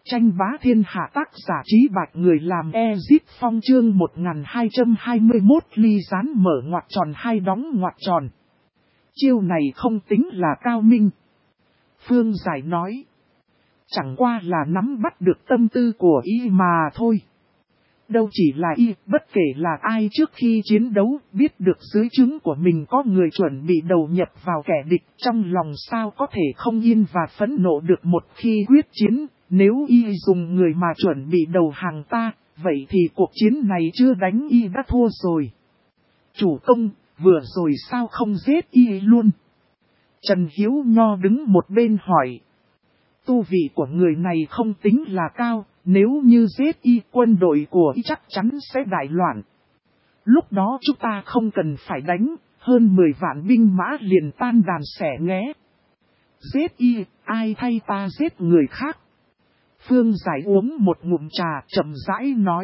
Tranh bá thiên hạ tác giả Trí Bạch người làm Ezip Phong chương 1221 ly gián mở ngoặc tròn hai đóng ngoặc tròn. Chiêu này không tính là cao minh. Phương Giải nói. Chẳng qua là nắm bắt được tâm tư của y mà thôi. Đâu chỉ là y, bất kể là ai trước khi chiến đấu biết được dưới trướng của mình có người chuẩn bị đầu nhập vào kẻ địch, trong lòng sao có thể không yên và phẫn nộ được một khi quyết chiến. Nếu y dùng người mà chuẩn bị đầu hàng ta, vậy thì cuộc chiến này chưa đánh y đã thua rồi. Chủ công, vừa rồi sao không giết y luôn? Trần Hiếu Nho đứng một bên hỏi. Tu vị của người này không tính là cao, nếu như giết y quân đội của y chắc chắn sẽ đại loạn. Lúc đó chúng ta không cần phải đánh, hơn 10 vạn binh mã liền tan đàn xẻ nghé. Giết y, ai thay ta giết người khác? Phương Giải uống một ngụm trà chậm rãi nói.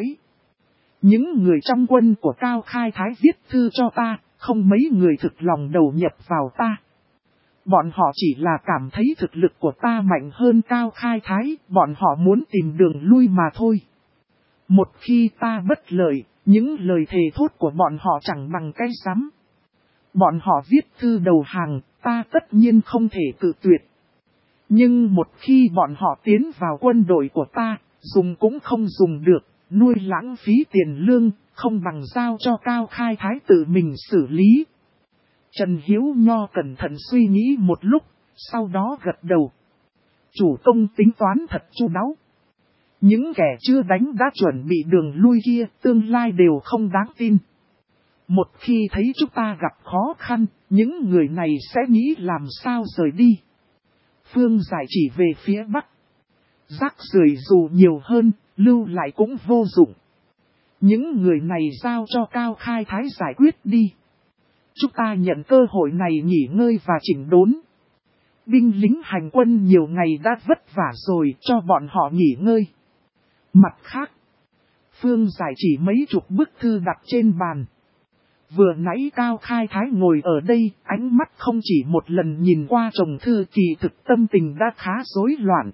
Những người trong quân của Cao Khai Thái viết thư cho ta, không mấy người thực lòng đầu nhập vào ta. Bọn họ chỉ là cảm thấy thực lực của ta mạnh hơn Cao Khai Thái, bọn họ muốn tìm đường lui mà thôi. Một khi ta bất lợi, những lời thề thốt của bọn họ chẳng bằng cái rắm. Bọn họ viết thư đầu hàng, ta tất nhiên không thể cự tuyệt. Nhưng một khi bọn họ tiến vào quân đội của ta, dùng cũng không dùng được, nuôi lãng phí tiền lương, không bằng giao cho Cao Khai Thái tự mình xử lý. Trần Hiếu Nho cẩn thận suy nghĩ một lúc, sau đó gật đầu. Chủ công tính toán thật chu đáo. Những kẻ chưa đánh đã chuẩn bị đường lui kia, tương lai đều không đáng tin. Một khi thấy chúng ta gặp khó khăn, những người này sẽ nghĩ làm sao rời đi. Phương Giải chỉ về phía bắc. Rác rưởi dù nhiều hơn, lưu lại cũng vô dụng. Những người này giao cho Cao Khai Thái giải quyết đi. Chúng ta nhận cơ hội này nghỉ ngơi và chỉnh đốn. Binh lính hành quân nhiều ngày đã vất vả rồi, cho bọn họ nghỉ ngơi. Mặt khác, Phương Giải chỉ mấy chục bức thư đặt trên bàn. Vừa nãy Cao Khai Thái ngồi ở đây, ánh mắt không chỉ một lần nhìn qua chồng thư, kỳ thực tâm tình đã khá rối loạn.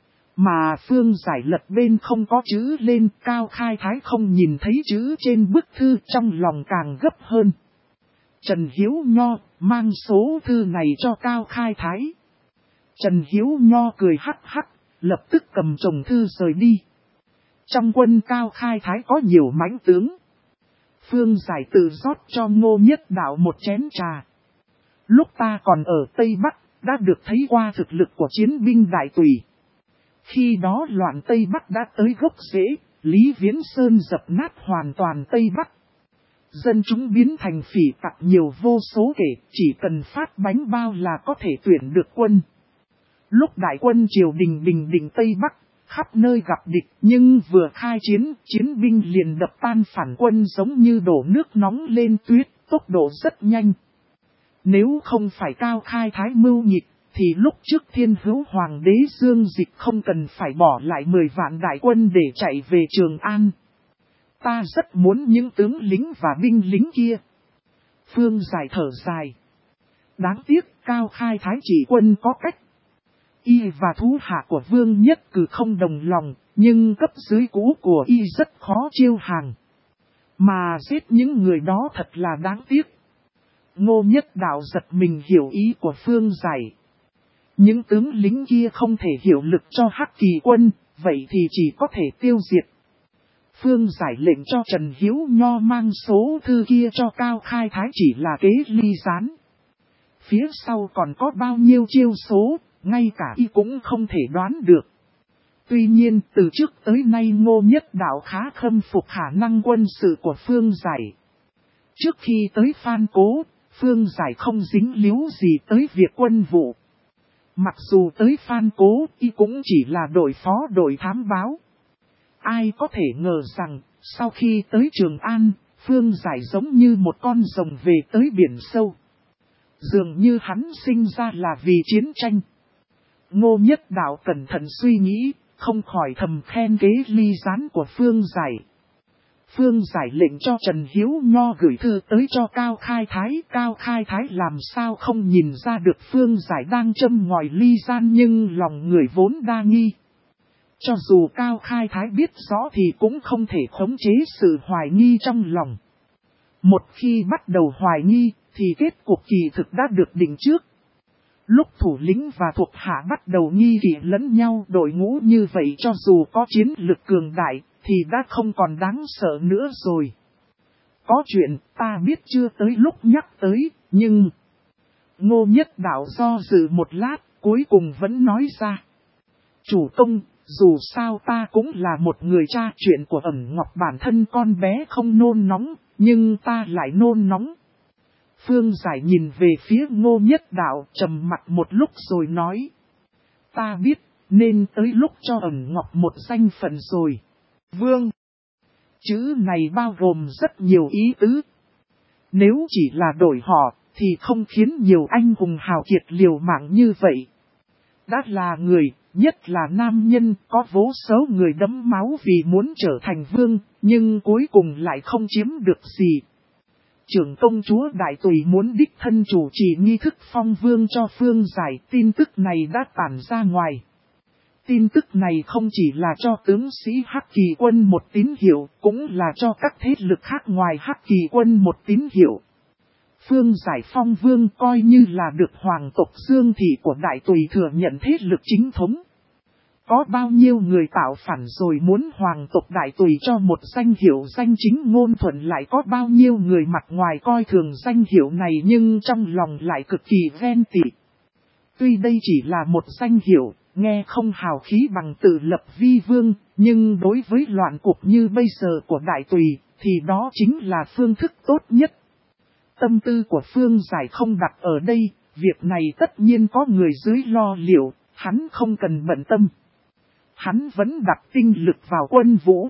Mà Phương Giải lật bên không có chữ lên, Cao Khai Thái không nhìn thấy chữ trên bức thư, trong lòng càng gấp hơn. Trần Hiếu Nho mang số thư này cho Cao Khai Thái. Trần Hiếu Nho cười hắc hắc, lập tức cầm chồng thư rời đi. Trong quân Cao Khai Thái có nhiều mãnh tướng. Phương Giải tự rót cho Ngô Nhất Đạo một chén trà. Lúc ta còn ở Tây Bắc, đã được thấy qua thực lực của chiến binh đại tùy. Khi đó loạn Tây Bắc đã tới gốc rễ, Lý Viễn Sơn dập nát hoàn toàn Tây Bắc. Dân chúng biến thành phỉ tặc nhiều vô số kể, chỉ cần phát bánh bao là có thể tuyển được quân. Lúc đại quân triều đình bình định Tây Bắc, khắp nơi gặp địch, nhưng vừa khai chiến, chiến binh liền đập tan phản quân giống như đổ nước nóng lên tuyết, tốc độ rất nhanh. Nếu không phải Cao Khai Thái mưu nhịp, thì lúc trước Thiên Hữu Hoàng đế Dương Dịch không cần phải bỏ lại 10 vạn đại quân để chạy về Trường An. Ta rất muốn những tướng lính và binh lính kia. Phương Giải thở dài. Đáng tiếc Cao Khai Thái chỉ quân có cách. Y và thú hạ của Vương Nhất Cử không đồng lòng, nhưng cấp dưới cũ của Y rất khó chiêu hàng. Mà giết những người đó thật là đáng tiếc. Ngô Nhất Đạo giật mình hiểu ý của Phương Giải. Những tướng lính kia không thể hiệu lực cho Hắc Kỳ quân, vậy thì chỉ có thể tiêu diệt. Phương Giải lệnh cho Trần Hiếu Nho mang số thư kia cho Cao Khai Thái chỉ là kế ly gián. Phía sau còn có bao nhiêu chiêu số, ngay cả y cũng không thể đoán được. Tuy nhiên, từ trước tới nay Ngô Nhất Đạo khá khâm phục khả năng quân sự của Phương Giải. Trước khi tới Phan Cố, Phương Giải không dính líu gì tới việc quân vụ. Mặc dù tới Phan Cố, y cũng chỉ là đội phó đội thám báo. Ai có thể ngờ rằng, sau khi tới Trường An, Phương Giải giống như một con rồng về tới biển sâu. Dường như hắn sinh ra là vì chiến tranh. Ngô Nhất Đạo cẩn thận suy nghĩ, không khỏi thầm khen kế ly gián của Phương Giải. Phương Giải lệnh cho Trần Hiếu Nho gửi thư tới cho Cao Khai Thái. Cao Khai Thái làm sao không nhìn ra được Phương Giải đang châm ngòi ly gian, nhưng lòng người vốn đa nghi. Cho dù Cao Khai Thái biết rõ thì cũng không thể khống chế sự hoài nghi trong lòng. Một khi bắt đầu hoài nghi, thì kết cục kỳ thực đã được định trước. Lúc thủ lĩnh và thuộc hạ bắt đầu nghi kỵ lẫn nhau, đội ngũ như vậy cho dù có chiến lực cường đại, thì đã không còn đáng sợ nữa rồi. Có chuyện ta biết chưa tới lúc nhắc tới, nhưng... Ngô Nhất Đạo do dự một lát, cuối cùng vẫn nói ra. Chủ công, dù sao ta cũng là một người cha, chuyện của Ẩn Ngọc bản thân con bé không nôn nóng, nhưng ta lại nôn nóng. Phương Giải nhìn về phía Ngô Nhất Đạo, trầm mặt một lúc rồi nói. Ta biết, nên tới lúc cho Ẩn Ngọc một danh phận rồi. Vương. Chữ này bao gồm rất nhiều ý tứ. Nếu chỉ là đổi họ, thì không khiến nhiều anh hùng hào kiệt liều mạng như vậy. Đã là người, nhất là nam nhân, có vô số người đẫm máu vì muốn trở thành vương, nhưng cuối cùng lại không chiếm được gì. Trưởng công chúa Đại Tùy muốn đích thân chủ trì nghi thức phong vương cho Phương Giải, tin tức này đã tản ra ngoài. Tin tức này không chỉ là cho tướng sĩ Hắc Kỳ quân một tín hiệu, cũng là cho các thế lực khác ngoài Hắc Kỳ quân một tín hiệu. Phương Giải phong vương coi như là được hoàng tộc Dương Thị của Đại Tùy thừa nhận thế lực chính thống. Có bao nhiêu người tạo phản rồi muốn hoàng tộc Đại Tùy cho một danh hiệu danh chính ngôn thuận, lại có bao nhiêu người mặt ngoài coi thường danh hiệu này nhưng trong lòng lại cực kỳ ghen tị. Tuy đây chỉ là một danh hiệu, nghe không hào khí bằng tự lập vi vương, nhưng đối với loạn cục như bây giờ của Đại Tùy, thì đó chính là phương thức tốt nhất. Tâm tư của Phương Giải không đặt ở đây, việc này tất nhiên có người dưới lo liệu, hắn không cần bận tâm. Hắn vẫn đặt tinh lực vào quân vũ.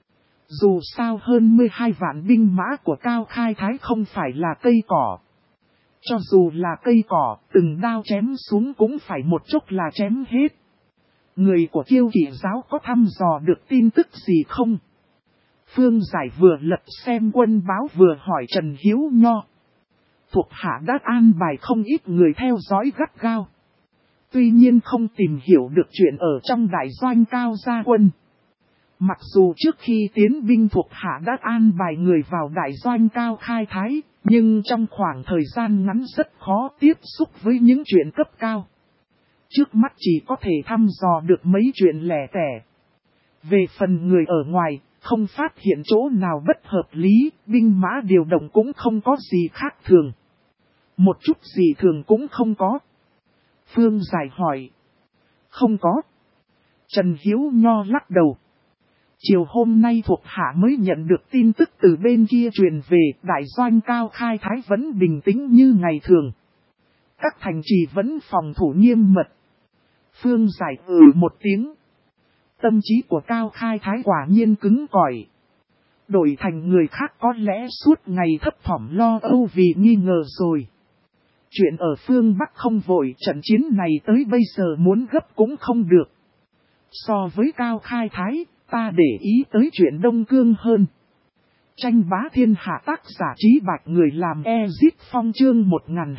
Dù sao hơn 12 vạn binh mã của Cao Khai Thái không phải là cây cỏ. Cho dù là cây cỏ, từng đao chém xuống cũng phải một chốc là chém hết. Người của Kiêu Kỵ giáo có thăm dò được tin tức gì không? Phương Giải vừa lật xem quân báo vừa hỏi Trần Hiếu Nho. Thuộc hạ đã an bài không ít người theo dõi gắt gao. Tuy nhiên không tìm hiểu được chuyện ở trong đại doanh Cao Gia Quân. Mặc dù trước khi tiến binh thuộc hạ đã an bài người vào đại doanh Cao Khai Thái, nhưng trong khoảng thời gian ngắn rất khó tiếp xúc với những chuyện cấp cao. Trước mắt chỉ có thể thăm dò được mấy chuyện lẻ tẻ. Về phần người ở ngoài, không phát hiện chỗ nào bất hợp lý, binh mã điều động cũng không có gì khác thường. Một chút gì thường cũng không có. Phương Giải hỏi. Không có. Trần Hiếu Nho lắc đầu. Chiều hôm nay thuộc hạ mới nhận được tin tức từ bên kia truyền về, đại doanh Cao Khai Thái vẫn bình tĩnh như ngày thường. Các thành trì vẫn phòng thủ nghiêm mật. Phương Giải một tiếng. Tâm trí của Cao Khai Thái quả nhiên cứng cỏi. Đổi thành người khác có lẽ suốt ngày thấp thỏm lo âu vì nghi ngờ rồi. Chuyện ở phương Bắc không vội, trận chiến này tới bây giờ muốn gấp cũng không được. So với Cao Khai Thái, ta để ý tới chuyện Đông Cương hơn. Tranh bá thiên hạ, tác giả Trí Bạch, người làm Ezit Phong, chương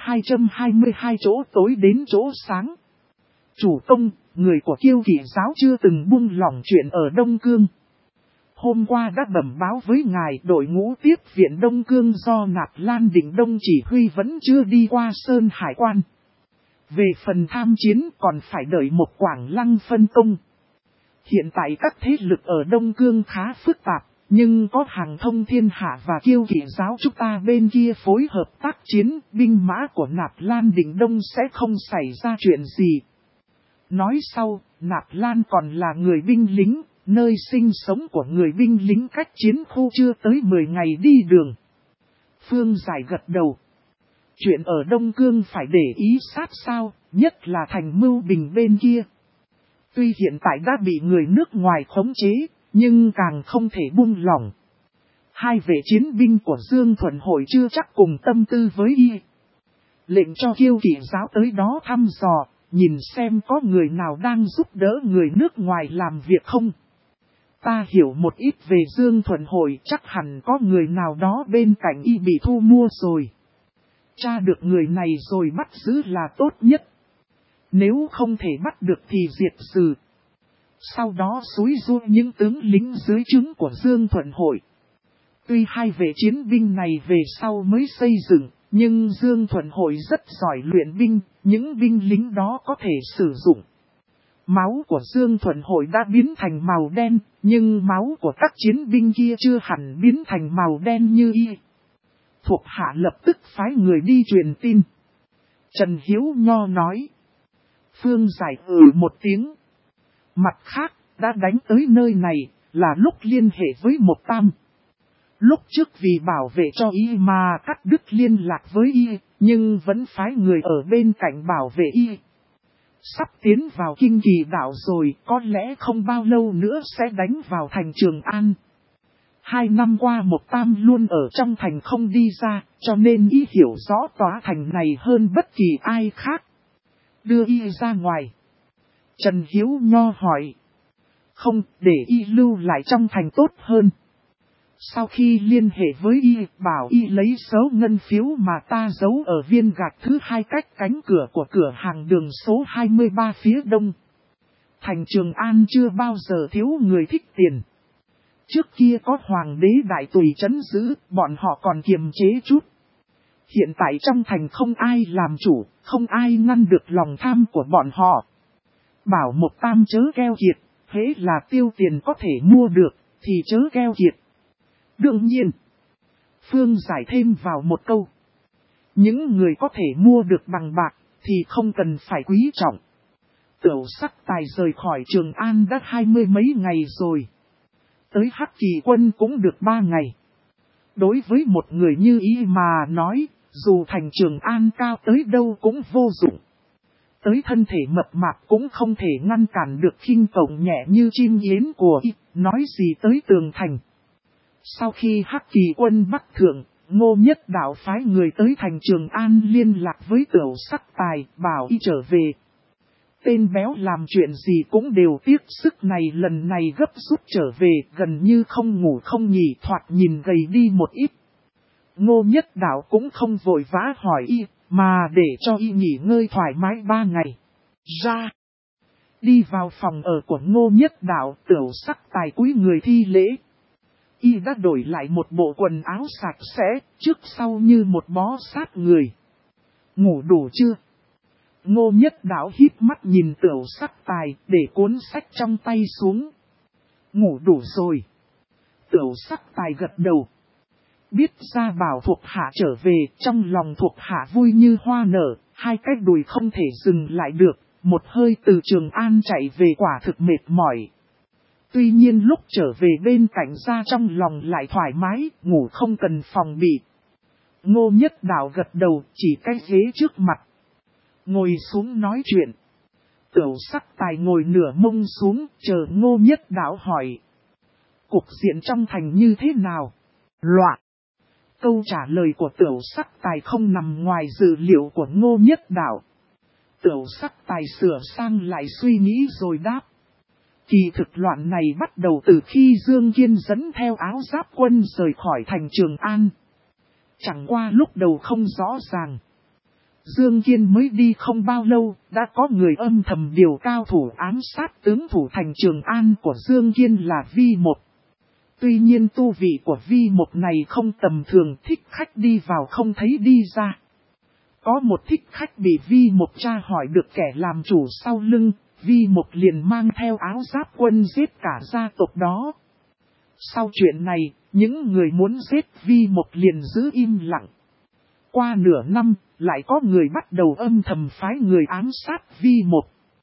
1222, chỗ tối đến chỗ sáng. Chủ công, người của Kiêu Kỵ giáo chưa từng buông lỏng chuyện ở Đông Cương. Hôm qua đã bẩm báo với ngài, đội ngũ tiếp viện Đông Cương do Nạp Lan Định Đông chỉ huy vẫn chưa đi qua Sơn Hải quan. Về phần tham chiến còn phải đợi một Quảng Lăng phân công. Hiện tại các thế lực ở Đông Cương khá phức tạp, nhưng có Hàng Thông Thiên Hạ và Kiêu Kỵ giáo chúng ta bên kia phối hợp tác chiến, binh mã của Nạp Lan Định Đông sẽ không xảy ra chuyện gì. Nói sau, Nạp Lan còn là người binh lính, nơi sinh sống của người binh lính cách chiến khu chưa tới 10 ngày đi đường. Phương Giải gật đầu. Chuyện ở Đông Cương phải để ý sát sao, nhất là thành Mưu Bình bên kia. Tuy hiện tại đã bị người nước ngoài khống chế, nhưng càng không thể buông lỏng. Hai vệ chiến binh của Dương Thuận Hội chưa chắc cùng tâm tư với y. Lệnh cho Kiêu Kỵ giáo tới đó thăm dò, nhìn xem có người nào đang giúp đỡ người nước ngoài làm việc không. Ta hiểu một ít về Dương Thuận Hội, chắc hẳn có người nào đó bên cạnh y bị thu mua rồi. Tra được người này rồi bắt giữ là tốt nhất. Nếu không thể bắt được thì diệt trừ. Sau đó xúi giục những tướng lính dưới trướng của Dương Thuận Hội. Tuy hai vệ chiến binh này về sau mới xây dựng, nhưng Dương Thuận Hội rất giỏi luyện binh, những binh lính đó có thể sử dụng. Máu của Dương Thuận Hội đã biến thành màu đen, nhưng máu của các chiến binh kia chưa hẳn biến thành màu đen như y. Thuộc hạ lập tức phái người đi truyền tin. Trần Hiếu Nho nói. Phương Giải một tiếng. Mặt khác, đã đánh tới nơi này, là lúc liên hệ với Một Tam. Lúc trước vì bảo vệ cho y mà cắt đứt liên lạc với y, nhưng vẫn phái người ở bên cạnh bảo vệ y. Sắp tiến vào Kinh Kỳ đảo rồi, có lẽ không bao lâu nữa sẽ đánh vào thành Trường An. 2 năm qua Một Tam luôn ở trong thành không đi ra, cho nên y hiểu rõ tòa thành này hơn bất kỳ ai khác. Đưa y ra ngoài. Trần Hiếu Nho hỏi. Không, để y lưu lại trong thành tốt hơn. Sau khi liên hệ với y, bảo y lấy số ngân phiếu mà ta giấu ở viên gạch thứ 2 cách cánh cửa của cửa hàng đường số 23 phía đông. Thành Trường An chưa bao giờ thiếu người thích tiền. Trước kia có hoàng đế đại tùy trấn giữ, bọn họ còn kiềm chế chút. Hiện tại trong thành không ai làm chủ, không ai ngăn được lòng tham của bọn họ. Bảo Một Tam chớ keo kiệt, thế là tiêu tiền có thể mua được, thì chớ keo kiệt. Đương nhiên, Phương giải thêm vào một câu. Những người có thể mua được bằng bạc, thì không cần phải quý trọng. Tửu Sắc Tài rời khỏi Trường An đã 20 mấy ngày rồi. Tới Hắc Kỳ Quân cũng được 3 ngày. Đối với một người như ý mà nói, dù thành Trường An cao tới đâu cũng vô dụng. Tới thân thể mập mạp cũng không thể ngăn cản được khinh cổng nhẹ như chim yến của y, nói gì tới tường thành. Sau khi Hắc Kỳ Quân bắc thượng, Ngô Nhất Đạo phái người tới thành Trường An liên lạc với Tửu Sắc Tài, bảo y trở về. Tên béo làm chuyện gì cũng đều tiếc sức này, lần này gấp rút trở về, gần như không ngủ không nghỉ, thoạt nhìn gầy đi một ít. Ngô Nhất Đạo cũng không vội vã hỏi y, mà để cho y nghỉ ngơi thoải mái 3 ngày. Ra, đi vào phòng ở của Ngô Nhất Đạo, Tửu Sắc Tài cúi người thi lễ. Y đã đổi lại một bộ quần áo sạch sẽ, trước sau như một bó sát người. Ngủ đủ chưa? Ngô Nhất Đạo híp mắt nhìn Tửu Sắc Tài, để cuốn sách trong tay xuống. Ngủ đủ rồi. Tửu Sắc Tài gật đầu. Biết ra bảo thuộc hạ trở về, trong lòng thuộc hạ vui như hoa nở, 2 cái đùi không thể dừng lại được, một hơi từ Trường An chạy về quả thực mệt mỏi. Tuy nhiên lúc trở về bên cạnh ra trong lòng lại thoải mái, ngủ không cần phòng bị. Ngô Nhất Đạo gật đầu, chỉ cái ghế trước mặt. Ngồi xuống nói chuyện. Tửu Sắc Tài ngồi nửa mông xuống, chờ Ngô Nhất Đạo hỏi. Cục diện trong thành như thế nào? Loạn. Câu trả lời của Tửu Sắc Tài không nằm ngoài dự liệu của Ngô Nhất Đạo. Tửu Sắc Tài sửa sang lại suy nghĩ rồi đáp. Kỳ thực loạn này bắt đầu từ khi Dương Kiên dẫn theo áo giáp quân rời khỏi thành Trường An. Chẳng qua lúc đầu không rõ ràng. Dương Kiên mới đi không bao lâu, đã có người âm thầm điều cao thủ ám sát tướng thủ thành Trường An của Dương Kiên là Vi Một. Tuy nhiên tu vị của Vi Một này không tầm thường, thích khách đi vào không thấy đi ra. Có một thích khách bị Vi Một tra hỏi được kẻ làm chủ sau lưng, Vi Một liền mang theo áo giáp quân giết cả gia tộc đó. Sau chuyện này, những người muốn giết Vi Một liền giữ im lặng. Qua nửa năm, lại có người bắt đầu âm thầm phái người ám sát Vi Một.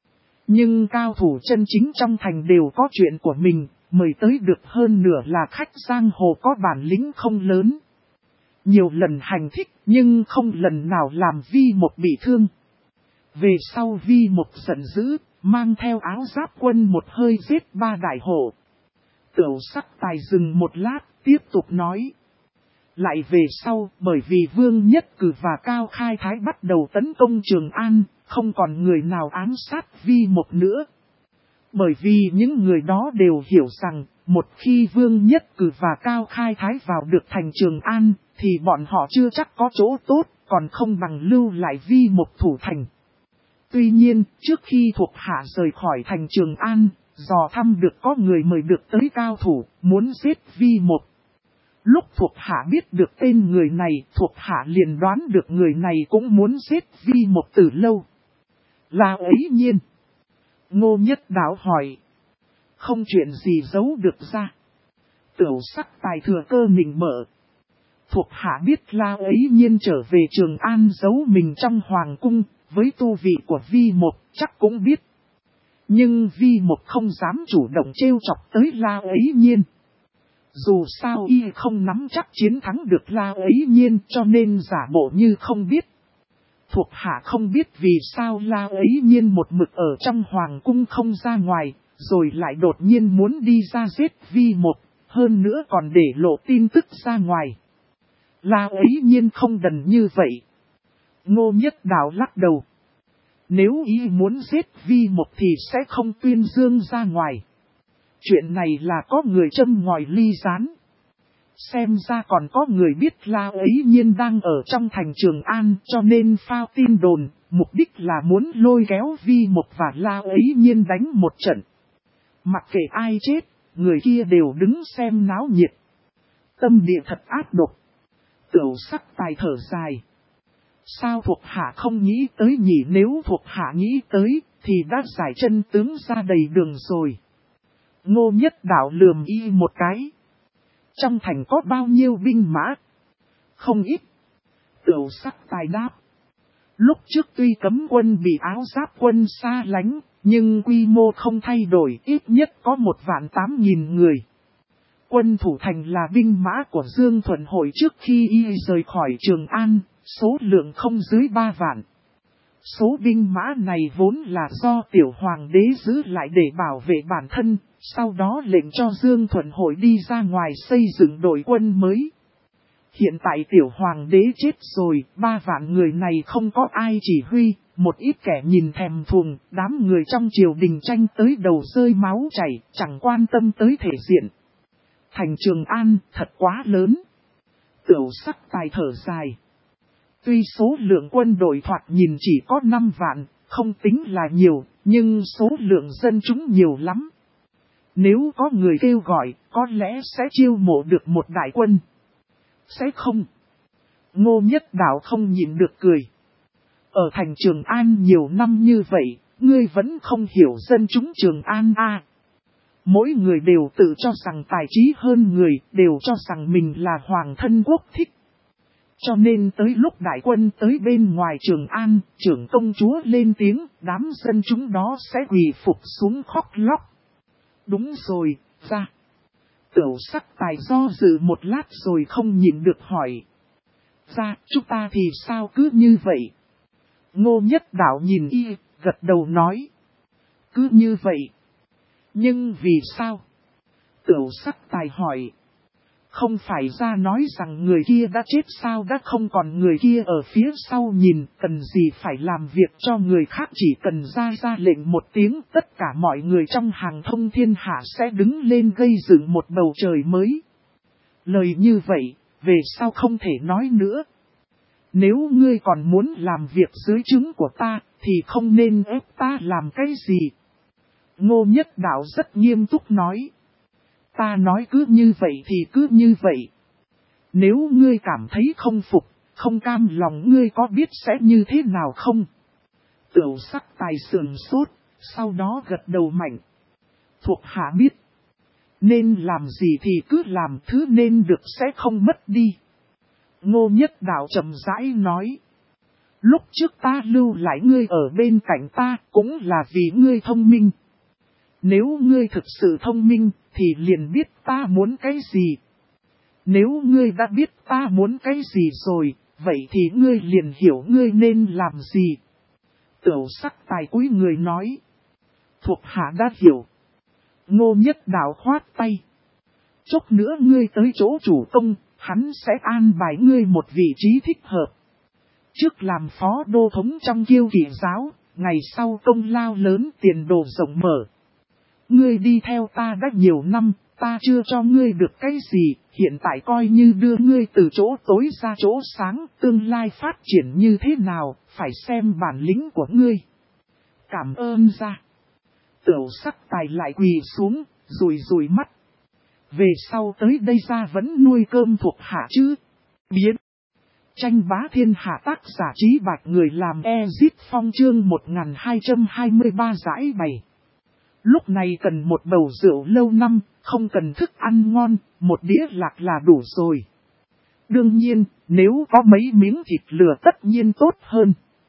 Nhưng cao thủ chân chính trong thành đều có chuyện của mình, mời tới được hơn nửa là khách giang hồ có bản lĩnh không lớn. Nhiều lần hành thích nhưng không lần nào làm Vi Một bị thương. Về sau Vi Một giận dữ, mang theo áo giáp quân một hơi giết 3 đại hổ. Tửu Sắc Tài dừng một lát, tiếp tục nói. Lại về sau, bởi vì Vương Nhất Cử và Cao Khai Thái bắt đầu tấn công Trường An, không còn người nào ám sát Vi Một nữa. Bởi vì những người đó đều hiểu rằng, một khi Vương Nhất Cử và Cao Khai Thái vào được thành Trường An, thì bọn họ chưa chắc có chỗ tốt, còn không bằng lưu lại Vi Một thủ thành. Tuy nhiên, trước khi thuộc hạ rời khỏi thành Trường An, dò thăm được có người mời được tới cao thủ, muốn giết Vi Một. Lúc thuộc hạ biết được tên người này, thuộc hạ liền đoán được người này cũng muốn giết Vi Một từ lâu. Là ấy nhiên. Ngô Nhất Đạo hỏi. Không chuyện gì giấu được ra. Tửu Sắc Tài thừa cơ mình mở. Thuộc hạ biết La ấy nhiên trở về Trường An giấu mình trong hoàng cung, với tu vị của Vi Một chắc cũng biết. Nhưng Vi Một không dám chủ động trêu chọc tới La ấy nhiên. Dù sao y không nắm chắc chiến thắng được La ấy nhiên cho nên giả bộ như không biết. Thuộc hạ không biết vì sao La ấy nhiên một mực ở trong hoàng cung không ra ngoài, rồi lại đột nhiên muốn đi ra giết Vi Một, hơn nữa còn để lộ tin tức ra ngoài. La ấy nhiên không đần như vậy. Ngô Nhất Đạo lắc đầu. Nếu y muốn giết Vi Một thì sẽ không tuyên dương ra ngoài. Chuyện này là có người châm ngòi ly gián. Xem ra còn có người biết La ấy nhiên đang ở trong thành Trường An cho nên phao tin đồn, mục đích là muốn lôi kéo Vi Một và La ấy nhiên đánh một trận. Mặc kệ ai chết, người kia đều đứng xem náo nhiệt. Tâm địa thật ác độc. Tửu Sắc Tài thở dài. Sao thuộc hạ không nghĩ tới nhỉ, nếu thuộc hạ nghĩ tới thì đã giải chân tướng ra đầy đường rồi. Ngô Nhất Đạo lườm y một cái. Trong thành có bao nhiêu binh mã? Không ít. Tửu Sắc Tài đáp. Lúc trước tuy cấm quân bị áo giáp quân xa lánh, nhưng quy mô không thay đổi, ít nhất có 1.800.000 người. Quân thủ thành là binh mã của Dương Thuận Hội trước khi y rời khỏi Trường An, số lượng không dưới 3 vạn. Số binh mã này vốn là do tiểu hoàng đế giữ lại để bảo vệ bản thân, sau đó lệnh cho Dương Thuận Hội đi ra ngoài xây dựng đội quân mới. Hiện tại tiểu hoàng đế chết rồi, 3 vạn người này không có ai chỉ huy, một ít kẻ nhìn thèm thuồng, đám người trong triều đình tranh tới đầu rơi máu chảy, chẳng quan tâm tới thể diện. Thành Trường An thật quá lớn. Tửu Sắc Tài thở dài. Tuy số lượng quân đội thoạt nhìn chỉ có 5 vạn, không tính là nhiều, nhưng số lượng dân chúng nhiều lắm. Nếu có người kêu gọi, có lẽ sẽ chiêu mộ được một đại quân. Sẽ không. Ngô Nhất Đạo không nhịn được cười. Ở thành Trường An nhiều năm như vậy, ngươi vẫn không hiểu dân chúng Trường An à. Mỗi người đều tự cho rằng tài trí hơn người, đều cho rằng mình là hoàng thân quốc thích. Cho nên tới lúc đại quân tới bên ngoài Trường An, trưởng công chúa lên tiếng, đám dân chúng đó sẽ quỳ phục xuống khóc lóc. Đúng rồi, ra. Tửu Sắc Tài do dự một lát rồi không nhịn được hỏi. Ra, chúng ta thì sao cứ như vậy? Ngô Nhất Đạo nhìn y, gật đầu nói. Cứ như vậy. Nhưng vì sao? Tửu Sắc Tài hỏi. Không phải ra nói rằng người kia đã chết sao, đã không còn người kia ở phía sau nhìn, cần gì phải làm việc cho người khác, chỉ cần ra lệnh một tiếng, tất cả mọi người trong hàng thông thiên hạ sẽ đứng lên gây dựng một bầu trời mới. Lời như vậy, về sau không thể nói nữa. Nếu ngươi còn muốn làm việc dưới trướng của ta, thì không nên ép ta làm cái gì. Ngô Nhất Đạo rất nghiêm túc nói. Ta nói cứ như vậy thì cứ như vậy. Nếu ngươi cảm thấy không phục, không cam lòng, ngươi có biết sẽ như thế nào không? Tửu Sắc Tài sườn sốt, sau đó gật đầu mạnh. Thuộc hạ biết. Nên làm gì thì cứ làm, thứ nên được sẽ không mất đi. Ngô Nhất Đạo chậm rãi nói. Lúc trước ta lưu lại ngươi ở bên cạnh ta cũng là vì ngươi thông minh. Nếu ngươi thực sự thông minh thì liền biết ta muốn cái gì. Nếu ngươi đã biết ta muốn cái gì rồi, vậy thì ngươi liền hiểu ngươi nên làm gì. Tửu Sắc Tài cúi người nói. Thuộc hạ đã hiểu. Ngô Nhất Đạo khoát tay. Chốc nữa ngươi tới chỗ chủ công, hắn sẽ an bài ngươi một vị trí thích hợp. Trước làm phó đô thống trong Kiêu Kỵ giáo, ngày sau công lao lớn, tiền đồ rộng mở. Ngươi đi theo ta đã nhiều năm, ta chưa cho ngươi được cái gì, hiện tại coi như đưa ngươi từ chỗ tối ra chỗ sáng, tương lai phát triển như thế nào, phải xem bản lĩnh của ngươi. Cảm ơn ra. Tửu Sắc Tài lại quỳ xuống, rùi rùi mắt. Về sau tới đây ra vẫn nuôi cơm thuộc hạ chứ. Biến. Tranh bá thiên hạ tác giả Trí Bạch người làm Ezit Phong chương 1223 giải bày. Lúc này cần một bầu rượu lâu năm, không cần thức ăn ngon, một đĩa lạc là đủ rồi. Đương nhiên, nếu có mấy miếng thịt lửa tất nhiên tốt hơn.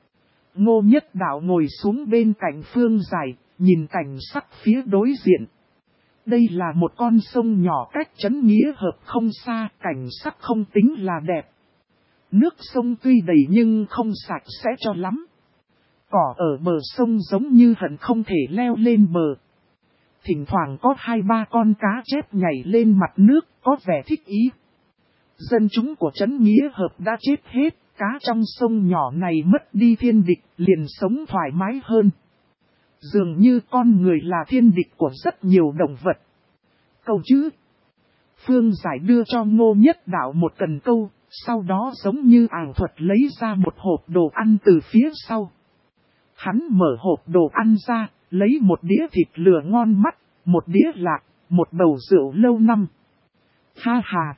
Ngô Nhất Đạo ngồi xuống bên cạnh Phương Giải, nhìn cảnh sắc phía đối diện. Đây là một con sông nhỏ cách Trấn Nghĩa Hợp không xa, cảnh sắc không tính là đẹp. Nước sông tuy đầy nhưng không sạch sẽ cho lắm. Cỏ ở bờ sông giống như hận không thể leo lên bờ. Thỉnh thoảng có 2-3 con cá chép nhảy lên mặt nước, có vẻ thích ý. Dân chúng của Trấn Nghĩa Hợp đã chết hết, cá trong sông nhỏ này mất đi thiên địch, liền sống thoải mái hơn. Dường như con người là thiên địch của rất nhiều động vật. Câu chữ. Phương Giải đưa cho Ngô Nhất Đạo một cần câu, sau đó giống như ảo thuật lấy ra một hộp đồ ăn từ phía sau. Hắn mở hộp đồ ăn ra, lấy một đĩa thịt lửa ngon mắt, một đĩa lạc, một bầu rượu lâu năm. Ha ha!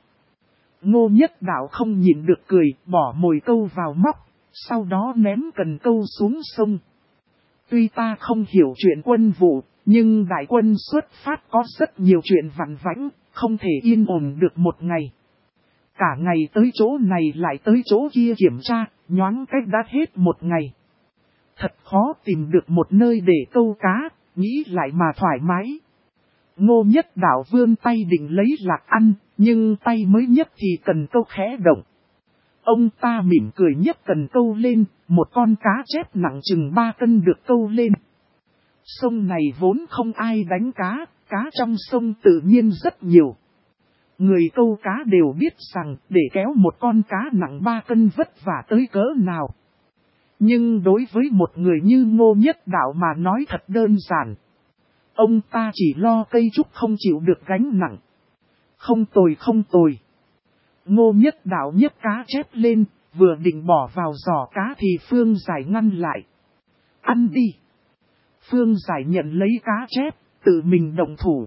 Ngô Nhất Đạo không nhịn được cười, bỏ mồi câu vào móc, sau đó ném cần câu xuống sông. Tuy ta không hiểu chuyện quân vụ, nhưng đại quân xuất phát có rất nhiều chuyện vặt vãnh, không thể yên ổn được một ngày. Cả ngày tới chỗ này lại tới chỗ kia kiểm tra, nhoáng cách đã hết một ngày. Thật khó tìm được một nơi để câu cá, nghĩ lại mà thoải mái. Ngô Nhất Đạo vươn tay định lấy lạc ăn, nhưng tay mới nhấc thì cần câu khẽ động. Ông ta mỉm cười nhấc cần câu lên, một con cá chép nặng chừng 3 cân được câu lên. Sông này vốn không ai đánh cá, cá trong sông tự nhiên rất nhiều. Người câu cá đều biết rằng để kéo một con cá nặng 3 cân vất vả tới cỡ nào. Nhưng đối với một người như Ngô Nhất Đạo mà nói thật đơn giản. Ông ta chỉ lo cây trúc không chịu được gánh nặng. Không tồi không tồi. Ngô Nhất Đạo nhấc cá chép lên, vừa định bỏ vào giỏ cá thì Phương Giải ngăn lại. Ăn đi. Phương Giải nhận lấy cá chép, tự mình động thủ.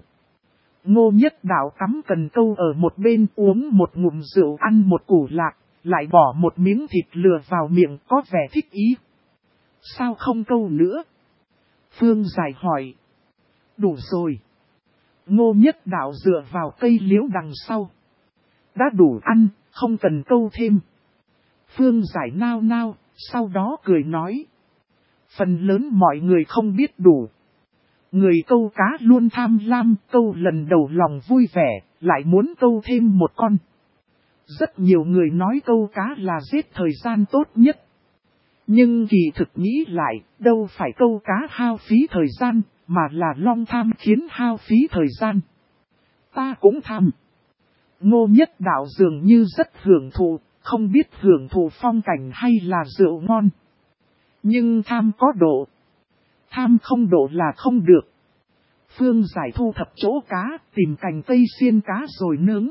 Ngô Nhất Đạo cắm cần câu ở một bên uống một ngụm rượu ăn một củ lạc, lại bỏ một miếng thịt lừa vào miệng có vẻ thích ý. Sao không câu nữa? Phương Giải hỏi. Đủ rồi. Ngô Nhất Đạo dựa vào cây liễu đằng sau. Đã đủ ăn, không cần câu thêm. Phương Giải nao nao, sau đó cười nói. Phần lớn mọi người không biết đủ. Người câu cá luôn tham lam, câu lần đầu lòng vui vẻ, lại muốn câu thêm một con. Rất nhiều người nói câu cá là giết thời gian tốt nhất. Nhưng kỳ thực nghĩ lại, đâu phải câu cá hao phí thời gian, mà là long tham khiến hao phí thời gian. Ta cũng tham. Ngô Nhất Đạo dường như rất hưởng thụ, không biết hưởng thụ phong cảnh hay là rượu ngon. Nhưng tham có độ. Tham không độ là không được. Phương Giải thu thập chỗ cá, tìm cành cây xiên cá rồi nướng.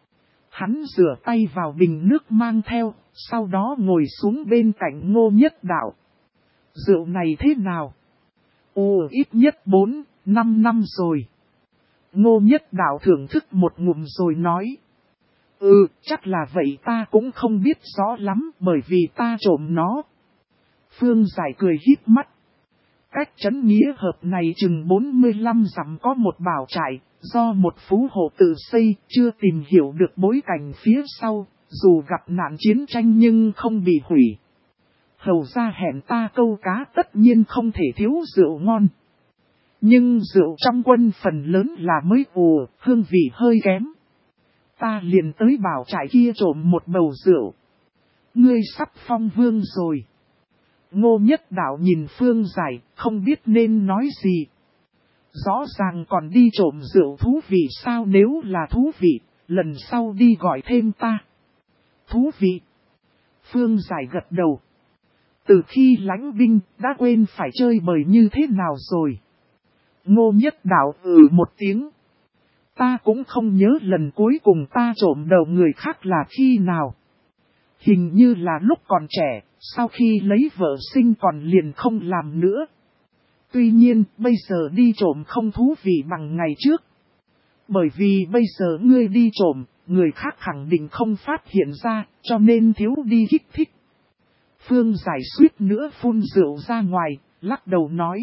Hắn rửa tay vào bình nước mang theo, sau đó ngồi xuống bên cạnh Ngô Nhất Đạo. Rượu này thế nào? Ồ, ít nhất 4-5 năm rồi. Ngô Nhất Đạo thưởng thức một ngụm rồi nói. Chắc là vậy, ta cũng không biết rõ lắm bởi vì ta trộm nó. Phương Giải cười híp mắt. Cách Trấn Nghĩa Hợp này chừng 45 dặm có một bảo trại, do một phú hộ tự xây, chưa tìm hiểu được bối cảnh phía sau, dù gặp nạn chiến tranh nhưng không bị hủy. Hầu ra hẹn ta câu cá tất nhiên không thể thiếu rượu ngon. Nhưng rượu trong quân phần lớn là mới ủ, hương vị hơi kém. Ta liền tới bảo trại kia trộm một bầu rượu. Ngươi sắp phong vương rồi. Ngô Nhất Đạo nhìn Phương Giải, không biết nên nói gì. Rõ ràng còn đi trộm rượu thú vị sao, nếu là thú vị, lần sau đi gọi thêm ta. Thú vị. Phương Giải gật đầu. Từ khi lãnh binh, đã quên phải chơi bời như thế nào rồi. Ngô Nhất Đạo một tiếng. Ta cũng không nhớ lần cuối cùng ta trộm đầu người khác là khi nào. Hình như là lúc còn trẻ, sau khi lấy vợ sinh còn liền không làm nữa. Tuy nhiên, bây giờ đi trộm không thú vị bằng ngày trước. Bởi vì bây giờ ngươi đi trộm, người khác khẳng định không phát hiện ra, cho nên thiếu đi kích thích. Phương Giải suýt nữa phun rượu ra ngoài, lắc đầu nói.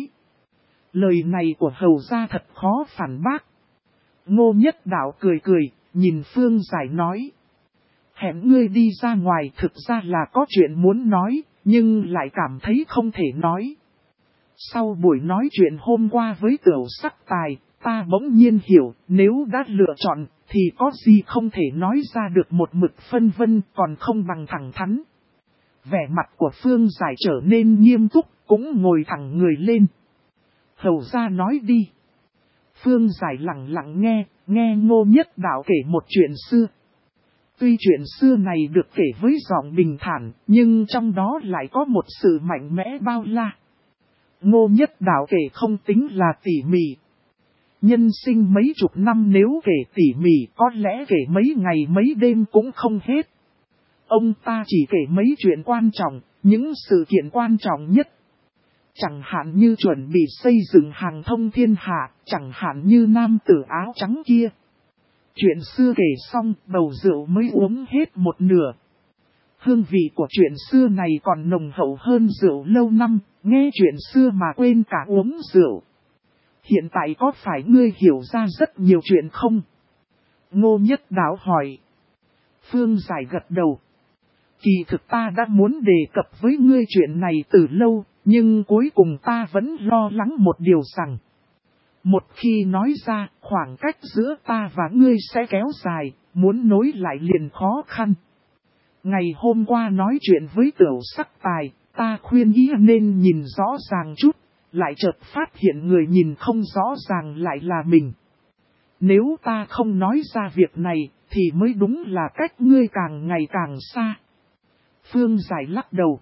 Lời này của hầu gia thật khó phản bác. Ngô Nhất Đạo cười cười, nhìn Phương Giải nói. Hẹn ngươi đi ra ngoài thực ra là có chuyện muốn nói, nhưng lại cảm thấy không thể nói. Sau buổi nói chuyện hôm qua với Tiểu Sắc Tài, ta bỗng nhiên hiểu nếu đã lựa chọn thì có gì không thể nói ra được một mực phân vân còn không bằng thẳng thắn. Vẻ mặt của Phương Giải trở nên nghiêm túc, cũng ngồi thẳng người lên. Hầu ra nói đi. Phương Giải lặng lặng nghe Ngô Nhất Đạo kể một chuyện xưa. Tuy chuyện xưa này được kể với giọng bình thản, nhưng trong đó lại có một sự mạnh mẽ bao la. Ngô Nhất Đạo kể không tính là tỉ mỉ. Nhân sinh mấy chục năm nếu kể tỉ mỉ có lẽ kể mấy ngày mấy đêm cũng không hết. Ông ta chỉ kể mấy chuyện quan trọng, những sự kiện quan trọng nhất. Chẳng hạn như chuẩn bị xây dựng hàng thông thiên hạ, chẳng hạn như nam tử áo trắng kia. Chuyện xưa kể xong, bầu rượu mới uống hết một nửa. Hương vị của chuyện xưa này còn nồng hậu hơn rượu lâu năm, nghe chuyện xưa mà quên cả uống rượu. Hiện tại có phải ngươi hiểu ra rất nhiều chuyện không? Ngô Nhất Đạo hỏi. Phương Giải gật đầu. Kỳ thực ta đã muốn đề cập với ngươi chuyện này từ lâu, nhưng cuối cùng ta vẫn lo lắng một điều rằng. Một khi nói ra, khoảng cách giữa ta và ngươi sẽ kéo dài, muốn nối lại liền khó khăn. Ngày hôm qua nói chuyện với Tiểu Sắc Tài, ta khuyên ý nên nhìn rõ ràng chút, lại chợt phát hiện người nhìn không rõ ràng lại là mình. Nếu ta không nói ra việc này, thì mới đúng là cách ngươi càng ngày càng xa. Phương Giải lắc đầu.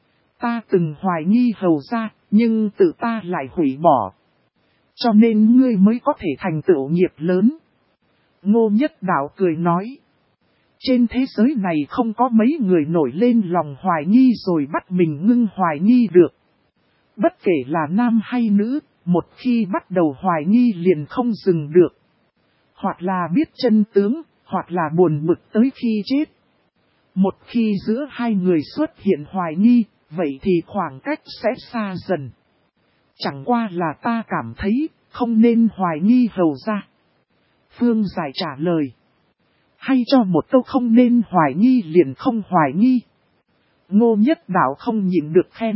Ta từng hoài nghi hầu ra, nhưng tự ta lại hủy bỏ. Cho nên ngươi mới có thể thành tựu nghiệp lớn. Ngô Nhất Đạo cười nói. Trên thế giới này không có mấy người nổi lên lòng hoài nghi rồi bắt mình ngưng hoài nghi được. Bất kể là nam hay nữ, một khi bắt đầu hoài nghi liền không dừng được. Hoặc là biết chân tướng, hoặc là buồn bực tới khi chết. Một khi giữa hai người xuất hiện hoài nghi, vậy thì khoảng cách sẽ xa dần. Chẳng qua là ta cảm thấy, không nên hoài nghi hầu ra. Phương Giải trả lời. Hay cho một câu không nên hoài nghi liền không hoài nghi. Ngô Nhất Đạo không nhịn được khen.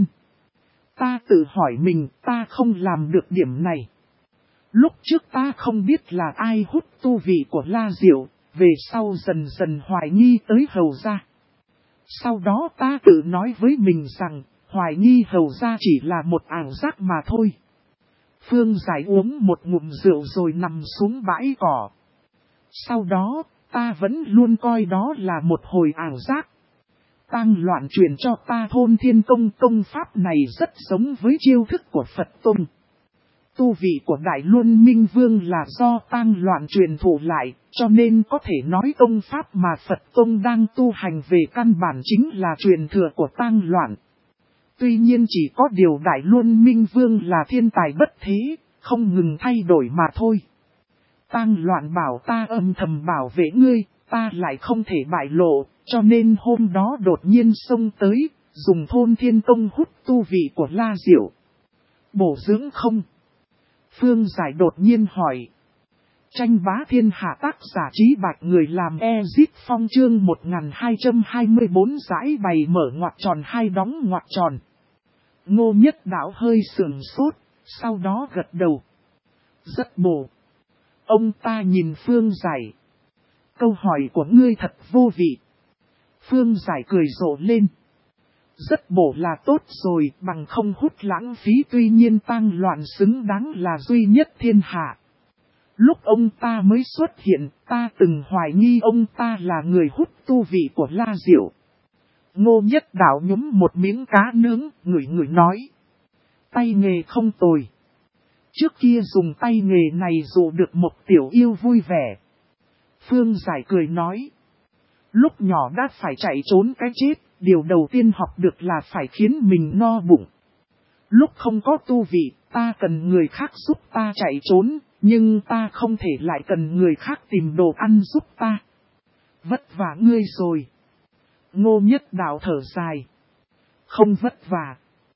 Ta tự hỏi mình ta không làm được điểm này. Lúc trước ta không biết là ai hút tu vị của La Diệu, về sau dần dần hoài nghi tới hầu ra. Sau đó ta tự nói với mình rằng, hoài nghi hầu ra chỉ là một ảo giác mà thôi. Phương Giải uống một ngụm rượu rồi nằm xuống bãi cỏ. Sau đó, ta vẫn luôn coi đó là một hồi ảo giác. Tang Loạn truyền cho ta thôn thiên công pháp này rất giống với chiêu thức của Phật Tông. Tu vị của Đại Luân Minh Vương là do Tang Loạn truyền thụ lại, cho nên có thể nói công pháp mà Phật Tông đang tu hành về căn bản chính là truyền thừa của Tang Loạn. Tuy nhiên chỉ có điều Đại Luân Minh Vương là thiên tài bất thế, không ngừng thay đổi mà thôi. Tang Loạn bảo ta âm thầm bảo vệ ngươi, ta lại không thể bại lộ, cho nên hôm đó đột nhiên xông tới, dùng thôn thiên công hút tu vị của La Diệu. Bổ dưỡng không? Phương Giải đột nhiên hỏi. Tranh bá thiên hạ tác giả Trí Bạch người làm Ezit Phong chương 1224 giải bày mở ngoặc tròn hai đóng ngoặc tròn. Ngô Nhất Đạo hơi sườn sốt, sau đó gật đầu. Rất bổ. Ông ta nhìn Phương Giải. Câu hỏi của ngươi thật vô vị. Phương Giải cười rộ lên. Rất bổ là tốt rồi, bằng không hút lãng phí, tuy nhiên Tang Loạn xứng đáng là duy nhất thiên hạ. Lúc ông ta mới xuất hiện, ta từng hoài nghi ông ta là người hút tu vị của La Diệu. Ngô Nhất Đạo nhúng một miếng cá nướng, ngửi nói. Tay nghề không tồi. Trước kia dùng tay nghề này dụ được một tiểu yêu vui vẻ. Phương Giải cười nói. Lúc nhỏ đã phải chạy trốn cái chết, điều đầu tiên học được là phải khiến mình no bụng. Lúc không có tu vị, ta cần người khác giúp ta chạy trốn, nhưng ta không thể lại cần người khác tìm đồ ăn giúp ta. Vất vả ngươi rồi. Ngô Nhất Đạo thở dài. Không vất vả.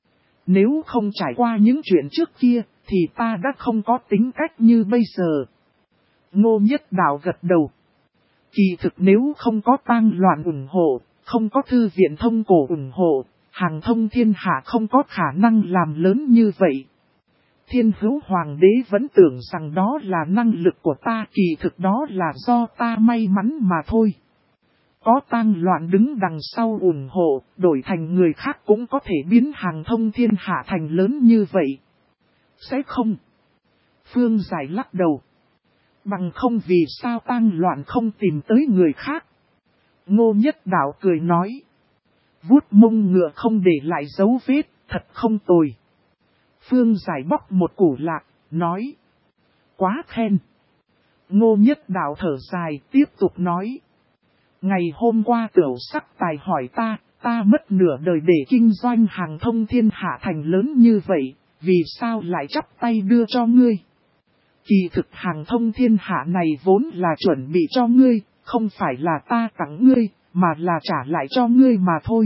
Nếu không trải qua những chuyện trước kia, thì ta đã không có tính cách như bây giờ. Ngô Nhất Đạo gật đầu. Kỳ thực nếu không có Tang Loạn ủng hộ, không có thư viện Thông Cổ ủng hộ, Hàng Thông thiên hạ không có khả năng làm lớn như vậy. Thiên Hữu Hoàng đế vẫn tưởng rằng đó là năng lực của ta, kỳ thực đó là do ta may mắn mà thôi. Có Tang Loạn đứng đằng sau ủng hộ, đổi thành người khác cũng có thể biến Hàng Thông thiên hạ thành lớn như vậy. Sẽ không. Phương Giải lắc đầu. Bằng không vì sao Tang Loạn không tìm tới người khác. Ngô Nhất Đạo cười nói. Vuốt mông ngựa không để lại dấu vết, thật không tồi. Phương Giải bóc một củ lạc, nói. Quá khen. Ngô Nhất Đạo thở dài, tiếp tục nói. Ngày hôm qua Tiểu Sắc Tài hỏi ta mất nửa đời để kinh doanh Hàng Thông thiên hạ thành lớn như vậy, vì sao lại chắp tay đưa cho ngươi? Kỳ thực Hàng Thông thiên hạ này vốn là chuẩn bị cho ngươi, không phải là ta tặng ngươi, mà là trả lại cho ngươi mà thôi.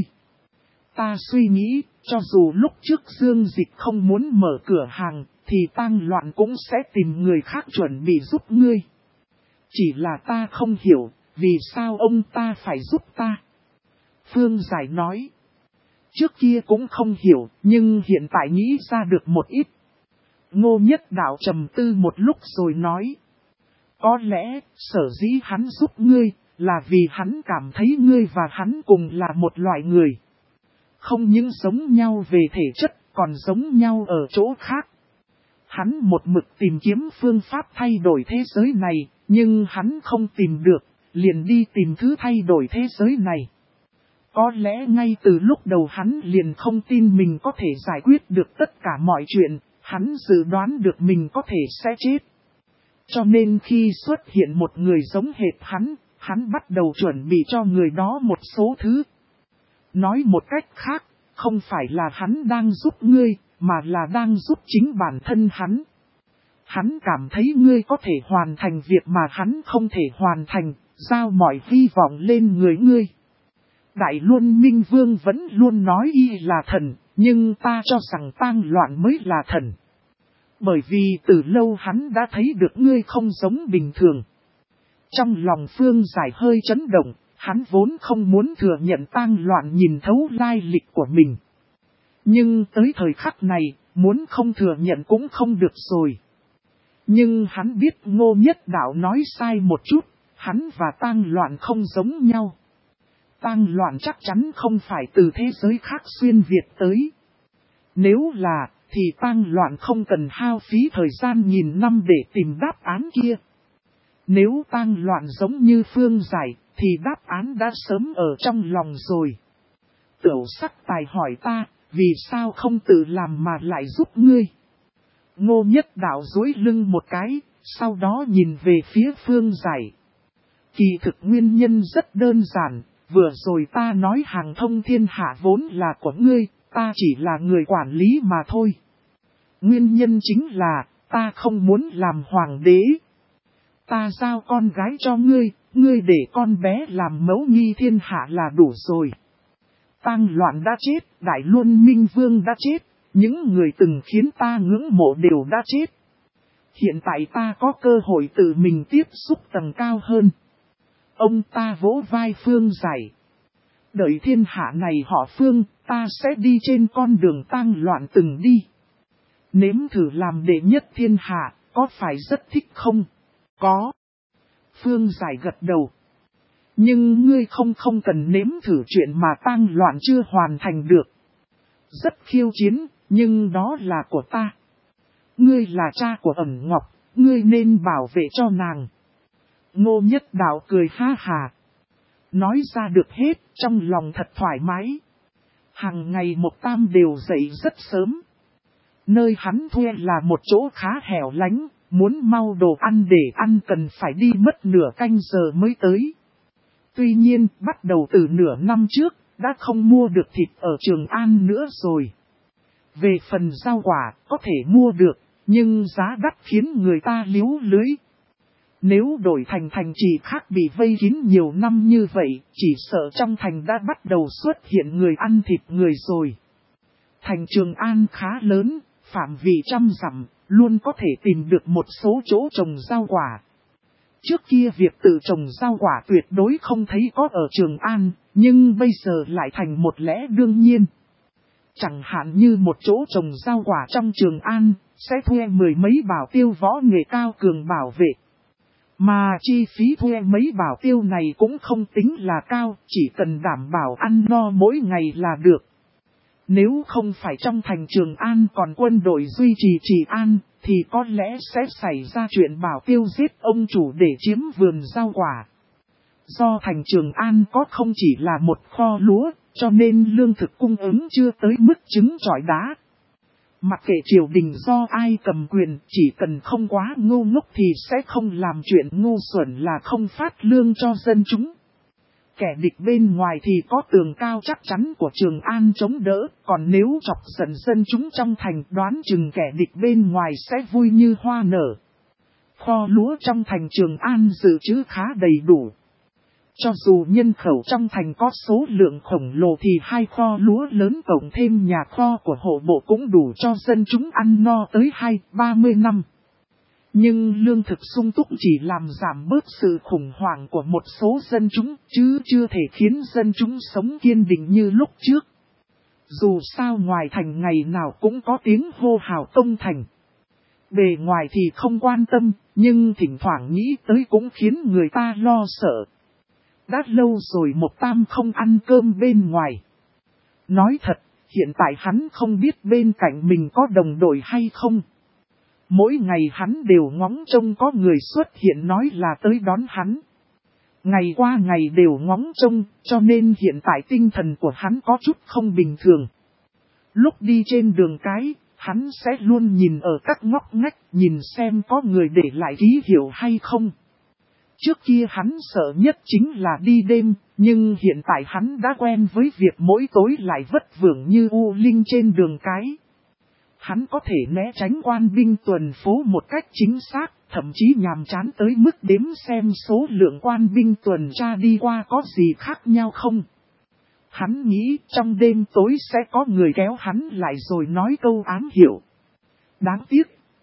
Ta suy nghĩ, cho dù lúc trước Dương Dịch không muốn mở cửa hàng, thì Tang Loạn cũng sẽ tìm người khác chuẩn bị giúp ngươi. Chỉ là ta không hiểu, vì sao ông ta phải giúp ta? Phương Giải nói. Trước kia cũng không hiểu, nhưng hiện tại nghĩ ra được một ít. Ngô Nhất Đạo trầm tư một lúc rồi nói. Có lẽ, sở dĩ hắn giúp ngươi, là vì hắn cảm thấy ngươi và hắn cùng là một loại người. Không những giống nhau về thể chất, còn giống nhau ở chỗ khác. Hắn một mực tìm kiếm phương pháp thay đổi thế giới này, nhưng hắn không tìm được, liền đi tìm thứ thay đổi thế giới này. Có lẽ ngay từ lúc đầu hắn liền không tin mình có thể giải quyết được tất cả mọi chuyện, hắn dự đoán được mình có thể sẽ chết. Cho nên khi xuất hiện một người giống hệt hắn bắt đầu chuẩn bị cho người đó một số thứ. Nói một cách khác, không phải là hắn đang giúp ngươi, mà là đang giúp chính bản thân hắn. Hắn cảm thấy ngươi có thể hoàn thành việc mà hắn không thể hoàn thành, giao mọi hy vọng lên người ngươi. Đại Luân Minh Vương vẫn luôn nói y là thần, nhưng ta cho rằng Tang Loạn mới là thần. Bởi vì từ lâu hắn đã thấy được ngươi không giống bình thường. Trong lòng Phương Giải hơi chấn động, hắn vốn không muốn thừa nhận Tang Loạn nhìn thấu lai lịch của mình. Nhưng tới thời khắc này, muốn không thừa nhận cũng không được rồi. Nhưng hắn biết Ngô Nhất Đạo nói sai một chút, hắn và Tang Loạn không giống nhau. Tang Loạn chắc chắn không phải từ thế giới khác xuyên Việt tới. Nếu là, thì Tang Loạn không cần hao phí thời gian nghìn năm để tìm đáp án kia. Nếu Tang Loạn giống như Phương Giải, thì đáp án đã sớm ở trong lòng rồi. Tiểu Sắc Tài hỏi ta, vì sao không tự làm mà lại giúp ngươi? Ngô Nhất Đạo duỗi lưng một cái, sau đó nhìn về phía Phương Giải. Kỳ thực nguyên nhân rất đơn giản, vừa rồi ta nói Hàng Thông thiên hạ vốn là của ngươi, ta chỉ là người quản lý mà thôi. Nguyên nhân chính là, ta không muốn làm hoàng đế. Ta giao con gái cho ngươi, ngươi để con bé làm mẫu nghi thiên hạ là đủ rồi. Tang Loạn đã chết, Đại Luân Minh Vương đã chết, những người từng khiến ta ngưỡng mộ đều đã chết. Hiện tại ta có cơ hội tự mình tiếp xúc tầng cao hơn. Ông ta vỗ vai Phương Giải. Đợi thiên hạ này họ Phương, ta sẽ đi trên con đường Tang Loạn từng đi. Nếm thử làm đệ nhất thiên hạ, có phải rất thích không? Có. Phương Giải gật đầu. Nhưng ngươi không cần nếm thử chuyện mà Tang Loạn chưa hoàn thành được. Rất khiêu chiến, nhưng đó là của ta. Ngươi là cha của Ẩn Ngọc, ngươi nên bảo vệ cho nàng. Ngô Nhất Đạo cười ha hà. Nói ra được hết, trong lòng thật thoải mái. Hàng ngày Mộc Tam đều dậy rất sớm. Nơi hắn thuê là một chỗ khá hẻo lánh, muốn mau đồ ăn để ăn cần phải đi mất nửa canh giờ mới tới. Tuy nhiên, bắt đầu từ nửa năm trước, đã không mua được thịt ở Trường An nữa rồi. Về phần rau quả, có thể mua được, nhưng giá đắt khiến người ta líu lưới. Nếu đổi thành thành trì khác bị vây kín nhiều năm như vậy, chỉ sợ trong thành đã bắt đầu xuất hiện người ăn thịt người rồi. Thành Trường An khá lớn, phạm vi trăm dặm, luôn có thể tìm được một số chỗ trồng rau quả. Trước kia việc tự trồng rau quả tuyệt đối không thấy có ở Trường An, nhưng bây giờ lại thành một lẽ đương nhiên. Chẳng hạn như một chỗ trồng rau quả trong Trường An, sẽ thuê mười mấy bảo tiêu võ nghệ cao cường bảo vệ. Mà chi phí thuê mấy bảo tiêu này cũng không tính là cao, chỉ cần đảm bảo ăn no mỗi ngày là được. Nếu không phải trong thành Trường An còn quân đội duy trì trị an, thì có lẽ sẽ xảy ra chuyện bảo tiêu giết ông chủ để chiếm vườn rau quả. Do thành Trường An có không chỉ là một kho lúa, cho nên lương thực cung ứng chưa tới mức trứng trọi đá. Mặc kệ triều đình do ai cầm quyền, chỉ cần không quá ngu ngốc thì sẽ không làm chuyện ngu xuẩn là không phát lương cho dân chúng. Kẻ địch bên ngoài thì có tường cao chắc chắn của Trường An chống đỡ, còn nếu chọc giận dân chúng trong thành đoán chừng kẻ địch bên ngoài sẽ vui như hoa nở. Kho lúa trong thành Trường An dự trữ khá đầy đủ. Cho dù nhân khẩu trong thành có số lượng khổng lồ thì hai kho lúa lớn cộng thêm nhà kho của hộ bộ cũng đủ cho dân chúng ăn no tới 20-30 năm. Nhưng lương thực sung túc chỉ làm giảm bớt sự khủng hoảng của một số dân chúng, chứ chưa thể khiến dân chúng sống kiên định như lúc trước. Dù sao ngoài thành ngày nào cũng có tiếng hô hào công thành. Bề ngoài thì không quan tâm, nhưng thỉnh thoảng nghĩ tới cũng khiến người ta lo sợ. Đã lâu rồi Mộc Tam không ăn cơm bên ngoài. Nói thật, hiện tại hắn không biết bên cạnh mình có đồng đội hay không. Mỗi ngày hắn đều ngóng trông có người xuất hiện nói là tới đón hắn. Ngày qua ngày đều ngóng trông, cho nên hiện tại tinh thần của hắn có chút không bình thường. Lúc đi trên đường cái, hắn sẽ luôn nhìn ở các ngóc ngách, nhìn xem có người để lại ký hiệu hay không. Trước kia hắn sợ nhất chính là đi đêm, nhưng hiện tại hắn đã quen với việc mỗi tối lại vất vưởng như u linh trên đường cái. Hắn có thể né tránh quan binh tuần phố một cách chính xác, thậm chí nhàm chán tới mức đếm xem số lượng quan binh tuần tra đi qua có gì khác nhau không. Hắn nghĩ trong đêm tối sẽ có người kéo hắn lại rồi nói câu ám hiệu. Đáng tiếc.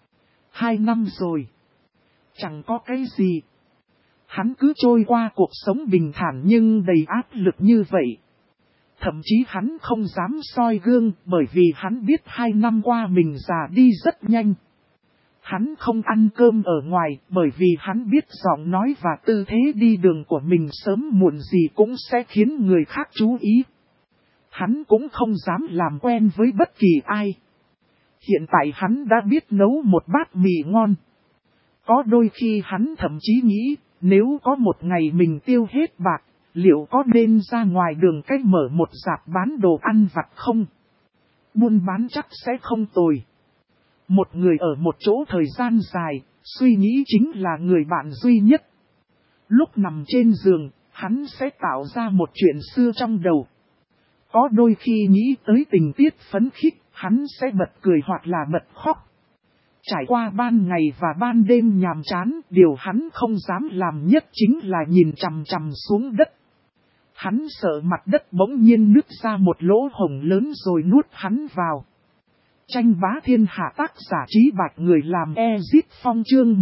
2 năm rồi. Chẳng có cái gì. Hắn cứ trôi qua cuộc sống bình thản nhưng đầy áp lực như vậy. Thậm chí hắn không dám soi gương bởi vì hắn biết 2 năm qua mình già đi rất nhanh. Hắn không ăn cơm ở ngoài bởi vì hắn biết giọng nói và tư thế đi đường của mình sớm muộn gì cũng sẽ khiến người khác chú ý. Hắn cũng không dám làm quen với bất kỳ ai. Hiện tại hắn đã biết nấu một bát mì ngon. Có đôi khi hắn thậm chí nghĩ, nếu có một ngày mình tiêu hết bạc, liệu có nên ra ngoài đường cách mở một rạp bán đồ ăn vặt không? Buôn bán chắc sẽ không tồi. Một người ở một chỗ thời gian dài, suy nghĩ chính là người bạn duy nhất. Lúc nằm trên giường, hắn sẽ tạo ra một chuyện xưa trong đầu. Có đôi khi nghĩ tới tình tiết phấn khích, hắn sẽ bật cười hoặc là bật khóc. Trải qua ban ngày và ban đêm nhàm chán, điều hắn không dám làm nhất chính là nhìn chằm chằm xuống đất. Hắn sợ mặt đất bỗng nhiên nứt ra một lỗ hổng lớn rồi nuốt hắn vào. Tranh bá thiên hạ tác giả Trí Bạch người làm Ezit Phong chương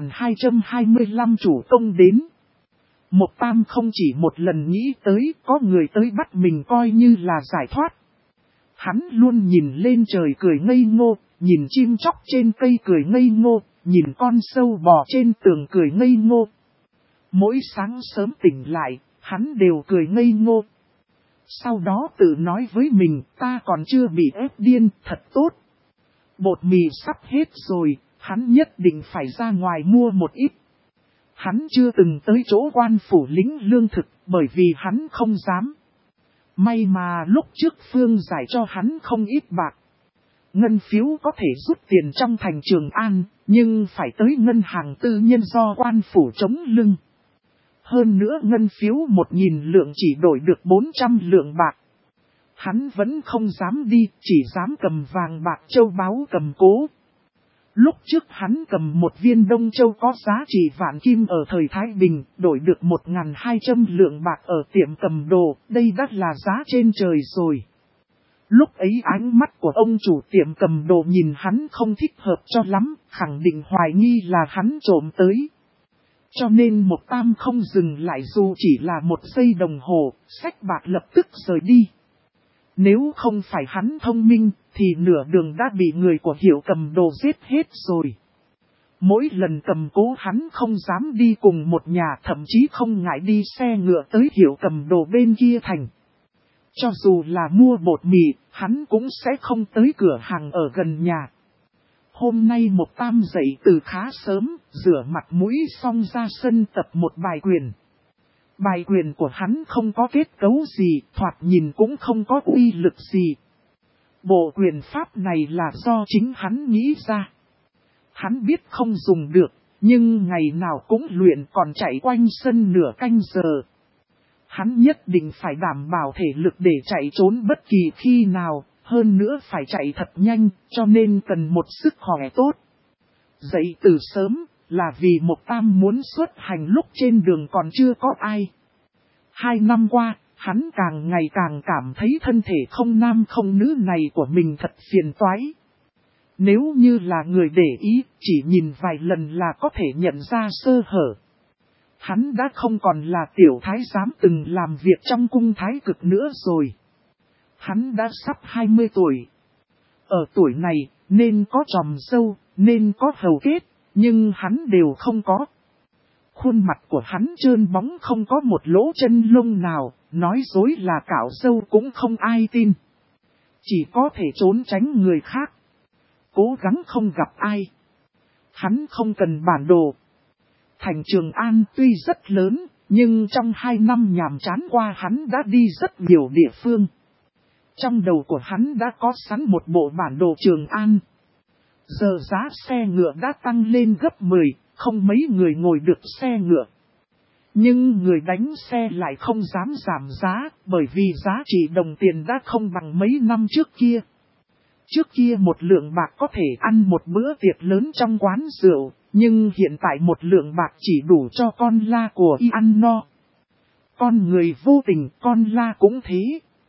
1225 chủ công đến. Mộc Tam không chỉ một lần nghĩ tới có người tới bắt mình coi như là giải thoát. Hắn luôn nhìn lên trời cười ngây ngô, nhìn chim chóc trên cây cười ngây ngô, nhìn con sâu bò trên tường cười ngây ngô. Mỗi sáng sớm tỉnh lại, hắn đều cười ngây ngô. Sau đó tự nói với mình, ta còn chưa bị ép điên, thật tốt. Bột mì sắp hết rồi, hắn nhất định phải ra ngoài mua một ít. Hắn chưa từng tới chỗ quan phủ lính lương thực, bởi vì hắn không dám. May mà lúc trước Phương giải cho hắn không ít bạc. Ngân phiếu có thể rút tiền trong thành Trường An, nhưng phải tới ngân hàng tư nhân do quan phủ chống lưng. Hơn nữa ngân phiếu 1000 lượng chỉ đổi được 400 lượng bạc. Hắn vẫn không dám đi, chỉ dám cầm vàng bạc châu báu cầm cố. Lúc trước hắn cầm một viên Đông Châu có giá trị vạn kim ở thời Thái Bình, đổi được 1.200 lượng bạc ở tiệm cầm đồ, đây đã là giá trên trời rồi. Lúc ấy ánh mắt của ông chủ tiệm cầm đồ nhìn hắn không thích hợp cho lắm, khẳng định hoài nghi là hắn trộm tới. Cho nên Mộc Tam không dừng lại dù chỉ là 1 giây đồng hồ, xách bạc lập tức rời đi. Nếu không phải hắn thông minh, thì nửa đường đã bị người của Hiểu cầm đồ giết hết rồi. Mỗi lần cầm cố hắn không dám đi cùng một nhà, thậm chí không ngại đi xe ngựa tới Hiểu cầm đồ bên kia thành. Cho dù là mua bột mì, hắn cũng sẽ không tới cửa hàng ở gần nhà. Hôm nay Mộc Tam dậy từ khá sớm, rửa mặt mũi xong ra sân tập một bài quyền. Bài quyền của hắn không có kết cấu gì, thoạt nhìn cũng không có uy lực gì. Bộ quyền pháp này là do chính hắn nghĩ ra. Hắn biết không dùng được, nhưng ngày nào cũng luyện còn chạy quanh sân nửa canh giờ. Hắn nhất định phải đảm bảo thể lực để chạy trốn bất kỳ khi nào, hơn nữa phải chạy thật nhanh, cho nên cần một sức khỏe tốt. Dậy từ sớm, là vì Mộc Tam muốn xuất hành lúc trên đường còn chưa có ai. 2 năm qua, hắn càng ngày càng cảm thấy thân thể không nam không nữ này của mình thật phiền toái. Nếu như là người để ý, chỉ nhìn vài lần là có thể nhận ra sơ hở. Hắn đã không còn là tiểu thái giám từng làm việc trong cung thái cực nữa rồi. Hắn đã sắp 20 tuổi. Ở tuổi này, nên có chòm râu, nên có hầu kết, nhưng hắn đều không có. Khuôn mặt của hắn trơn bóng không có một lỗ chân lông nào, nói dối là cạo râu cũng không ai tin. Chỉ có thể trốn tránh người khác. Cố gắng không gặp ai. Hắn không cần bản đồ. Thành Trường An tuy rất lớn, nhưng trong 2 năm nhàm chán qua hắn đã đi rất nhiều địa phương. Trong đầu của hắn đã có sẵn một bộ bản đồ Trường An. Giờ giá xe ngựa đã tăng lên gấp 10, không mấy người ngồi được xe ngựa. Nhưng người đánh xe lại không dám giảm giá, bởi vì giá trị đồng tiền đã không bằng mấy năm trước kia. Trước kia 1 lượng bạc có thể ăn một bữa tiệc lớn trong quán rượu, nhưng hiện tại 1 lượng bạc chỉ đủ cho con la của y ăn no. Con người vô tình, con la cũng thế.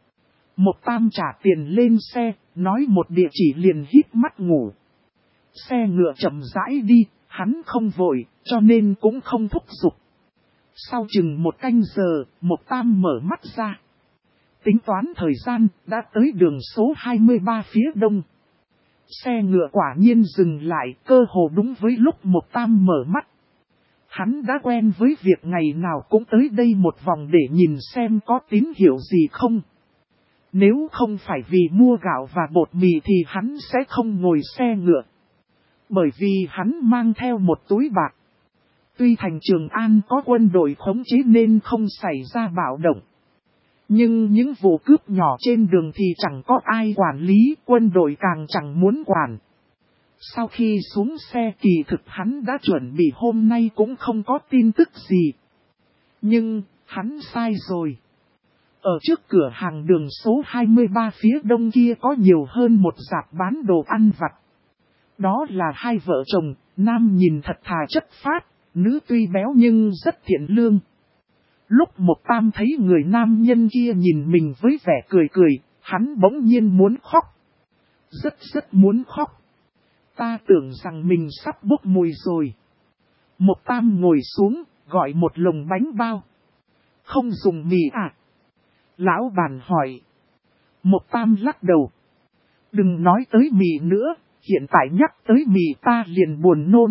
Mộc Tam trả tiền lên xe, nói một địa chỉ liền hít mắt ngủ. Xe ngựa chậm rãi đi, hắn không vội, cho nên cũng không thúc giục. Sau chừng 1 canh giờ, Mộc Tam mở mắt ra. Tính toán thời gian, đã tới đường số 23 phía đông. Xe ngựa quả nhiên dừng lại, cơ hồ đúng với lúc Mộc Tam mở mắt. Hắn đã quen với việc ngày nào cũng tới đây một vòng để nhìn xem có tín hiệu gì không. Nếu không phải vì mua gạo và bột mì thì hắn sẽ không ngồi xe ngựa. Bởi vì hắn mang theo một túi bạc. Tuy thành Trường An có quân đội khống chế nên không xảy ra bạo động. Nhưng những vụ cướp nhỏ trên đường thì chẳng có ai quản lý, quân đội càng chẳng muốn quản. Sau khi xuống xe kỳ thực hắn đã chuẩn bị hôm nay cũng không có tin tức gì. Nhưng, hắn sai rồi. Ở trước cửa hàng đường số 23 phía đông kia có nhiều hơn một rạp bán đồ ăn vặt. Đó là 2 vợ chồng, nam nhìn thật thà chất phác, nữ tuy béo nhưng rất thiện lương. Lúc Mộc Tam thấy người nam nhân kia nhìn mình với vẻ cười cười, hắn bỗng nhiên muốn khóc. Rất muốn khóc. Ta tưởng rằng mình sắp bốc mùi rồi. Mộc Tam ngồi xuống, gọi một lồng bánh bao. Không dùng mì à? Lão bản hỏi. Mộc Tam lắc đầu. Đừng nói tới mì nữa, hiện tại nhắc tới mì ta liền buồn nôn.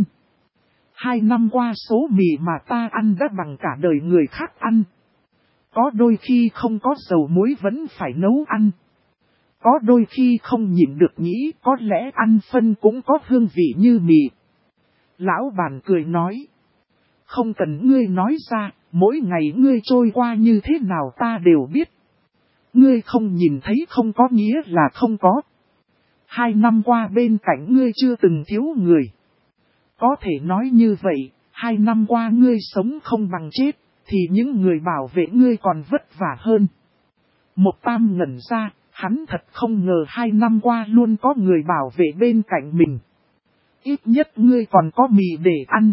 2 năm qua số mì mà ta ăn đã bằng cả đời người khác ăn. Có đôi khi không có dầu muối vẫn phải nấu ăn. Có đôi khi không nhịn được nghĩ có lẽ ăn phân cũng có hương vị như mì. Lão bản cười nói. Không cần ngươi nói ra, mỗi ngày ngươi trôi qua như thế nào ta đều biết. Ngươi không nhìn thấy không có nghĩa là không có. 2 năm qua bên cạnh ngươi chưa từng thiếu người. Có thể nói như vậy, 2 năm qua ngươi sống không bằng chết, thì những người bảo vệ ngươi còn vất vả hơn. Mộc Tam ngẩn ra, Hắn thật không ngờ 2 năm qua luôn có người bảo vệ bên cạnh mình. Ít nhất ngươi còn có mì để ăn.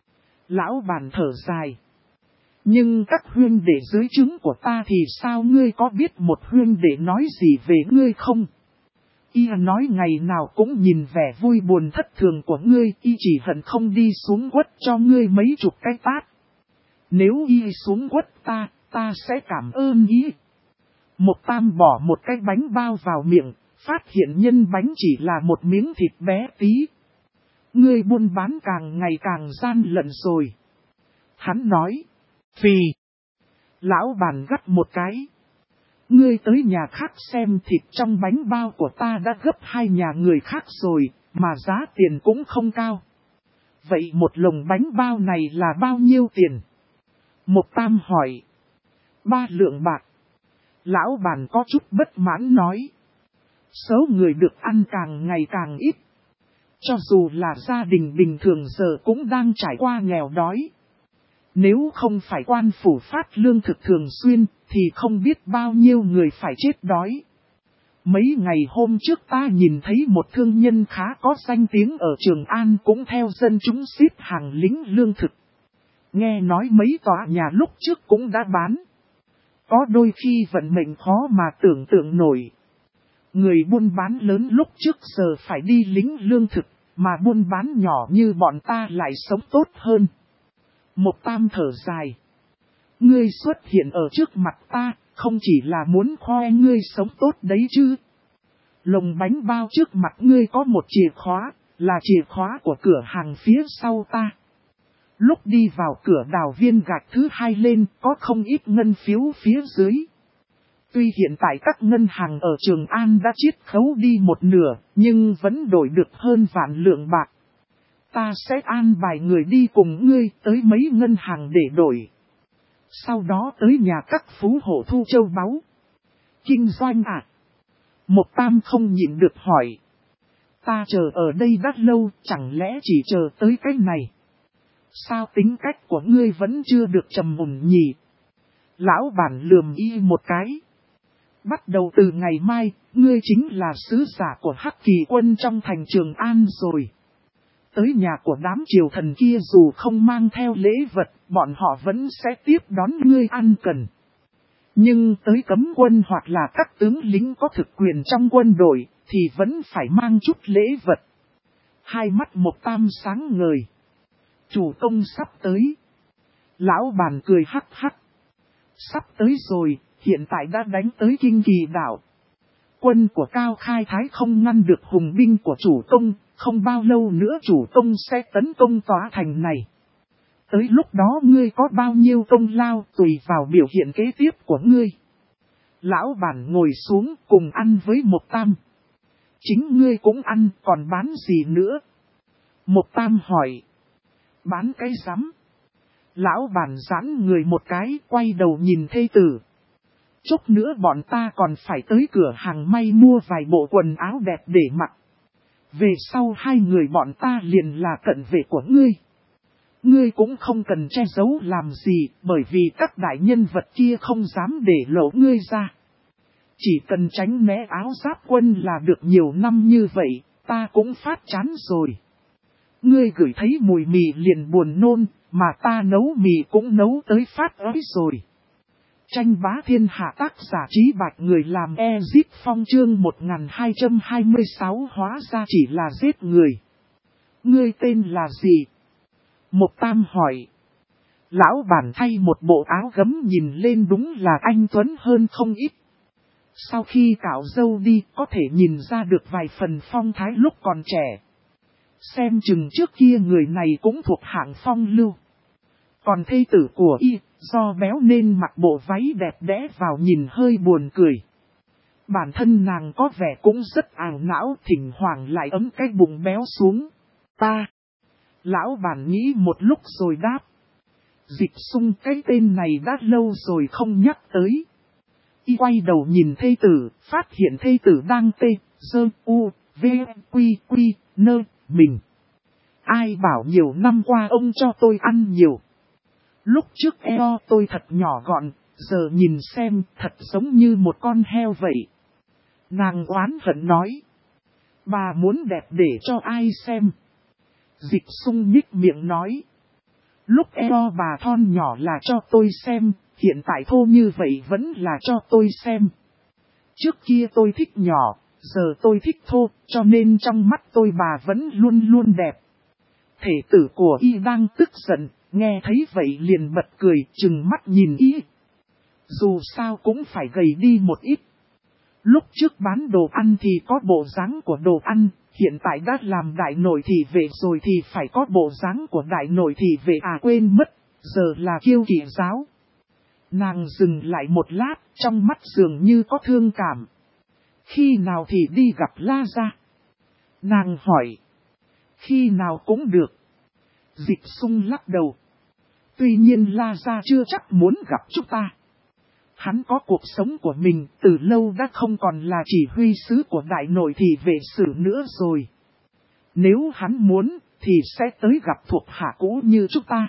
Lão bản thở dài. Nhưng các huynh đệ dưới trướng của ta thì sao, ngươi có biết một huynh đệ nói gì về ngươi không? Y nói ngày nào cũng nhìn vẻ vui buồn thất thường của ngươi, y chỉ hận không đi xuống quất cho ngươi mấy chục cái tát. Nếu y xuống quất ta sẽ cảm ơn y. Một Tam bỏ một cái bánh bao vào miệng, phát hiện nhân bánh chỉ là một miếng thịt bé tí. Ngươi buôn bán càng ngày càng gian lận rồi. Hắn nói. Phì. Lão bản gắt một cái. Ngươi tới nhà khác xem, thịt trong bánh bao của ta đã gấp 2 nhà người khác rồi, mà giá tiền cũng không cao. Vậy một lồng bánh bao này là bao nhiêu tiền? Một Tam hỏi. 3 lượng bạc. Lão bản có chút bất mãn nói. Số người được ăn càng ngày càng ít. Cho dù là gia đình bình thường giờ cũng đang trải qua nghèo đói. Nếu không phải quan phủ phát lương thực thường xuyên, thì không biết bao nhiêu người phải chết đói. Mấy ngày hôm trước ta nhìn thấy một thương nhân khá có danh tiếng ở Trường An cũng theo dân chúng xếp hàng lính lương thực. Nghe nói mấy tòa nhà lúc trước cũng đã bán. Có đôi khi vận mệnh khó mà tưởng tượng nổi. Người buôn bán lớn lúc trước giờ phải đi lính lương thực, mà buôn bán nhỏ như bọn ta lại sống tốt hơn. Một Tam thở dài. Ngươi xuất hiện ở trước mặt ta, không chỉ là muốn khoe ngươi sống tốt đấy chứ. Lồng bánh bao trước mặt ngươi có một chìa khóa, là chìa khóa của cửa hàng phía sau ta. Lúc đi vào cửa đào viên gạch thứ 2 lên, có không ít ngân phiếu phía dưới. Tuy hiện tại các ngân hàng ở Trường An đã chiết khấu đi một nửa, nhưng vẫn đổi được hơn vạn lượng bạc. Ta sẽ an bài người đi cùng ngươi tới mấy ngân hàng để đổi. Sau đó tới nhà các phú hộ thu châu báu. Kinh doanh à? Một Tam không nhịn được hỏi. Ta chờ ở đây đã lâu, chẳng lẽ chỉ chờ tới cái này? Sao tính cách của ngươi vẫn chưa được trầm ổn nhỉ? Lão bản lườm y một cái. Bắt đầu từ ngày mai, ngươi chính là sứ giả của Hắc Kỳ quân trong thành Trường An rồi. Tới nhà của đám triều thần kia dù không mang theo lễ vật, bọn họ vẫn sẽ tiếp đón ngươi ăn cần. Nhưng tới cấm quân hoặc là các tướng lính có thực quyền trong quân đội, thì vẫn phải mang chút lễ vật. Hai mắt Một Tam sáng ngời. Chủ công sắp tới. Lão bản cười hắc hắc. Sắp tới rồi, hiện tại đã đánh tới Kinh Kỳ đảo. Quân của Cao Khai Thái không ngăn được hùng binh của chủ công, không bao lâu nữa chủ công sẽ tấn công tòa thành này. Tới lúc đó ngươi có bao nhiêu công lao tùy vào biểu hiện kế tiếp của ngươi. Lão bản ngồi xuống cùng ăn với Một Tam. Chính ngươi cũng ăn, còn bán gì nữa? Một Tam hỏi. Bán cái rắm. Lão bản giãn người một cái, quay đầu nhìn thê tử. Chút nữa bọn ta còn phải tới cửa hàng may mua vài bộ quần áo đẹp để mặc. Về sau 2 người bọn ta liền là cận vệ của ngươi. Ngươi cũng không cần che giấu làm gì, bởi vì các đại nhân vật kia không dám để lộ ngươi ra. Chỉ cần tránh né áo giáp quân là được, nhiều năm như vậy, ta cũng phát chán rồi. Ngươi gửi thấy mùi mì liền buồn nôn, mà ta nấu mì cũng nấu tới phát ới rồi. Tranh bá thiên hạ, tác giả Trí Bạch, người làm Ezip Phong, chương 1226, hóa ra chỉ là giết người. Ngươi tên là gì? Một Tam hỏi. Lão bản thay một bộ áo gấm nhìn lên đúng là anh tuấn hơn không ít. Sau khi cạo râu đi có thể nhìn ra được vài phần phong thái lúc còn trẻ. Xem chừng trước kia người này cũng thuộc hạng phong lưu. Còn thê tử của y, do béo nên mặc bộ váy đẹp đẽ vào nhìn hơi buồn cười. Bản thân nàng có vẻ cũng rất ảo não, thỉnh thoảng lại ấm cái bụng béo xuống. Ta. Lão bản nghĩ một lúc rồi đáp. Dịch Sung, cái tên này đã lâu rồi không nhắc tới. Y quay đầu nhìn thê tử, phát hiện thê tử đang tê, sơ, u, v, quy, nơ, mình. Ai bảo nhiều năm qua ông cho tôi ăn nhiều. Lúc trước eo tôi thật nhỏ gọn, giờ nhìn xem thật giống như một con heo vậy. Nàng oán hận nói. Bà muốn đẹp để cho ai xem? Dịch Sung nhích miệng nói. Lúc eo bà thon nhỏ là cho tôi xem, hiện tại thô như vậy vẫn là cho tôi xem. Trước kia tôi thích nhỏ, giờ tôi thích thô, cho nên trong mắt tôi bà vẫn luôn luôn đẹp. Thể tử của y đang tức giận, nghe thấy vậy liền bật cười, trừng mắt nhìn y. Dù sao cũng phải gầy đi một ít. Lúc trước bán đồ ăn thì có bộ dáng của đồ ăn, hiện tại đã làm đại nội thị vệ rồi thì phải có bộ dáng của đại nội thị vệ quên mất, giờ là kiêu kỵ giáo. Nàng dừng lại một lát, trong mắt dường như có thương cảm. Khi nào thì đi gặp La Gia? Nàng hỏi. Khi nào cũng được. Dịch Sung lắc đầu. Tuy nhiên La Gia chưa chắc muốn gặp chúng ta. Hắn có cuộc sống của mình, từ lâu đã không còn là chỉ huy sứ của đại nội thị vệ sử nữa rồi. Nếu hắn muốn, thì sẽ tới gặp thuộc hạ cũ như chúng ta.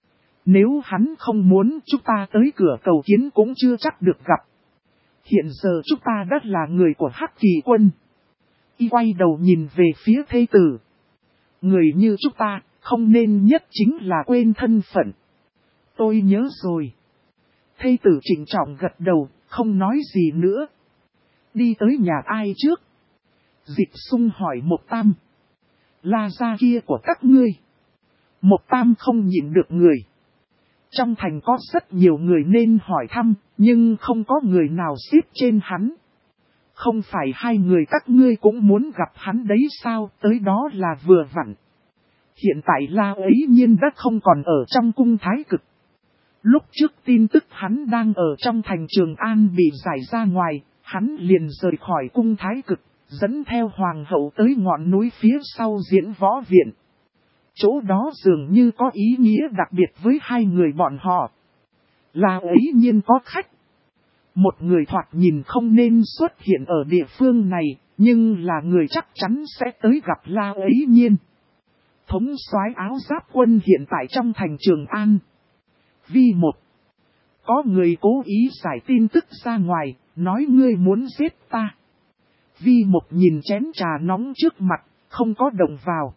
Nếu hắn không muốn, chúng ta tới cửa cầu kiến cũng chưa chắc được gặp. Hiện giờ chúng ta đã là người của Hắc Kỳ quân. Y quay đầu nhìn về phía thê tử. Người như chúng ta, không nên nhất chính là quên thân phận. Tôi nhớ rồi. Thê tử trịnh trọng gật đầu, không nói gì nữa. Đi tới nhà ai trước? Dịch Sung hỏi Mộc Tam. La Gia kia của các ngươi. Mộc Tam không nhịn được người. Trong thành có rất nhiều người nên hỏi thăm, nhưng không có người nào xếp trên hắn. Không phải hai người các ngươi cũng muốn gặp hắn đấy sao, tới đó là vừa vặn. Hiện tại La ấy nhiên đã không còn ở trong cung Thái Cực. Lúc trước tin tức hắn đang ở trong thành Trường An bị giải ra ngoài, hắn liền rời khỏi cung Thái Cực, dẫn theo hoàng hậu tới ngọn núi phía sau Diễn Võ Viện. Chỗ đó dường như có ý nghĩa đặc biệt với hai người bọn họ. La ấy nhiên có khách. Một người thoạt nhìn không nên xuất hiện ở địa phương này, nhưng là người chắc chắn sẽ tới gặp La ấy nhiên. Thống soái áo giáp quân hiện tại trong thành Trường An. Vi một. Có người cố ý giải tin tức ra ngoài, nói ngươi muốn giết ta. Vi một nhìn chén trà nóng trước mặt, không có động vào.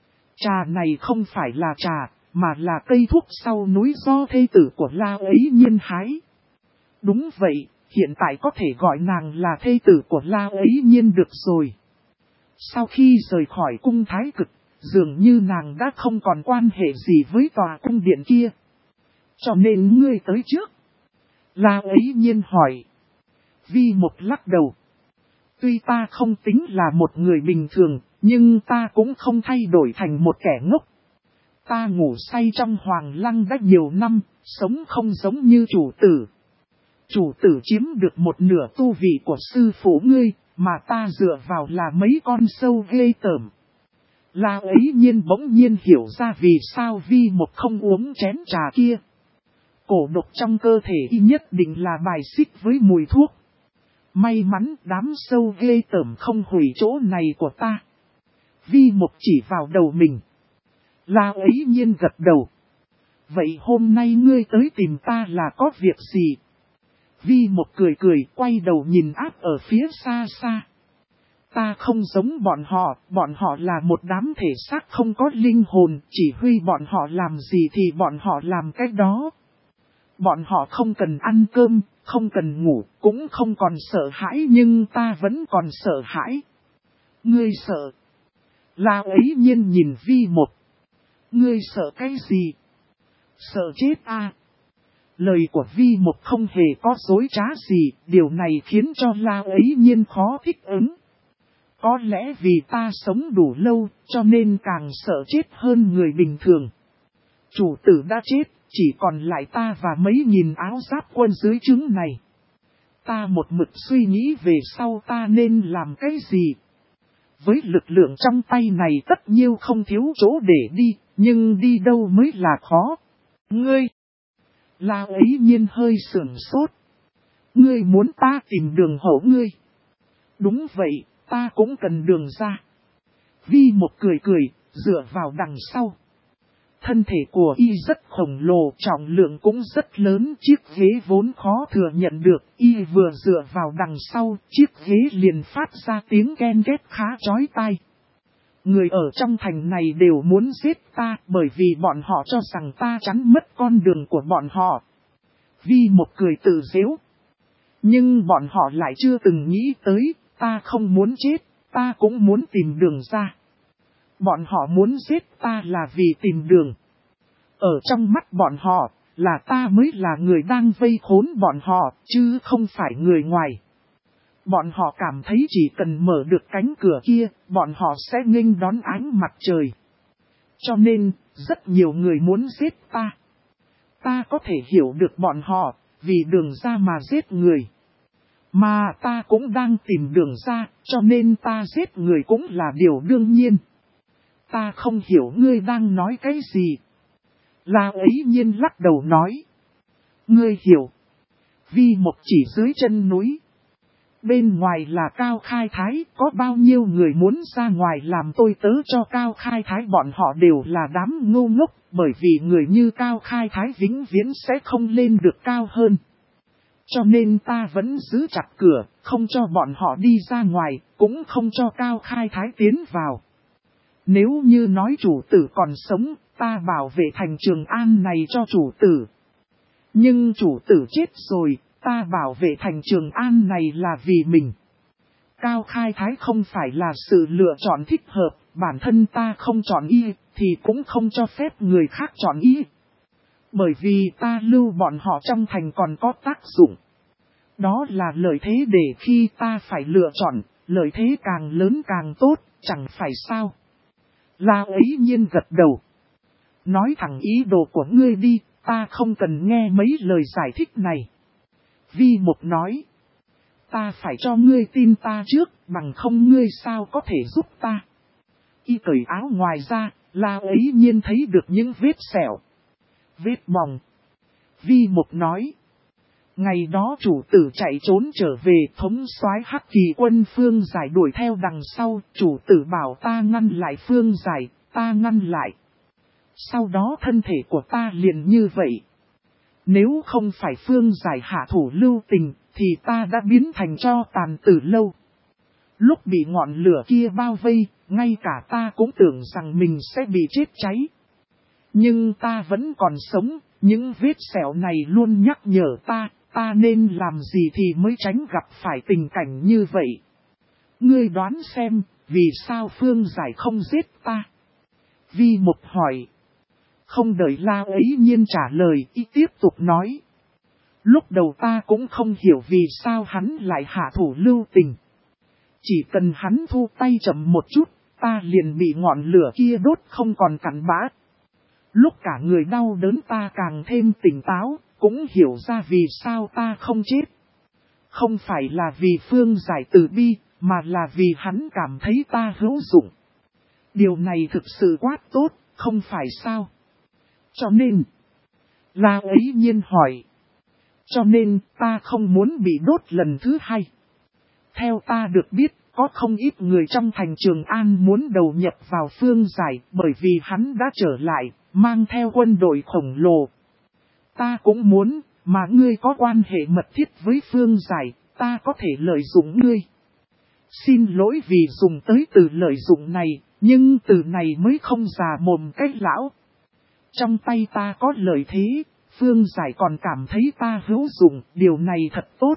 Trà này không phải là trà, mà là cây thuốc sau núi do thê tử của La ấy nhiên hái. Đúng vậy, hiện tại có thể gọi nàng là thê tử của La ấy nhiên được rồi. Sau khi rời khỏi cung Thái Cực, dường như nàng đã không còn quan hệ gì với tòa cung điện kia. Cho nên ngươi tới trước. La ấy nhiên hỏi. Vi một lắc đầu. Tuy ta không tính là một người bình thường, nhưng ta cũng không thay đổi thành một kẻ ngốc. Ta ngủ say trong hoàng lăng đã nhiều năm, sống không giống như chủ tử. Chủ tử chiếm được một nửa tu vị của sư phụ ngươi, mà ta dựa vào là mấy con sâu ghê tởm. La ấy nhiên bỗng nhiên hiểu ra vì sao Vi một không uống chén trà kia. Cổ độc trong cơ thể y nhất định là bài xích với mùi thuốc. May mắn đám sâu ghê tởm không hủy chỗ này của ta. Vi một chỉ vào đầu mình. La ấy nhiên gật đầu. Vậy hôm nay ngươi tới tìm ta là có việc gì? Vi một cười cười quay đầu nhìn áp ở phía xa xa. Ta không giống bọn họ là một đám thể xác không có linh hồn, chỉ huy bọn họ làm gì thì bọn họ làm cái đó. Bọn họ không cần ăn cơm, không cần ngủ, cũng không còn sợ hãi nhưng ta vẫn còn sợ hãi. Ngươi sợ? La ấy nhiên nhìn Vi một. Ngươi sợ cái gì? Sợ chết à? Lời của Vi một không hề có dối trá gì, điều này khiến cho La ấy nhiên khó thích ứng. Có lẽ vì ta sống đủ lâu, cho nên càng sợ chết hơn người bình thường. Chủ tử đã chết, chỉ còn lại ta và mấy nghìn áo giáp quân dưới trướng này. Ta một mực suy nghĩ về sau ta nên làm cái gì. Với lực lượng trong tay này tất nhiêu không thiếu chỗ để đi, nhưng đi đâu mới là khó. Ngươi! La ấy nhiên hơi sửng sốt. Ngươi muốn ta tìm đường hộ ngươi. Đúng vậy, ta cũng cần đường ra. Vi một cười cười, dựa vào đằng sau. Thân thể của y rất khổng lồ, trọng lượng cũng rất lớn, chiếc ghế vốn khó thừa nhận được, y vừa dựa vào đằng sau, chiếc ghế liền phát ra tiếng ken két khá chói tai. Người ở trong thành này đều muốn giết ta, bởi vì bọn họ cho rằng ta chắn mất con đường của bọn họ. Vi một cười tự giễu. Nhưng bọn họ lại chưa từng nghĩ tới, ta không muốn chết, ta cũng muốn tìm đường ra. Bọn họ muốn giết ta là vì tìm đường. Ở trong mắt bọn họ, là ta mới là người đang vây khốn bọn họ, chứ không phải người ngoài. Bọn họ cảm thấy chỉ cần mở được cánh cửa kia, bọn họ sẽ nghênh đón ánh mặt trời. Cho nên, rất nhiều người muốn giết ta. Ta có thể hiểu được bọn họ, vì đường ra mà giết người. Mà ta cũng đang tìm đường ra, cho nên ta giết người cũng là điều đương nhiên. Ta không hiểu ngươi đang nói cái gì. La ấy nhiên lắc đầu nói. Ngươi hiểu. Vi một chỉ dưới chân núi. Bên ngoài là Cao Khai Thái, có bao nhiêu người muốn ra ngoài làm tôi tớ cho Cao Khai Thái, bọn họ đều là đám ngu ngốc, bởi vì người như Cao Khai Thái vĩnh viễn sẽ không lên được cao hơn. Cho nên ta vẫn giữ chặt cửa, không cho bọn họ đi ra ngoài, cũng không cho Cao Khai Thái tiến vào. Nếu như nói chủ tử còn sống, ta bảo vệ thành Trường An này cho chủ tử. Nhưng chủ tử chết rồi, ta bảo vệ thành Trường An này là vì mình. Cao Khai Thái không phải là sự lựa chọn thích hợp, bản thân ta không chọn y, thì cũng không cho phép người khác chọn y. Bởi vì ta lưu bọn họ trong thành còn có tác dụng. Đó là lợi thế để khi ta phải lựa chọn, lợi thế càng lớn càng tốt, chẳng phải sao. La ấy nhiên gật đầu. Nói thẳng ý đồ của ngươi đi, ta không cần nghe mấy lời giải thích này. Vi Mục nói. Ta phải cho ngươi tin ta trước, bằng không ngươi sao có thể giúp ta. Y cởi áo ngoài ra, La ấy nhiên thấy được những vết sẹo, vết bòng. Vi Mục nói. Ngày đó chủ tử chạy trốn trở về, thống soái Hắc Kỳ quân Phương Giải đuổi theo đằng sau, chủ tử bảo ta ngăn lại Phương Giải, ta ngăn lại. Sau đó thân thể của ta liền như vậy. Nếu không phải Phương Giải hạ thủ lưu tình, thì ta đã biến thành tro tàn từ lâu. Lúc bị ngọn lửa kia bao vây, ngay cả ta cũng tưởng rằng mình sẽ bị chết cháy. Nhưng ta vẫn còn sống, những vết sẹo này luôn nhắc nhở ta nên làm gì thì mới tránh gặp phải tình cảnh như vậy. Ngươi đoán xem, vì sao Phương Giải không giết ta? Vi Mục hỏi. Không đợi La ấy nhiên trả lời, y tiếp tục nói. Lúc đầu ta cũng không hiểu vì sao hắn lại hạ thủ lưu tình. Chỉ cần hắn thu tay chậm một chút, ta liền bị ngọn lửa kia đốt không còn cặn bã. Lúc cả người đau đớn ta càng thêm tỉnh táo, cũng hiểu ra vì sao ta không chết. Không phải là vì Phương Giải từ bi, mà là vì hắn cảm thấy ta hữu dụng. Điều này thực sự quá tốt, không phải sao? Cho nên, La ấy nhiên hỏi. Cho nên ta không muốn bị đốt lần thứ hai. Theo ta được biết, có không ít người trong thành Trường An muốn đầu nhập vào Phương Giải, bởi vì hắn đã trở lại, mang theo quân đội khổng lồ. Ta cũng muốn, mà ngươi có quan hệ mật thiết với Phương Giải, ta có thể lợi dụng ngươi. Xin lỗi vì dùng tới từ lợi dụng này, nhưng từ này mới không già mồm cách lão. Trong tay ta có lợi thế, Phương Giải còn cảm thấy ta hữu dụng, điều này thật tốt.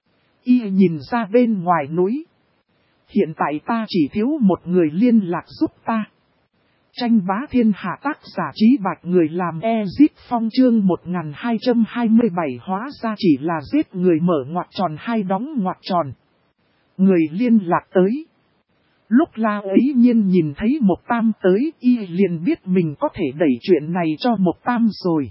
Y nhìn ra bên ngoài núi. Hiện tại ta chỉ thiếu một người liên lạc giúp ta. Tranh bá thiên hạ, tác giả Trí Bạch, người làm Ezit Phong, chương 1227, hóa ra chỉ là giết người mở ngoặc tròn hay đóng ngoặc tròn. Người liên lạc tới. Lúc La ấy nhiên nhìn thấy Mộc Tam tới, y liền biết mình có thể đẩy chuyện này cho Mộc Tam rồi.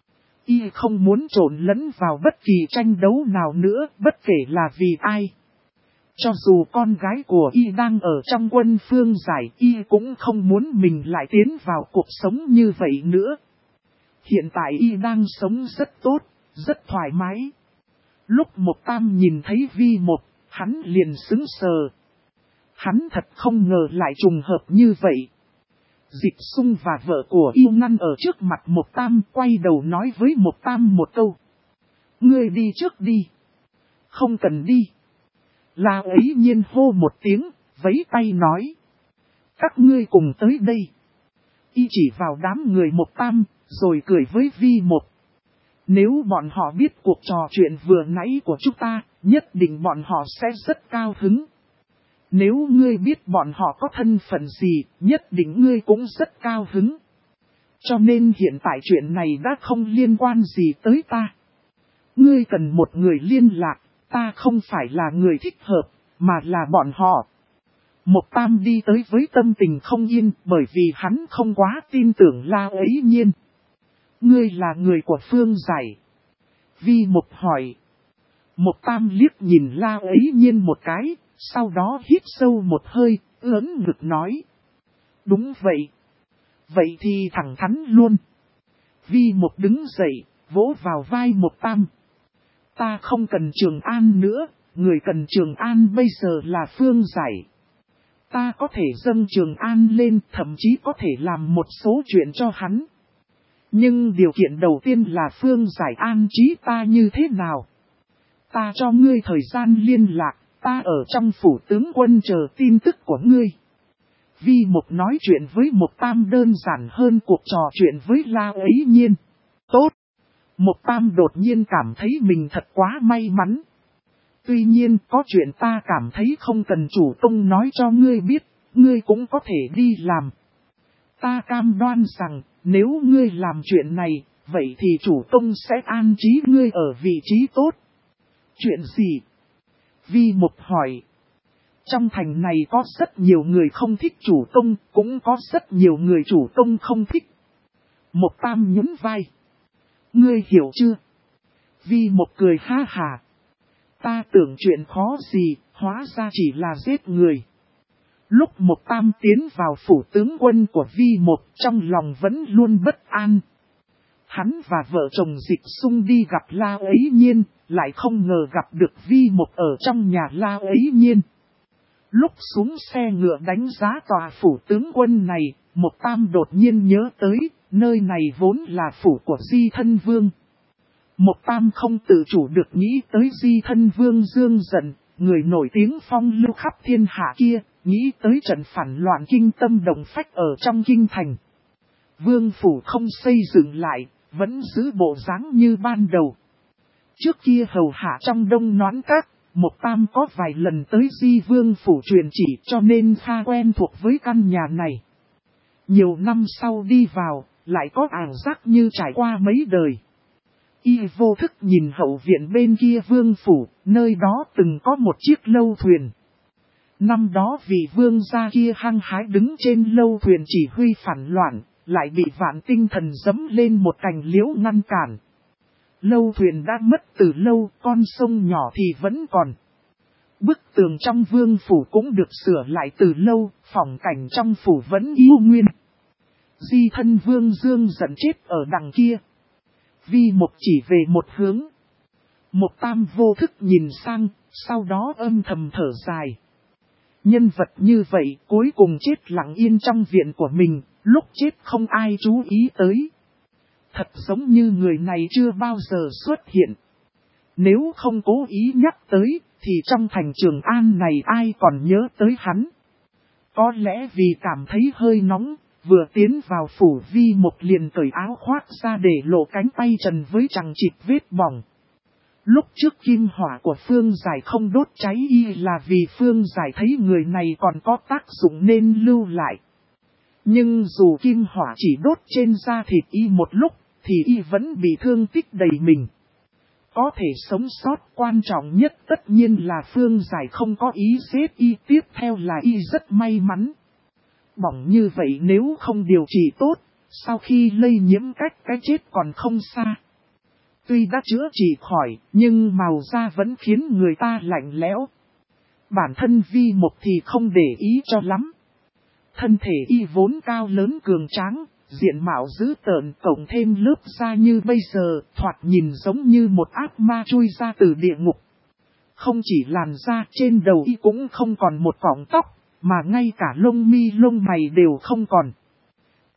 Y không muốn trộn lẫn vào bất kỳ tranh đấu nào nữa, bất kể là vì ai. Cho dù con gái của y đang ở trong quân Phương Giải, y cũng không muốn mình lại tiến vào cuộc sống như vậy nữa. Hiện tại y đang sống rất tốt, rất thoải mái. Lúc Mộc Tam nhìn thấy Vi Mộc, hắn liền sững sờ. Hắn thật không ngờ lại trùng hợp như vậy. Dịch Sung và vợ của yêu ngăn ở trước mặt Mộc Tam, quay đầu nói với Mộc Tam một câu. Ngươi đi trước đi. Không cần đi. La ấy nhiên hô một tiếng, vẫy tay nói. Các ngươi cùng tới đây. Y chỉ vào đám người Mộc Tam, rồi cười với Vi Mộc. Nếu bọn họ biết cuộc trò chuyện vừa nãy của chúng ta, nhất định bọn họ sẽ rất cao hứng. Nếu ngươi biết bọn họ có thân phận gì, nhất định ngươi cũng rất cao hứng. Cho nên hiện tại chuyện này đã không liên quan gì tới ta. Ngươi cần một người liên lạc, ta không phải là người thích hợp, mà là bọn họ. Mộc Tam đi tới với tâm tình không yên, bởi vì hắn không quá tin tưởng La ấy nhiên. Ngươi là người của Phương Giải. Vi Mộc hỏi. Mộc Tam liếc nhìn La ấy nhiên một cái, sau đó hít sâu một hơi, ưỡn ngực nói. Đúng vậy. Vậy thì thẳng thắn luôn. Vi Mộc đứng dậy, vỗ vào vai Mộc Tam. Ta không cần Trường An nữa, người cần Trường An bây giờ là Phương Giải. Ta có thể dâng Trường An lên, thậm chí có thể làm một số chuyện cho hắn. Nhưng điều kiện đầu tiên là Phương Giải an trí ta như thế nào? Ta cho ngươi thời gian liên lạc, ta ở trong phủ tướng quân chờ tin tức của ngươi. Vi Mộc nói chuyện với Mộc Tam đơn giản hơn cuộc trò chuyện với La ấy nhiên. Tốt! Mộc Tam đột nhiên cảm thấy mình thật quá may mắn. Tuy nhiên có chuyện ta cảm thấy không cần chủ công nói cho ngươi biết, ngươi cũng có thể đi làm. Ta cam đoan rằng, nếu ngươi làm chuyện này, vậy thì chủ công sẽ an trí ngươi ở vị trí tốt. Chuyện gì? Vi Mộc hỏi. Trong thành này có rất nhiều người không thích chủ công, cũng có rất nhiều người chủ công không thích. Mộc Tam nhún vai. Ngươi hiểu chưa? Vi Mộc cười ha hà. Ta tưởng chuyện khó gì, hóa ra chỉ là giết người. Lúc Mộc Tam tiến vào phủ tướng quân của Vi Mộc, trong lòng vẫn luôn bất an. Hắn và vợ chồng Dịch Sung đi gặp La ấy nhiên, lại không ngờ gặp được Vi Mộc ở trong nhà La ấy nhiên. Lúc xuống xe ngựa đánh giá tòa phủ tướng quân này, Mộc Tam đột nhiên nhớ tới, nơi này vốn là phủ của Di Thân Vương. Mộc Tam không tự chủ được nghĩ tới Di Thân Vương Dương Dận, người nổi tiếng phong lưu khắp thiên hạ kia, nghĩ tới trận phản loạn kinh tâm động phách ở trong kinh thành. Vương phủ không xây dựng lại, vẫn giữ bộ dáng như ban đầu. Trước kia hầu hạ trong Đông Noãn Các, Mộc Tam có vài lần tới Di Vương phủ truyền chỉ cho nên khá quen thuộc với căn nhà này. Nhiều năm sau đi vào, lại có ảo giác như trải qua mấy đời. Y vô thức nhìn hậu viện bên kia vương phủ, nơi đó từng có một chiếc lâu thuyền. Năm đó vị vương gia kia hăng hái đứng trên lâu thuyền chỉ huy phản loạn, lại bị Vạn Tinh Thần giẫm lên một cành liễu ngăn cản. Lâu thuyền đã mất từ lâu, con sông nhỏ thì vẫn còn. Bức tường trong vương phủ cũng được sửa lại từ lâu, phong cảnh trong phủ vẫn yêu nguyên. Di Thân Vương Dương Dận chết ở đằng kia. Vi Mộc chỉ về một hướng. Mộc Tam vô thức nhìn sang, sau đó âm thầm thở dài. Nhân vật như vậy cuối cùng chết lặng yên trong viện của mình, lúc chết không ai chú ý tới. Thật giống như người này chưa bao giờ xuất hiện. Nếu không cố ý nhắc tới, thì trong thành Trường An này ai còn nhớ tới hắn. Có lẽ vì cảm thấy hơi nóng, vừa tiến vào phủ Vi Mộc liền cởi áo khoác ra để lộ cánh tay trần với chằng chịt vết bỏng. Lúc trước kim hỏa của Phương Giải không đốt cháy y là vì Phương Giải thấy người này còn có tác dụng nên lưu lại. Nhưng dù kim hỏa chỉ đốt trên da thịt y một lúc, thì y vẫn bị thương tích đầy mình. Có thể sống sót, quan trọng nhất tất nhiên là Phương Giải không có ý giết y, tiếp theo là y rất may mắn. Bỏng như vậy nếu không điều trị tốt, sau khi lây nhiễm cách cái chết còn không xa. Tuy đã chữa trị khỏi, nhưng màu da vẫn khiến người ta lạnh lẽo. Bản thân Vi Mộc thì không để ý cho lắm. Thân thể y vốn cao lớn cường tráng, diện mạo dữ tợn cộng thêm lớp da như bây giờ, thoạt nhìn giống như một ác ma chui ra từ địa ngục. Không chỉ làn da, trên đầu y cũng không còn một cọng tóc, mà ngay cả lông mi lông mày đều không còn.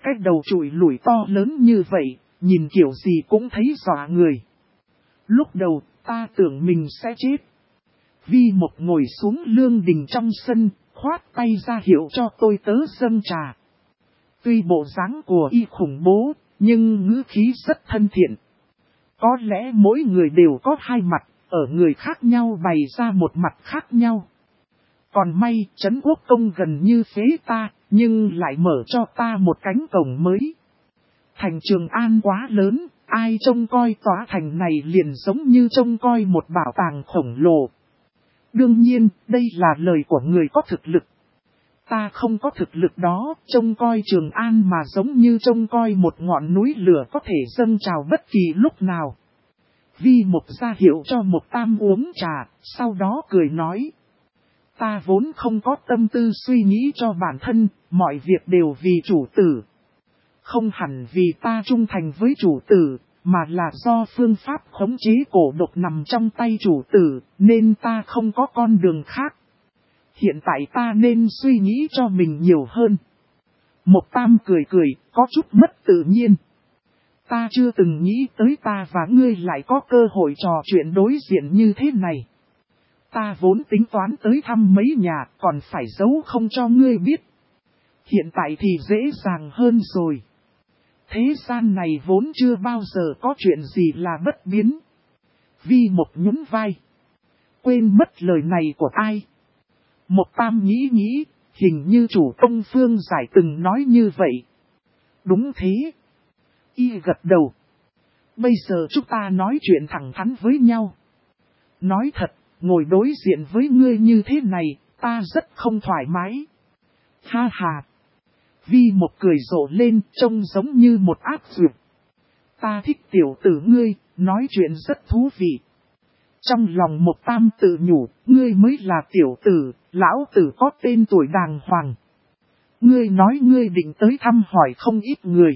Cái đầu trụi lủi to lớn như vậy, nhìn kiểu gì cũng thấy dọa người. Lúc đầu, ta tưởng mình sẽ chết. Vi Mộc ngồi xuống lương đình trong sân, khoát tay ra hiệu cho tôi tớ dâng trà. Tuy bộ dáng của y khủng bố, nhưng ngữ khí rất thân thiện. Có lẽ mỗi người đều có hai mặt, ở người khác nhau bày ra một mặt khác nhau. Còn may, Trấn Quốc Công gần như phế ta, nhưng lại mở cho ta một cánh cổng mới. Thành Trường An quá lớn, ai trông coi tòa thành này liền giống như trông coi một bảo tàng khổng lồ. Đương nhiên, đây là lời của người có thực lực. Ta không có thực lực đó, trông coi Trường An mà giống như trông coi một ngọn núi lửa có thể dâng trào bất kỳ lúc nào. Vi Mộc ra hiệu cho Mộc Tam uống trà, sau đó cười nói. Ta vốn không có tâm tư suy nghĩ cho bản thân, mọi việc đều vì chủ tử. Không hẳn vì ta trung thành với chủ tử, mà là do phương pháp khống chế cổ độc nằm trong tay chủ tử, nên ta không có con đường khác. Hiện tại ta nên suy nghĩ cho mình nhiều hơn. Mộc Tam cười cười, có chút mất tự nhiên. Ta chưa từng nghĩ tới ta và ngươi lại có cơ hội trò chuyện đối diện như thế này. Ta vốn tính toán tới thăm mấy nhà, còn phải giấu không cho ngươi biết. Hiện tại thì dễ dàng hơn rồi. Thế gian này vốn chưa bao giờ có chuyện gì là bất biến. Vi Mộc nhún vai. Quên mất lời này của ai? Mộc Tam nghĩ, hình như chủ công Phương Giải từng nói như vậy. Đúng thế. Y gật đầu. Bây giờ chúng ta nói chuyện thẳng thắn với nhau. Nói thật, ngồi đối diện với ngươi như thế này, ta rất không thoải mái. Ha ha. Vi Mộc cười rộ lên, trông giống như một ác dược. Ta thích tiểu tử ngươi, nói chuyện rất thú vị. Trong lòng Mộc Tam tự nhủ, ngươi mới là tiểu tử, lão tử có tên tuổi đàng hoàng. Ngươi nói ngươi định tới thăm hỏi không ít người.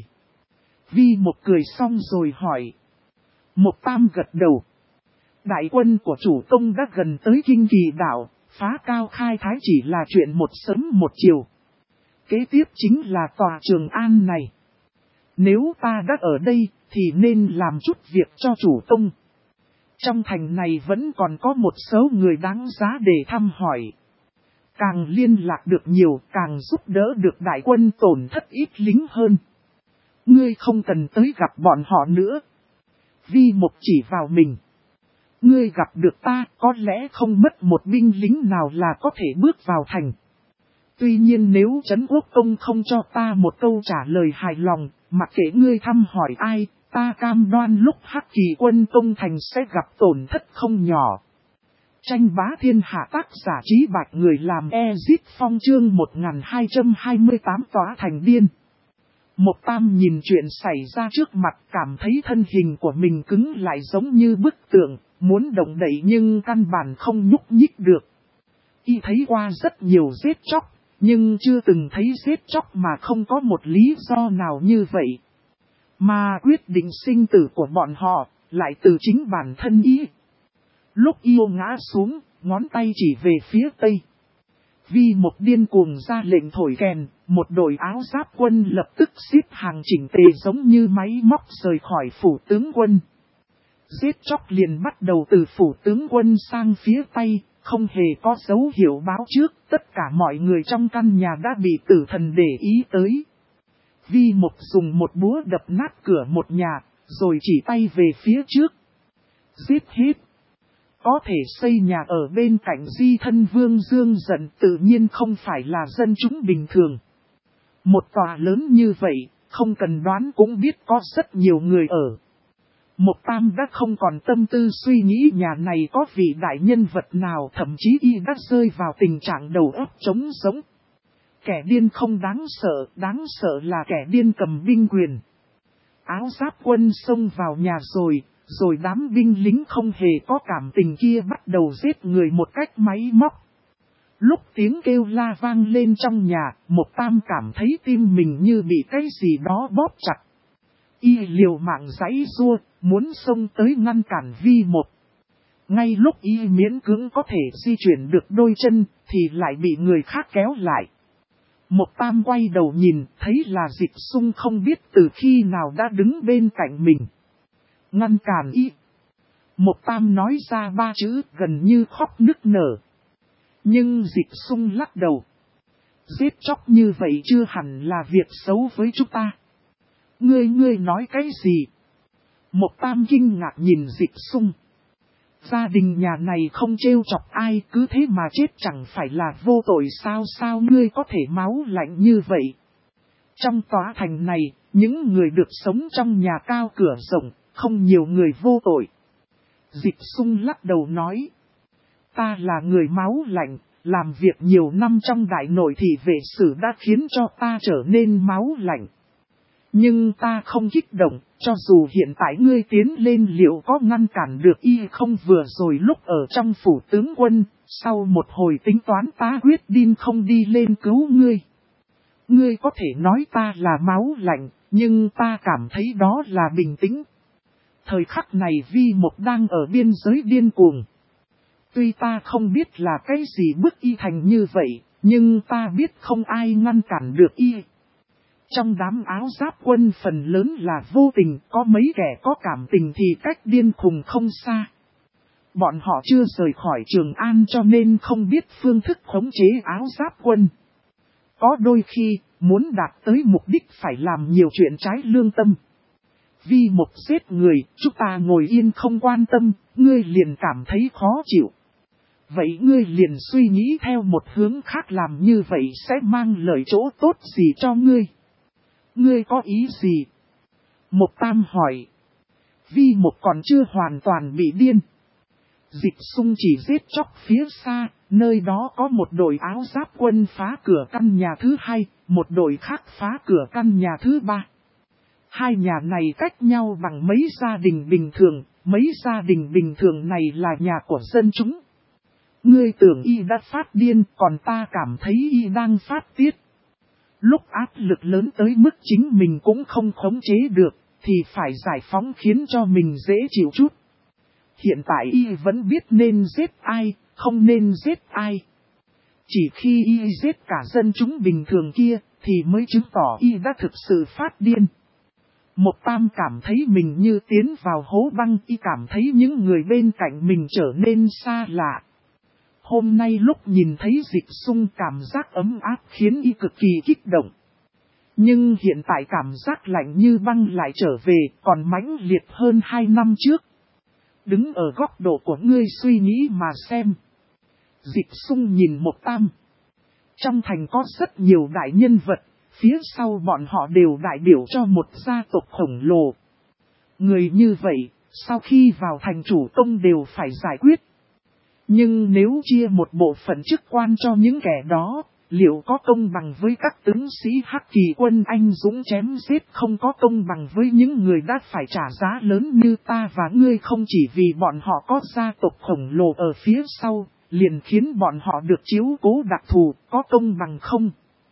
Vi Mộc cười xong rồi hỏi. Mộc Tam gật đầu. Đại quân của chủ công đã gần tới Kinh Kỳ đảo, phá Cao Khai Thái chỉ là chuyện một sớm một chiều. Kế tiếp chính là tòa Trường An này. Nếu ta đã ở đây, thì nên làm chút việc cho chủ công. Trong thành này vẫn còn có một số người đáng giá để thăm hỏi. Càng liên lạc được nhiều, càng giúp đỡ được đại quân tổn thất ít lính hơn. Ngươi không cần tới gặp bọn họ nữa. Vi Mộc chỉ vào mình. Ngươi gặp được ta, có lẽ không mất một binh lính nào là có thể bước vào thành. Tuy nhiên nếu Trấn Quốc Công không cho ta một câu trả lời hài lòng, mặc kệ ngươi thăm hỏi ai, ta cam đoan lúc Hắc Kỳ quân công thành sẽ gặp tổn thất không nhỏ. Tranh bá thiên hạ tác giả Trí Bạch người làm Ezit Phong chương 1228 tỏa thành điên. Mộc Tam nhìn chuyện xảy ra trước mặt cảm thấy thân hình của mình cứng lại giống như bức tượng, muốn động đậy nhưng căn bản không nhúc nhích được. Y thấy qua rất nhiều giết chóc, nhưng chưa từng thấy giết chóc mà không có một lý do nào như vậy. Mà quyết định sinh tử của bọn họ, lại từ chính bản thân Y. Lúc yêu ngã xuống, ngón tay chỉ về phía tây. Vi Mộc điên cuồng ra lệnh thổi kèn, một đội áo giáp quân lập tức xếp hàng chỉnh tề giống như máy móc rời khỏi phủ tướng quân. Giết chóc liền bắt đầu từ phủ tướng quân sang phía tây, không hề có dấu hiệu báo trước, tất cả mọi người trong căn nhà đã bị tử thần để ý tới. Vi Mộc dùng một búa đập nát cửa một nhà, rồi chỉ tay về phía trước. Giết hết. Có thể xây nhà ở bên cạnh di thân Vương Dương giận tự nhiên không phải là dân chúng bình thường. Một tòa lớn như vậy, không cần đoán cũng biết có rất nhiều người ở. Mộc Tam đã không còn tâm tư suy nghĩ nhà này có vị đại nhân vật nào, thậm chí Y đã rơi vào tình trạng đầu óc trống rỗng. Kẻ điên không đáng sợ là kẻ điên cầm binh quyền. Áo giáp quân xông vào nhà rồi đám binh lính không hề có cảm tình kia bắt đầu giết người một cách máy móc. Lúc tiếng kêu la vang lên trong nhà, Mộc Tam cảm thấy tim mình như bị cái gì đó bóp chặt. Y liều mạng giãy giụa, muốn xông tới ngăn cản Vi Mộc. Ngay lúc Y miễn cưỡng có thể di chuyển được đôi chân, thì lại bị người khác kéo lại. Mộc Tam quay đầu nhìn, thấy là Dịch Sung không biết từ khi nào đã đứng bên cạnh mình. Ngăn cản y. Mộc Tam nói ra 3 chữ gần như khóc nức nở. Nhưng Dịch Sung lắc đầu. Giết chóc như vậy chưa hẳn là việc xấu với chúng ta. Ngươi nói cái gì? Mộc Tam kinh ngạc nhìn Dịch Sung. Gia đình nhà này không trêu chọc ai, cứ thế mà chết chẳng phải là vô tội sao? Sao ngươi có thể máu lạnh như vậy? Trong tòa thành này, những người được sống trong nhà cao cửa rộng, không nhiều người vô tội. Dịch Sung lắc đầu nói. Ta là người máu lạnh, làm việc nhiều năm trong đại nội thì vệ sử đã khiến cho ta trở nên máu lạnh. Nhưng ta không kích động, cho dù hiện tại ngươi tiến lên liệu có ngăn cản được y không? Vừa rồi lúc ở trong phủ tướng quân, sau một hồi tính toán ta quyết định không đi lên cứu ngươi. Ngươi có thể nói ta là máu lạnh, nhưng ta cảm thấy đó là bình tĩnh. Thời khắc này Vi Mộc đang ở biên giới điên cuồng. Tuy ta không biết là cái gì bức y thành như vậy, nhưng ta biết không ai ngăn cản được y. Trong đám áo giáp quân phần lớn là vô tình, có mấy kẻ có cảm tình thì cách điên khùng không xa. Bọn họ chưa rời khỏi Trường An cho nên không biết phương thức khống chế áo giáp quân. Có đôi khi, muốn đạt tới mục đích phải làm nhiều chuyện trái lương tâm. Vì một giết người, chúng ta ngồi yên không quan tâm, ngươi liền cảm thấy khó chịu. Vậy ngươi liền suy nghĩ theo một hướng khác, làm như vậy sẽ mang lợi chỗ tốt gì cho ngươi? Ngươi có ý gì? Mộc Tam hỏi. Vi Mộc còn chưa hoàn toàn bị điên. Dịch Sung chỉ giết chóc phía xa, nơi đó có một đội áo giáp quân phá cửa căn nhà thứ 2, một đội khác phá cửa căn nhà thứ 3. Hai nhà này cách nhau bằng mấy gia đình bình thường, mấy gia đình bình thường này là nhà của dân chúng. Ngươi tưởng y đã phát điên, còn ta cảm thấy y đang phát tiết. Lúc áp lực lớn tới mức chính mình cũng không khống chế được, thì phải giải phóng khiến cho mình dễ chịu chút. Hiện tại y vẫn biết nên giết ai, không nên giết ai. Chỉ khi y giết cả dân chúng bình thường kia, thì mới chứng tỏ y đã thực sự phát điên. Mộc Tam cảm thấy mình như tiến vào hố băng, y cảm thấy những người bên cạnh mình trở nên xa lạ. Hôm nay lúc nhìn thấy Dịch Sung cảm giác ấm áp khiến y cực kỳ kích động. Nhưng hiện tại cảm giác lạnh như băng lại trở về, còn mãnh liệt hơn 2 năm trước. Đứng ở góc độ của ngươi suy nghĩ mà xem. Dịch Sung nhìn Mộc Tam. Trong thành có rất nhiều đại nhân vật, phía sau bọn họ đều đại biểu cho một gia tộc khổng lồ. Người như vậy, sau khi vào thành chủ tông đều phải giải quyết. Nhưng nếu chia một bộ phận chức quan cho những kẻ đó, liệu có công bằng với các tướng sĩ Hắc Kỳ quân anh dũng chém giết? Không có công bằng với những người đã phải trả giá lớn như ta và ngươi, không chỉ vì bọn họ có gia tộc khổng lồ ở phía sau, liền khiến bọn họ được chiếu cố đặc thù, có công bằng không?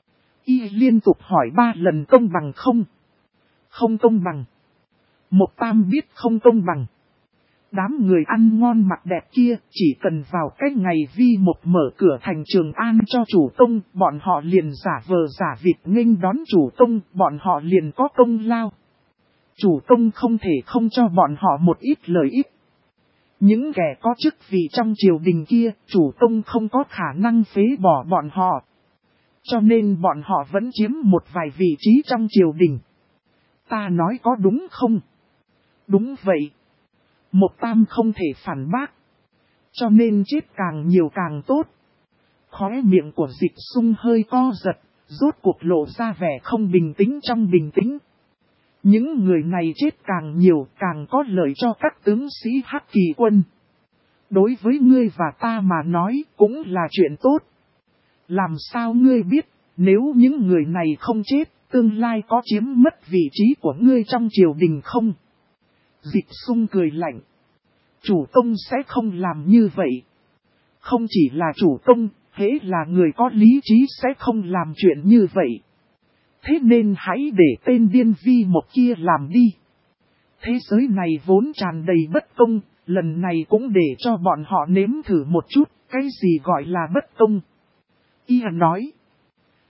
Y liên tục hỏi 3 lần công bằng không? Không công bằng. Mộc Tam biết không công bằng. Đám người ăn ngon mặc đẹp kia chỉ cần vào cái ngày Vi Mộc mở cửa thành Trường An cho chủ tông, bọn họ liền giả vờ giả vịt nghênh đón chủ tông, bọn họ liền có công lao. Chủ tông không thể không cho bọn họ một ít lợi ích. Những kẻ có chức vị trong triều đình kia, chủ tông không có khả năng phế bỏ bọn họ. Cho nên bọn họ vẫn chiếm một vài vị trí trong triều đình. Ta nói có đúng không? Đúng vậy. Mộc Tam không thể phản bác. Cho nên chết càng nhiều càng tốt. Khóe miệng của Dịch Sung hơi co giật, rốt cuộc lộ ra vẻ không bình tĩnh trong bình tĩnh. Những người này chết càng nhiều càng có lợi cho các tướng sĩ Hắc Kỳ quân. Đối với ngươi và ta mà nói cũng là chuyện tốt. Làm sao ngươi biết, nếu những người này không chết, tương lai có chiếm mất vị trí của ngươi trong triều đình không? Dịch Sung cười lạnh. Chủ tông sẽ không làm như vậy. Không chỉ là chủ tông, hễ là người có lý trí sẽ không làm chuyện như vậy. Thế nên hãy để tên điên Vi Mộc kia làm đi. Thế giới này vốn tràn đầy bất công, lần này cũng để cho bọn họ nếm thử một chút, cái gì gọi là bất công. Y nói.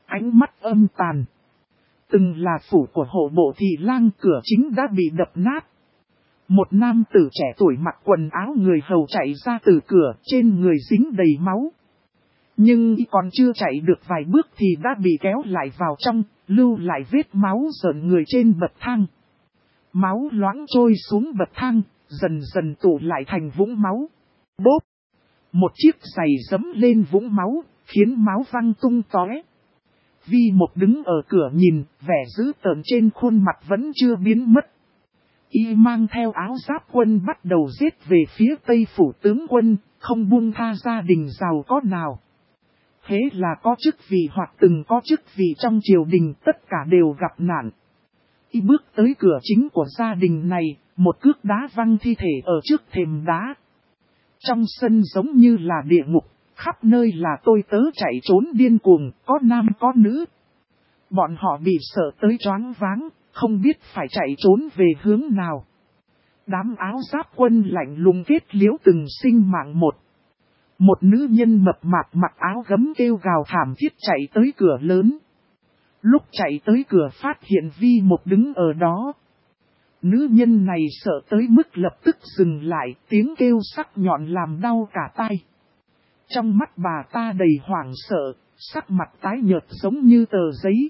Ánh mắt âm tàn. Từng là phủ của hộ bộ thị lang, cửa chính đã bị đập nát. Một nam tử trẻ tuổi mặc quần áo người hầu chạy ra từ cửa, trên người dính đầy máu. Nhưng còn chưa chạy được vài bước thì đã bị kéo lại vào trong, lưu lại vết máu rợn người trên bậc thang. Máu loãng trôi xuống bậc thang, dần dần tụ lại thành vũng máu. Bốp! Một chiếc giày giẫm lên vũng máu, khiến máu văng tung tóe. Vi Mộc đứng ở cửa nhìn, vẻ dữ tợn trên khuôn mặt vẫn chưa biến mất. Y mang theo áo giáp quân bắt đầu giết về phía Tây phủ tướng quân, không buông tha gia đình giàu có nào. Thế là có chức vị hoặc từng có chức vị trong triều đình tất cả đều gặp nạn. Y bước tới cửa chính của gia đình này, một cước đá văng thi thể ở trước thềm đá. Trong sân giống như là địa ngục, khắp nơi là tôi tớ chạy trốn điên cuồng, có nam có nữ. Bọn họ bị sợ tới choáng váng, không biết phải chạy trốn về hướng nào. Đám áo giáp quân lạnh lùng kết liễu từng sinh mạng một. Một nữ nhân mập mạp mặc áo gấm kêu gào thảm thiết chạy tới cửa lớn. Lúc chạy tới cửa phát hiện Vi Mộc đứng ở đó. Nữ nhân này sợ tới mức lập tức dừng lại, tiếng kêu sắc nhọn làm đau cả tai. Trong mắt bà ta đầy hoảng sợ, sắc mặt tái nhợt giống như tờ giấy.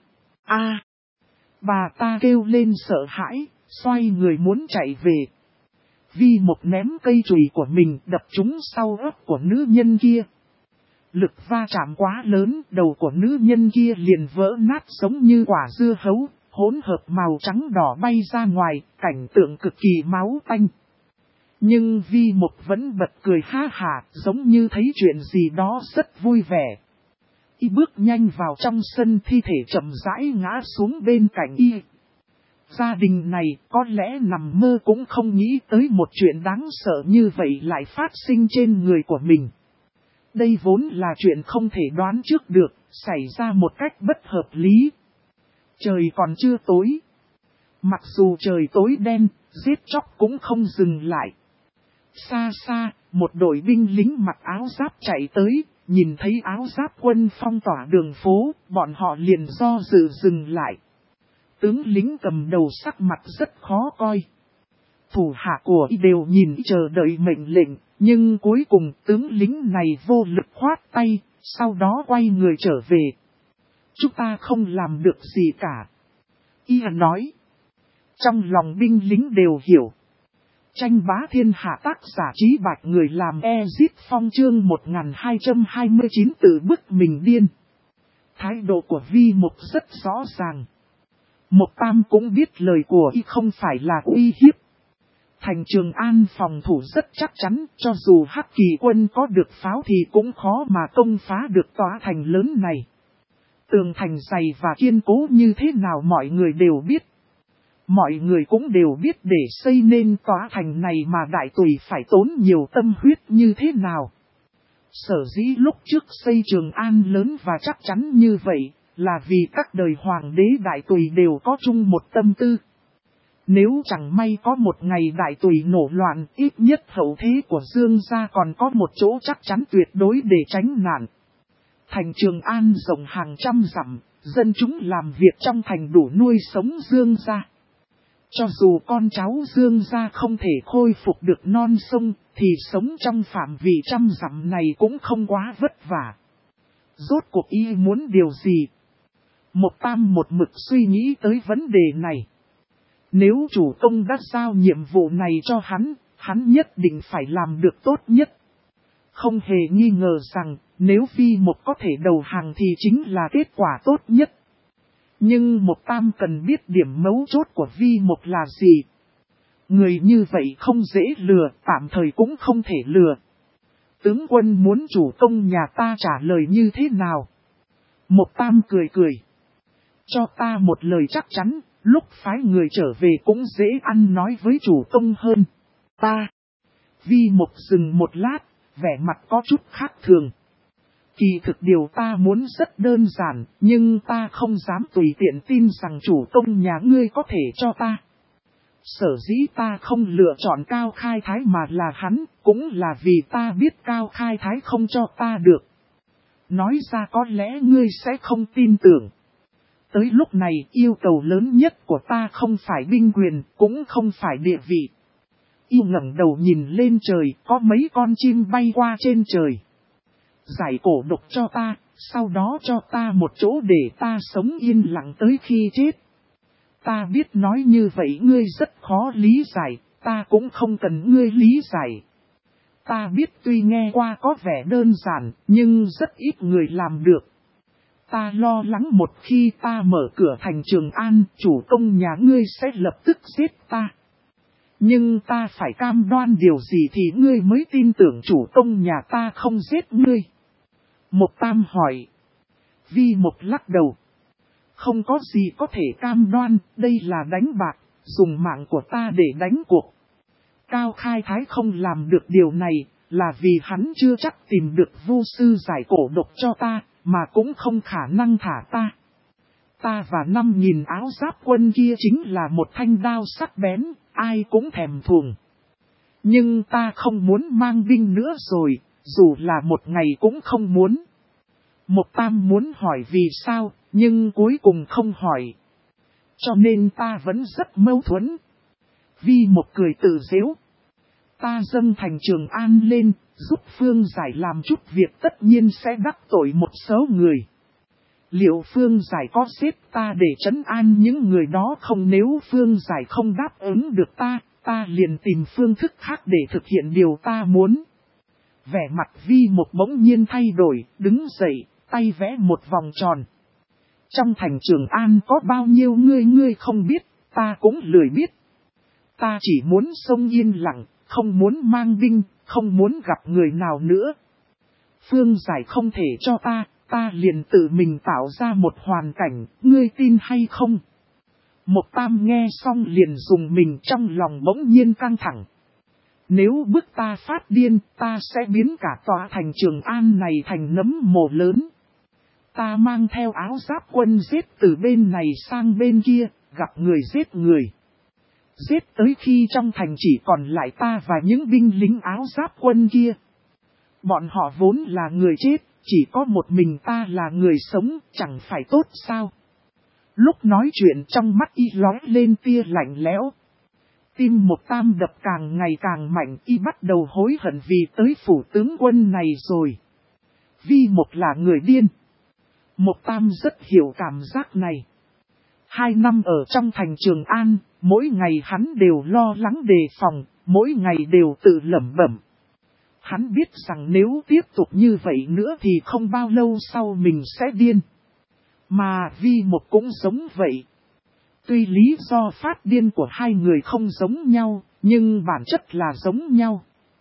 Bà ta kêu lên sợ hãi, xoay người muốn chạy về. Vi Mộc ném cây chùy của mình đập trúng sau ớt của nữ nhân kia. Lực va chạm quá lớn, đầu của nữ nhân kia liền vỡ nát giống như quả dưa hấu, hỗn hợp màu trắng đỏ bay ra ngoài, cảnh tượng cực kỳ máu tanh. Nhưng Vi Mộc vẫn bật cười ha hả, giống như thấy chuyện gì đó rất vui vẻ. Y bước nhanh vào trong sân, thi thể chậm rãi ngã xuống bên cạnh y. Gia đình này có lẽ nằm mơ cũng không nghĩ tới một chuyện đáng sợ như vậy lại phát sinh trên người của mình. Đây vốn là chuyện không thể đoán trước được, xảy ra một cách bất hợp lý. Trời còn chưa tối. Mặc dù trời tối đen, giết chóc cũng không dừng lại. Xa xa, một đội binh lính mặc áo giáp chạy tới, nhìn thấy áo giáp quân phong tỏa đường phố, bọn họ liền do dự dừng lại. Tướng lính cầm đầu sắc mặt rất khó coi. Thủ hạ của y đều nhìn chờ đợi mệnh lệnh, nhưng cuối cùng tướng lính này vô lực khoát tay, sau đó quay người trở về. Chúng ta không làm được gì cả. Y nói. Trong lòng binh lính đều hiểu. Tranh bá thiên hạ tác giả Trí Bạch người làm Ezit Phong chương 1229 tự bức mình điên. Thái độ của Vi Mộc rất rõ ràng. Mộc Tam cũng biết lời của y không phải là uy hiếp. Thành Trường An phòng thủ rất chắc chắn, cho dù Hắc Kỳ quân có được pháo thì cũng khó mà công phá được tòa thành lớn này. Tường thành dày và kiên cố như thế nào mọi người đều biết. Mọi người cũng đều biết để xây nên tòa thành này mà đại tùy phải tốn nhiều tâm huyết như thế nào. Sở dĩ lúc trước xây Trường An lớn và chắc chắn như vậy, là vì các đời hoàng đế đại tùy đều có chung một tâm tư. Nếu chẳng may có một ngày đại tùy nổ loạn, ít nhất hậu thế của Dương gia còn có một chỗ chắc chắn tuyệt đối để tránh nạn. Thành Trường An rộng hàng trăm dặm, dân chúng làm việc trong thành đủ nuôi sống Dương gia. Cho dù con cháu Dương gia không thể khôi phục được non sông, thì sống trong phạm vi trăm dặm này cũng không quá vất vả. Rốt cuộc y muốn điều gì? Mộc Tam một mực suy nghĩ tới vấn đề này. Nếu chủ công đã giao nhiệm vụ này cho hắn nhất định phải làm được tốt nhất. Không hề nghi ngờ rằng, nếu Vi Mộc có thể đầu hàng thì chính là kết quả tốt nhất. Nhưng Mộc Tam cần biết điểm mấu chốt của Vi Mộc là gì. Người như vậy không dễ lừa, tạm thời cũng không thể lừa. Tướng quân muốn chủ công nhà ta trả lời như thế nào? Mộc Tam cười cười. Cho ta một lời chắc chắn, lúc phái người trở về cũng dễ ăn nói với chủ công hơn. Ta. Vi Mộc dừng một lát, vẻ mặt có chút khác thường. Kỳ thực điều ta muốn rất đơn giản, nhưng ta không dám tùy tiện tin rằng chủ công nhà ngươi có thể cho ta. Sở dĩ ta không lựa chọn Cao Khai Thái mà là hắn, cũng là vì ta biết Cao Khai Thái không cho ta được. Nói ra có lẽ ngươi sẽ không tin tưởng. Tới lúc này yêu cầu lớn nhất của ta không phải binh quyền, cũng không phải địa vị. Yêu ngẩng đầu nhìn lên trời, có mấy con chim bay qua trên trời. Giải cổ độc cho ta, sau đó cho ta một chỗ để ta sống yên lặng tới khi chết. Ta biết nói như vậy ngươi rất khó lý giải, ta cũng không cần ngươi lý giải. Ta biết tuy nghe qua có vẻ đơn giản, nhưng rất ít người làm được. Ta lo lắng một khi ta mở cửa thành Trường An, chủ công nhà ngươi sẽ lập tức giết ta. Nhưng ta phải cam đoan điều gì thì ngươi mới tin tưởng chủ công nhà ta không giết ngươi? Mộc Tam hỏi. Vi Mộc lắc đầu. Không có gì có thể cam đoan, đây là đánh bạc, dùng mạng của ta để đánh cuộc. Cao Khai Thái không làm được điều này, là vì hắn chưa chắc tìm được vô sư giải cổ độc cho ta, mà cũng không khả năng thả ta. Ta và 5.000 áo giáp quân kia chính là một thanh đao sắc bén, ai cũng thèm thuồng. Nhưng ta không muốn mang binh nữa rồi, dù là một ngày cũng không muốn. Mộc Tam muốn hỏi vì sao, nhưng cuối cùng không hỏi. Cho nên ta vẫn rất mâu thuẫn. Vi Mộc cười tự giễu. Ta dâng thành Trường An lên, giúp Phương Giải làm chút việc tất nhiên sẽ đắc tội một số người. Liệu Phương Giải có giết ta để trấn an những người đó không? Nếu Phương Giải không đáp ứng được ta liền tìm phương thức khác để thực hiện điều ta muốn. Vẻ mặt Vi Mộc bỗng nhiên thay đổi, đứng dậy, tay vẽ một vòng tròn. Trong thành Trường An có bao nhiêu ngươi không biết, ta cũng lười biết. Ta chỉ muốn sống yên lặng, không muốn mang binh, không muốn gặp người nào nữa. Phương Giải không thể cho ta liền tự mình tạo ra một hoàn cảnh, ngươi tin hay không? Mộc Tam nghe xong liền dùng mình, trong lòng bỗng nhiên căng thẳng. Nếu bức ta phát điên, ta sẽ biến cả tòa thành Trường An này thành nấm mồ lớn. Ta mang theo áo giáp quân giết từ bên này sang bên kia, gặp người giết người. Giết tới khi trong thành chỉ còn lại ta và những binh lính áo giáp quân kia. Bọn họ vốn là người chết, chỉ có một mình ta là người sống, chẳng phải tốt sao? Lúc nói chuyện trong mắt y lóe lên tia lạnh lẽo. Tim Mộc Tam đập càng ngày càng mạnh, y bắt đầu hối hận vì tới phủ tướng quân này rồi. Vi Mộc là người điên. Mộc Tam rất hiểu cảm giác này. 2 năm ở trong thành Trường An, mỗi ngày hắn đều lo lắng đề phòng, mỗi ngày đều tự lẩm bẩm. Hắn biết rằng nếu tiếp tục như vậy nữa thì không bao lâu sau mình sẽ điên. Mà Vi Mộc cũng giống vậy. Tuy lý do phát điên của hai người không giống nhau, nhưng bản chất là giống nhau.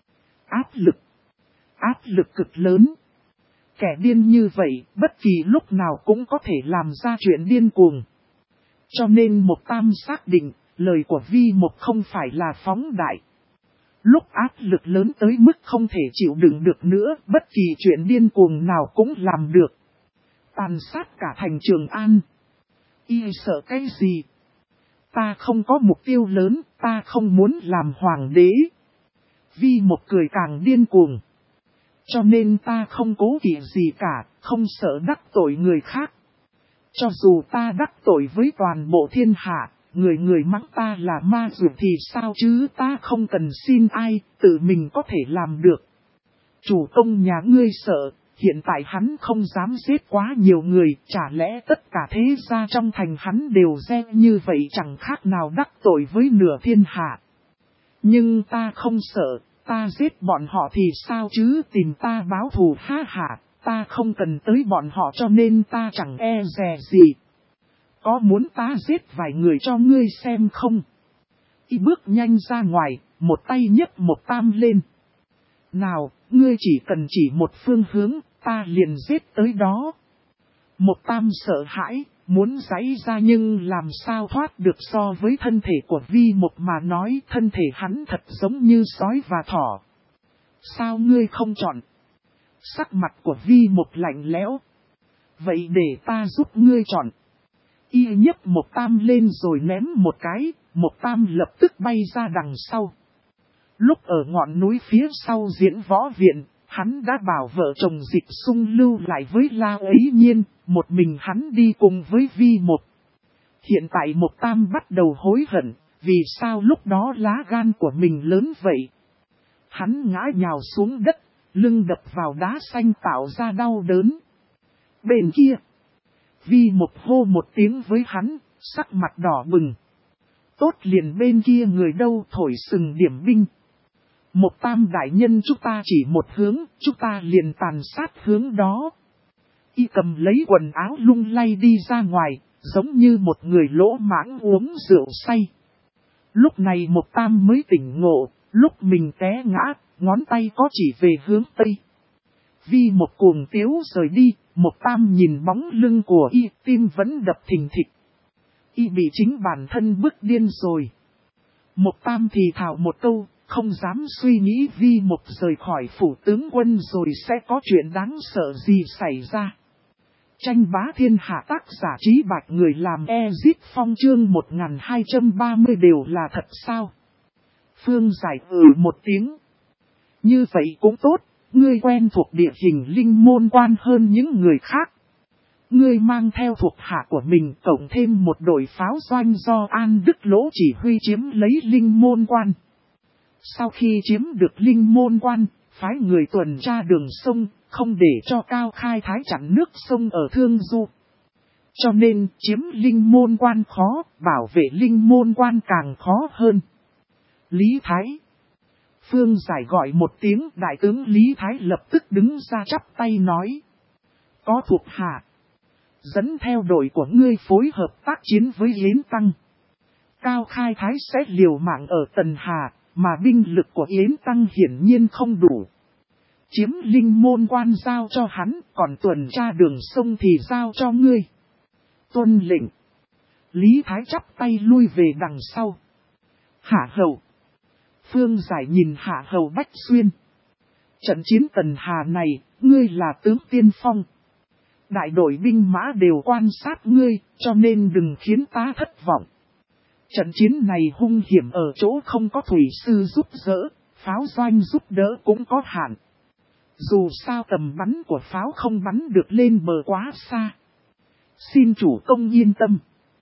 Áp lực cực lớn. Kẻ điên như vậy, bất kỳ lúc nào cũng có thể làm ra chuyện điên cuồng. Cho nên Mộc Tam xác định, lời của Vi Mộc không phải là phóng đại. Lúc áp lực lớn tới mức không thể chịu đựng được nữa, bất kỳ chuyện điên cuồng nào cũng làm được. Tàn sát cả thành Trường An. Y sợ cái gì? Ta không có mục tiêu lớn, ta không muốn làm hoàng đế. Vi Mộc cười càng điên cuồng. Cho nên ta không cố kỵ gì cả, không sợ đắc tội người khác. Cho dù ta đắc tội với toàn bộ thiên hạ, người mắng ta là ma dược thì sao chứ, ta không cần xin ai, tự mình có thể làm được. Chủ công nhà ngươi sợ, hiện tại hắn không dám giết quá nhiều người, chả lẽ tất cả thế gia trong thành hắn đều gieo như vậy chẳng khác nào đắc tội với nửa thiên hạ. Nhưng ta không sợ, ta giết bọn họ thì sao chứ, tìm ta báo thù ha hả, ta không cần tới bọn họ cho nên ta chẳng e dè gì. Có muốn ta giết vài người cho ngươi xem không? Y bước nhanh ra ngoài, một tay nhấc Mộc Tam lên. Nào, ngươi chỉ cần chỉ một phương hướng, ta liền giết tới đó. Mộc Tam sợ hãi, muốn giãy ra nhưng làm sao thoát được, so với thân thể của Vi Mộc mà nói, thân thể hắn thật giống như sói và thỏ. Sao ngươi không chọn? Sắc mặt của Vi Mộc lạnh lẽo. Vậy để ta giúp ngươi chọn. Y nhấc Mộc Tam lên rồi ném một cái, Mộc Tam lập tức bay ra đằng sau. Lúc ở ngọn núi phía sau diễn võ viện, Hắn đã bảo vợ chồng Dịch Sung lưu lại với La Ấy Nhiên, một mình hắn đi cùng với Vi Một. Hiện tại Mộc Tam bắt đầu hối hận, vì sao lúc đó lá gan của mình lớn vậy. Hắn ngã nhào xuống đất, lưng đập vào đá xanh tạo ra đau đớn. Bên kia, Vi Một hô một tiếng với hắn, sắc mặt đỏ bừng. Tốt liền bên kia người đâu thổi sừng điểm binh. Mộc Tam đại nhân chúng ta chỉ một hướng, chúng ta liền tàn sát hướng đó. Y cầm lấy quần áo lung lay đi ra ngoài, giống như một người lỗ mãng uống rượu say. Lúc này Mộc Tam mới tỉnh ngộ, lúc mình té ngã, ngón tay có chỉ về hướng Tây. Vi một cuồng tiếu rời đi, Mộc Tam nhìn bóng lưng của y, tim vẫn đập thình thịch. Y bị chính bản thân bức điên rồi. Mộc Tam thì thào một câu, không dám suy nghĩ Vi một rời khỏi phủ tướng quân rồi sẽ có chuyện đáng sợ gì xảy ra. Tranh bá thiên hạ tác giả Trí Bạch người làm Ezip Phong chương 1230 đều là thật sao? Phương Giải một tiếng. Như vậy cũng tốt, ngươi quen thuộc địa hình linh môn quan hơn những người khác. Ngươi mang theo thuộc hạ của mình cộng thêm một đội pháo doanh do An Đức Lỗ chỉ huy chiếm lấy linh môn quan. Sau khi chiếm được linh môn quan, phái người tuần tra đường sông, không để cho Cao Khai Thái chặn nước sông ở Thương Du. Cho nên chiếm linh môn quan khó, bảo vệ linh môn quan càng khó hơn. Lý Thái. Phương Giải gọi một tiếng, đại tướng Lý Thái lập tức đứng ra chắp tay nói. Có thuộc hạ. Dẫn theo đội của ngươi phối hợp tác chiến với Yến Tăng. Cao Khai Thái sẽ liều mạng ở Tần Hà, mà binh lực của Yến Tăng hiển nhiên không đủ. Chiếm linh môn quan giao cho hắn, còn tuần tra đường sông thì giao cho ngươi. Tuân lệnh. Lý Thái chắp tay lui về đằng sau. Hạ hầu. Phương Giải nhìn Hạ hầu Bách Xuyên. Trận chiến Tần Hà này, ngươi là tướng tiên phong. Đại đội binh mã đều quan sát ngươi, cho nên đừng khiến ta thất vọng. Trận chiến này hung hiểm ở chỗ không có thủy sư giúp đỡ, pháo doanh giúp đỡ cũng có hạn. Dù sao tầm bắn của pháo không bắn được lên bờ quá xa. Xin chủ công yên tâm.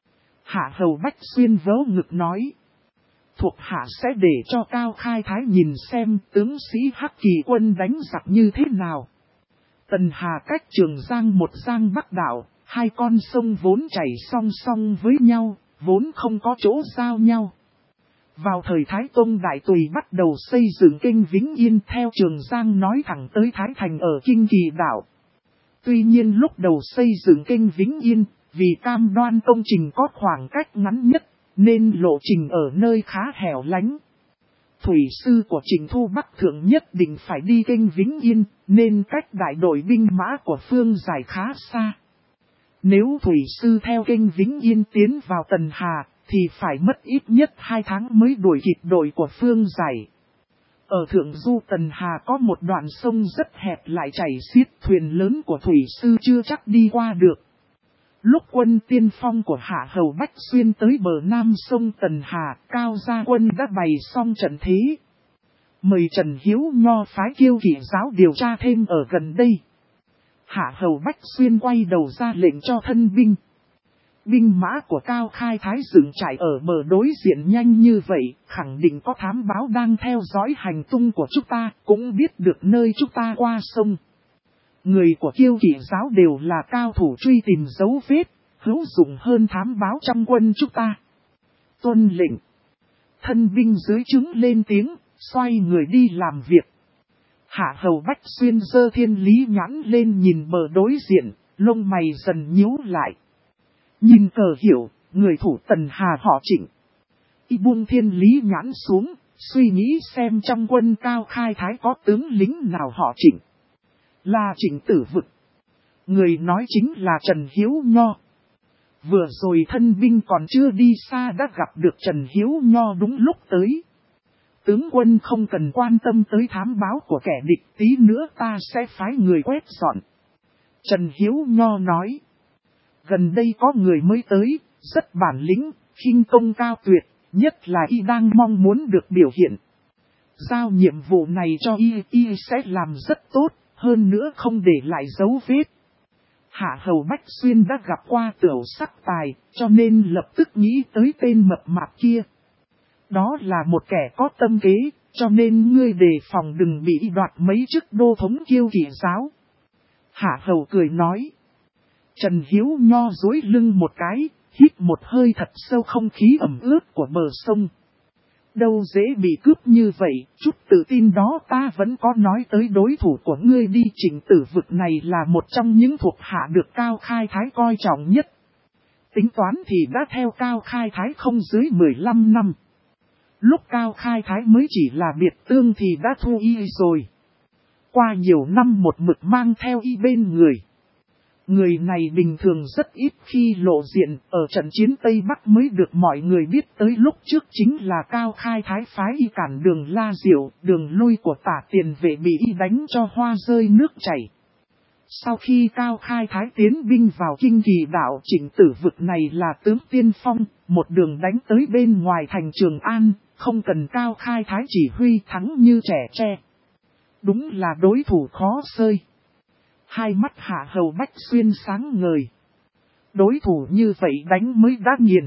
Hạ hầu Bách Xuyên vớ ngực nói. Thuộc hạ sẽ để cho Cao Khai Thái nhìn xem tướng sĩ Hắc Kỳ quân đánh giặc như thế nào. Tần Hà cách Trường Giang một giang bắc đảo, hai con sông vốn chảy song song với nhau, vốn không có chỗ giao nhau. Vào thời Thái Tông Đại Tùy bắt đầu xây dựng kênh Vĩnh Yên theo Trường Giang nói thẳng tới Thái Thành ở Kinh Kỳ đảo. Tuy nhiên lúc đầu xây dựng kênh Vĩnh Yên, vì cam đoan công trình có khoảng cách ngắn nhất, nên lộ trình ở nơi khá hẻo lánh. Thủy sư của Trịnh Thu Bắc Thượng nhất định phải đi kênh Vĩnh Yên, nên cách đại đội binh mã của Phương Giải khá xa. Nếu thủy sư theo kênh Vĩnh Yên tiến vào Tần Hà, thì phải mất ít nhất 2 tháng mới đuổi kịp đội của Phương Giải. Ở Thượng Du Tần Hà có một đoạn sông rất hẹp lại chảy xiết, thuyền lớn của thủy sư chưa chắc đi qua được. Lúc quân tiên phong của Hạ hầu Bách Xuyên tới bờ nam sông Tần Hà, Cao Gia Quân đã bày xong trận thế. Mời Trần Hiếu Nho phái Kiêu Kỵ giáo điều tra thêm ở gần đây. Hạ hầu Bách Xuyên quay đầu ra lệnh cho thân binh. Binh mã của Cao Khai Thái dựng trại ở bờ đối diện nhanh như vậy, khẳng định có thám báo đang theo dõi hành tung của chúng ta, cũng biết được nơi chúng ta qua sông. Người của Kiêu Kỵ giáo đều là cao thủ truy tìm dấu vết, hữu dụng hơn thám báo trong quân chúng ta. Tuân lệnh. Thân binh dưới trướng lên tiếng, xoay người đi làm việc. Hạ hầu Bách Xuyên giơ thiên lý nhãn lên nhìn bờ đối diện, lông mày dần nhíu lại. Nhìn cờ hiểu, người thủ Tần Hà họ Trịnh. Y buông thiên lý nhãn xuống, suy nghĩ xem trong quân Cao Khai Thái có tướng lính nào họ Trịnh. Là Trịnh Tử Vực. Người nói chính là Trần Hiếu Nho. Vừa rồi thân binh còn chưa đi xa đã gặp được Trần Hiếu Nho đúng lúc tới. Tướng quân không cần quan tâm tới thám báo của kẻ địch, tí nữa ta sẽ phái người quét dọn. Trần Hiếu Nho nói. Gần đây có người mới tới, rất bản lĩnh, khinh công cao tuyệt, nhất là y đang mong muốn được biểu hiện. Giao nhiệm vụ này cho y sẽ làm rất tốt, hơn nữa không để lại dấu vết. Hạ Hầu Bách Xuyên đã gặp qua Tiểu Sắc Tài, cho nên lập tức nghĩ tới tên mập mạp kia. Đó là một kẻ có tâm kế, cho nên ngươi đề phòng đừng bị đoạt mấy chức đô thống Kiêu Kỵ giáo. Hạ Hầu cười nói. Trần Hiếu Nho duỗi lưng một cái, hít một hơi thật sâu không khí ẩm ướt của bờ sông. Đâu dễ bị cướp như vậy, chút tự tin đó ta vẫn có nói tới đối thủ của ngươi đi. Trịnh Tử Vực này là một trong những thuộc hạ được Cao Khai Thái coi trọng nhất. Tính toán thì đã theo Cao Khai Thái không dưới 15 năm. Lúc Cao Khai Thái mới chỉ là biệt tương thì đã thu y rồi. Qua nhiều năm một mực mang theo y bên người. Người này bình thường rất ít khi lộ diện, ở trận chiến Tây Bắc mới được mọi người biết tới lúc trước chính là Cao Khai Thái phái y cản đường La Diệu, đường lui của Tả Tiền Vệ bị y đánh cho hoa rơi nước chảy. Sau khi Cao Khai Thái tiến binh vào Kinh Kỳ Đạo, Trịnh Tử Vực này là tướng tiên phong, một đường đánh tới bên ngoài thành Trường An, không cần Cao Khai Thái chỉ huy thắng như trẻ tre. Đúng là đối thủ khó xơi. Hai mắt Hạ Hầu Bách Xuyên sáng ngời. Đối thủ như vậy đánh mới đã nghiền.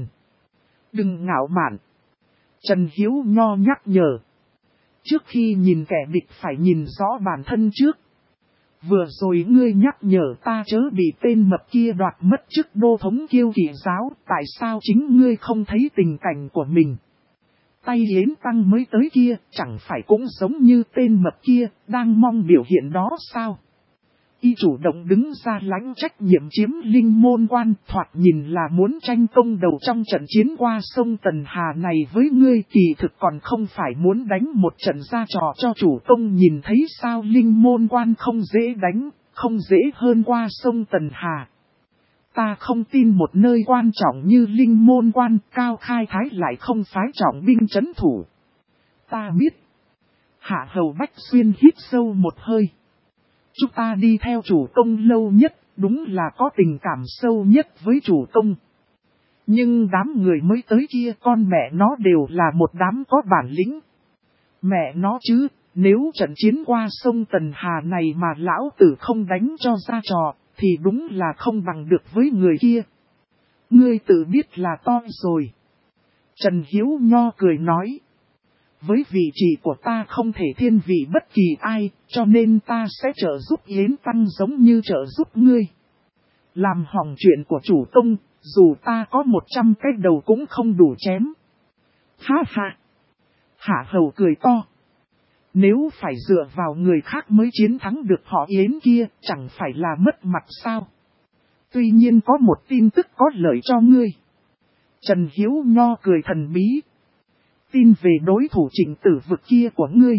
Đừng ngạo mạn. Trần Hiếu Nho nhắc nhở. Trước khi nhìn kẻ địch phải nhìn rõ bản thân trước. Vừa rồi ngươi nhắc nhở ta chớ bị tên mập kia đoạt mất chức đô thống Kiêu Kỵ giáo. Tại sao chính ngươi không thấy tình cảnh của mình? Tay Yến Tăng mới tới kia chẳng phải cũng giống như tên mập kia đang mong biểu hiện đó sao? Y chủ động đứng ra lãnh trách nhiệm chiếm Linh Môn Quan, thoạt nhìn là muốn tranh công đầu trong trận chiến qua sông Tần Hà này với ngươi, kỳ thực còn không phải muốn đánh một trận ra trò cho chủ công nhìn thấy sao. Linh Môn Quan không dễ đánh, không dễ hơn qua sông Tần Hà. Ta không tin một nơi quan trọng như Linh Môn Quan, Cao Khai Thái lại không phái trọng binh trấn thủ. Ta biết. Hạ Hầu Bách Xuyên hít sâu một hơi. Chúng ta đi theo chủ công lâu nhất, đúng là có tình cảm sâu nhất với chủ công. Nhưng đám người mới tới kia con mẹ nó đều là một đám có bản lĩnh. Mẹ nó chứ, nếu trận chiến qua sông Tần Hà này mà lão tử không đánh cho ra trò, thì đúng là không bằng được với người kia. Ngươi tự biết là to rồi. Trần Hiếu Nho cười nói. Với vị trí của ta không thể thiên vị bất kỳ ai, cho nên ta sẽ trợ giúp Yến Tăng giống như trợ giúp ngươi. Làm hỏng chuyện của chủ công, dù ta có 100 cái đầu cũng không đủ chém. Ha ha! Hạ Hầu cười to. Nếu phải dựa vào người khác mới chiến thắng được họ Yến kia, chẳng phải là mất mặt sao? Tuy nhiên có một tin tức có lợi cho ngươi. Trần Hiếu Nho cười thần bí. Tin về đối thủ Trịnh Tử Vực kia của ngươi.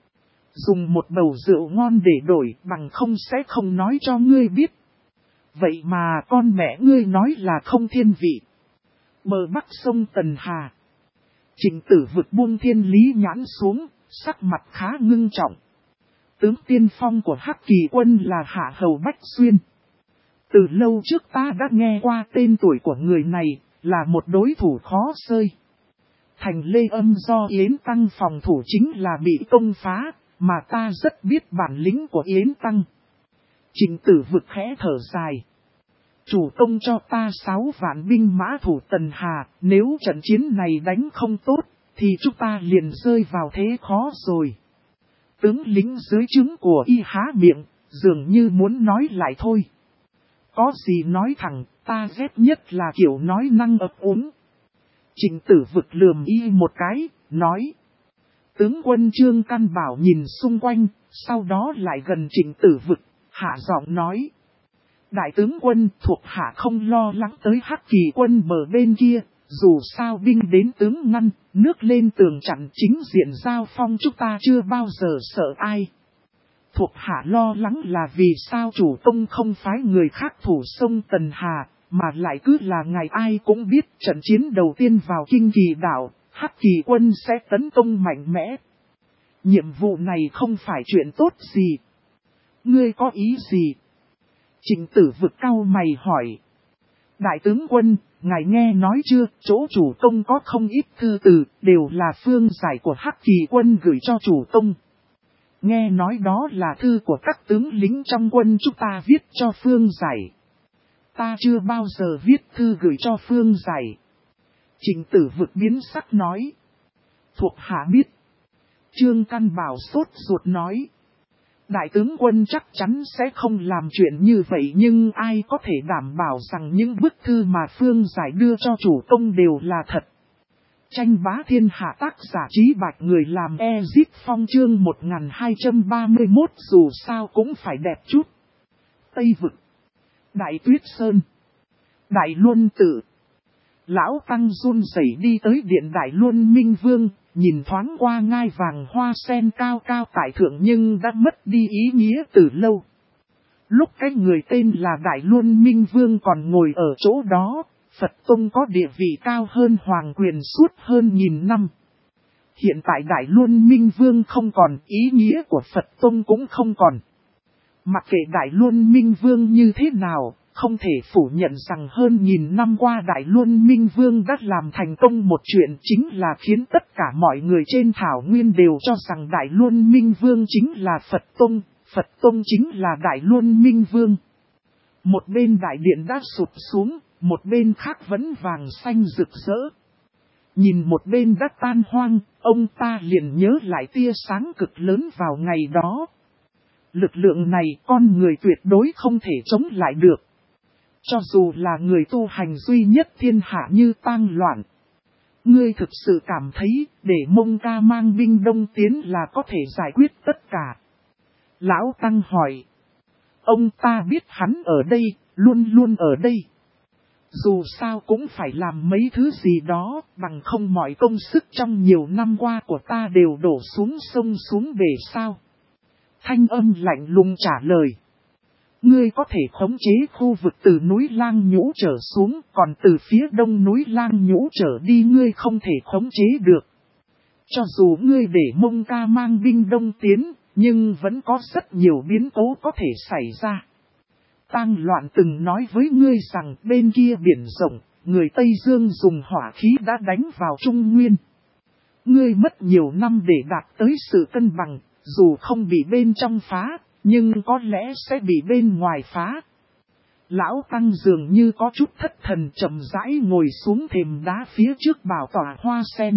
Dùng một bầu rượu ngon để đổi, bằng không sẽ không nói cho ngươi biết. Vậy mà con mẹ ngươi nói là không thiên vị. Bờ bắc sông Tần Hà. Trịnh Tử Vực buông thiên lý nhãn xuống, sắc mặt khá ngưng trọng. Tướng tiên phong của Hắc Kỳ quân là Hạ Hầu Bách Xuyên. Từ lâu trước ta đã nghe qua tên tuổi của người này, là một đối thủ khó xơi. Thành Lê Âm do Yến Tăng phòng thủ chính là bị công phá, mà ta rất biết bản lĩnh của Yến Tăng. Trịnh Tử Vực khẽ thở dài. Chủ công cho ta 6 vạn binh mã thủ Tần Hà, nếu trận chiến này đánh không tốt, thì chúng ta liền rơi vào thế khó rồi. Tướng lính dưới trướng của y há miệng, dường như muốn nói lại thôi. Có gì nói thẳng, ta ghét nhất là kiểu nói năng ấp úng. Trịnh Tử Vực lườm y một cái, nói. Tướng quân Trương Căn Bảo nhìn xung quanh, sau đó lại gần Trịnh Tử Vực, hạ giọng nói. Đại tướng quân thuộc hạ không lo lắng tới Hắc Kỳ quân bờ bên kia, dù sao binh đến tướng ngăn, nước lên tường chặn chính diện giao phong chúng ta chưa bao giờ sợ ai. Thuộc hạ lo lắng là vì sao chủ công không phái người khác thủ sông Tần Hà, mà lại cứ là ngày ai cũng biết trận chiến đầu tiên vào Kinh Kỳ Đạo, Hắc Kỳ quân sẽ tấn công mạnh mẽ. Nhiệm vụ này không phải chuyện tốt gì. Ngươi có ý gì? Trịnh Tử Vực cau mày hỏi. Đại tướng quân, ngài nghe nói chưa, chỗ chủ công có không ít thư từ, đều là phương giải của Hắc Kỳ quân gửi cho chủ công. Nghe nói đó là thư của các tướng lính trong quân chúng ta viết cho phương giải. Ta chưa bao giờ viết thư gửi cho phương giải. Trịnh Tử Vực biến sắc nói. Thuộc hạ biết. Trương Căn Bảo sốt ruột nói. Đại tướng quân chắc chắn sẽ không làm chuyện như vậy, nhưng ai có thể đảm bảo rằng những bức thư mà phương giải đưa cho chủ công đều là thật. Tranh bá thiên hạ, tác giả Trí Bạch, người làm Ezip Phong, chương 1231, dù sao cũng phải đẹp chút. Tây Vực, Đại Tuyết Sơn, Đại Luân Tự. Lão Tăng run rẩy đi tới điện Đại Luân Minh Vương, nhìn thoáng qua ngai vàng hoa sen cao cao tại thượng nhưng đã mất đi ý nghĩa từ lâu. Lúc cái người tên là Đại Luân Minh Vương còn ngồi ở chỗ đó, Phật Tông có địa vị cao hơn hoàng quyền suốt hơn 1000 năm. Hiện tại Đại Luân Minh Vương không còn, ý nghĩa của Phật Tông cũng không còn. Mặc kệ Đại Luân Minh Vương như thế nào, không thể phủ nhận rằng hơn 1000 năm qua Đại Luân Minh Vương đã làm thành công một chuyện, chính là khiến tất cả mọi người trên thảo nguyên đều cho rằng Đại Luân Minh Vương chính là Phật Tông, Phật Tông chính là Đại Luân Minh Vương. Một bên đại điện đã sụp xuống, một bên khác vẫn vàng xanh rực rỡ. Nhìn một bên đã tan hoang, ông ta liền nhớ lại tia sáng cực lớn vào ngày đó. Lực lượng này con người tuyệt đối không thể chống lại được. Cho dù là người tu hành duy nhất thiên hạ như Tang Loạn. Ngươi thực sự cảm thấy để Mông Ca mang binh đông tiến là có thể giải quyết tất cả. Lão Tăng hỏi. Ông ta biết hắn ở đây, luôn luôn ở đây. Dù sao cũng phải làm mấy thứ gì đó, bằng không mọi công sức trong nhiều năm qua của ta đều đổ xuống sông xuống bể sao. Thanh âm lạnh lùng trả lời. Ngươi có thể khống chế khu vực từ núi Lang Nhũ trở xuống, còn từ phía đông núi Lang Nhũ trở đi ngươi không thể khống chế được. Cho dù ngươi để Mông Ca mang binh đông tiến, nhưng vẫn có rất nhiều biến cố có thể xảy ra. Tang Loạn từng nói với ngươi rằng bên kia biển rộng, người Tây Dương dùng hỏa khí đã đánh vào Trung Nguyên. Ngươi mất nhiều năm để đạt tới sự cân bằng, dù không bị bên trong phá, nhưng có lẽ sẽ bị bên ngoài phá. Lão Tăng dường như có chút thất thần, chậm rãi ngồi xuống thềm đá phía trước bảo tỏa hoa sen.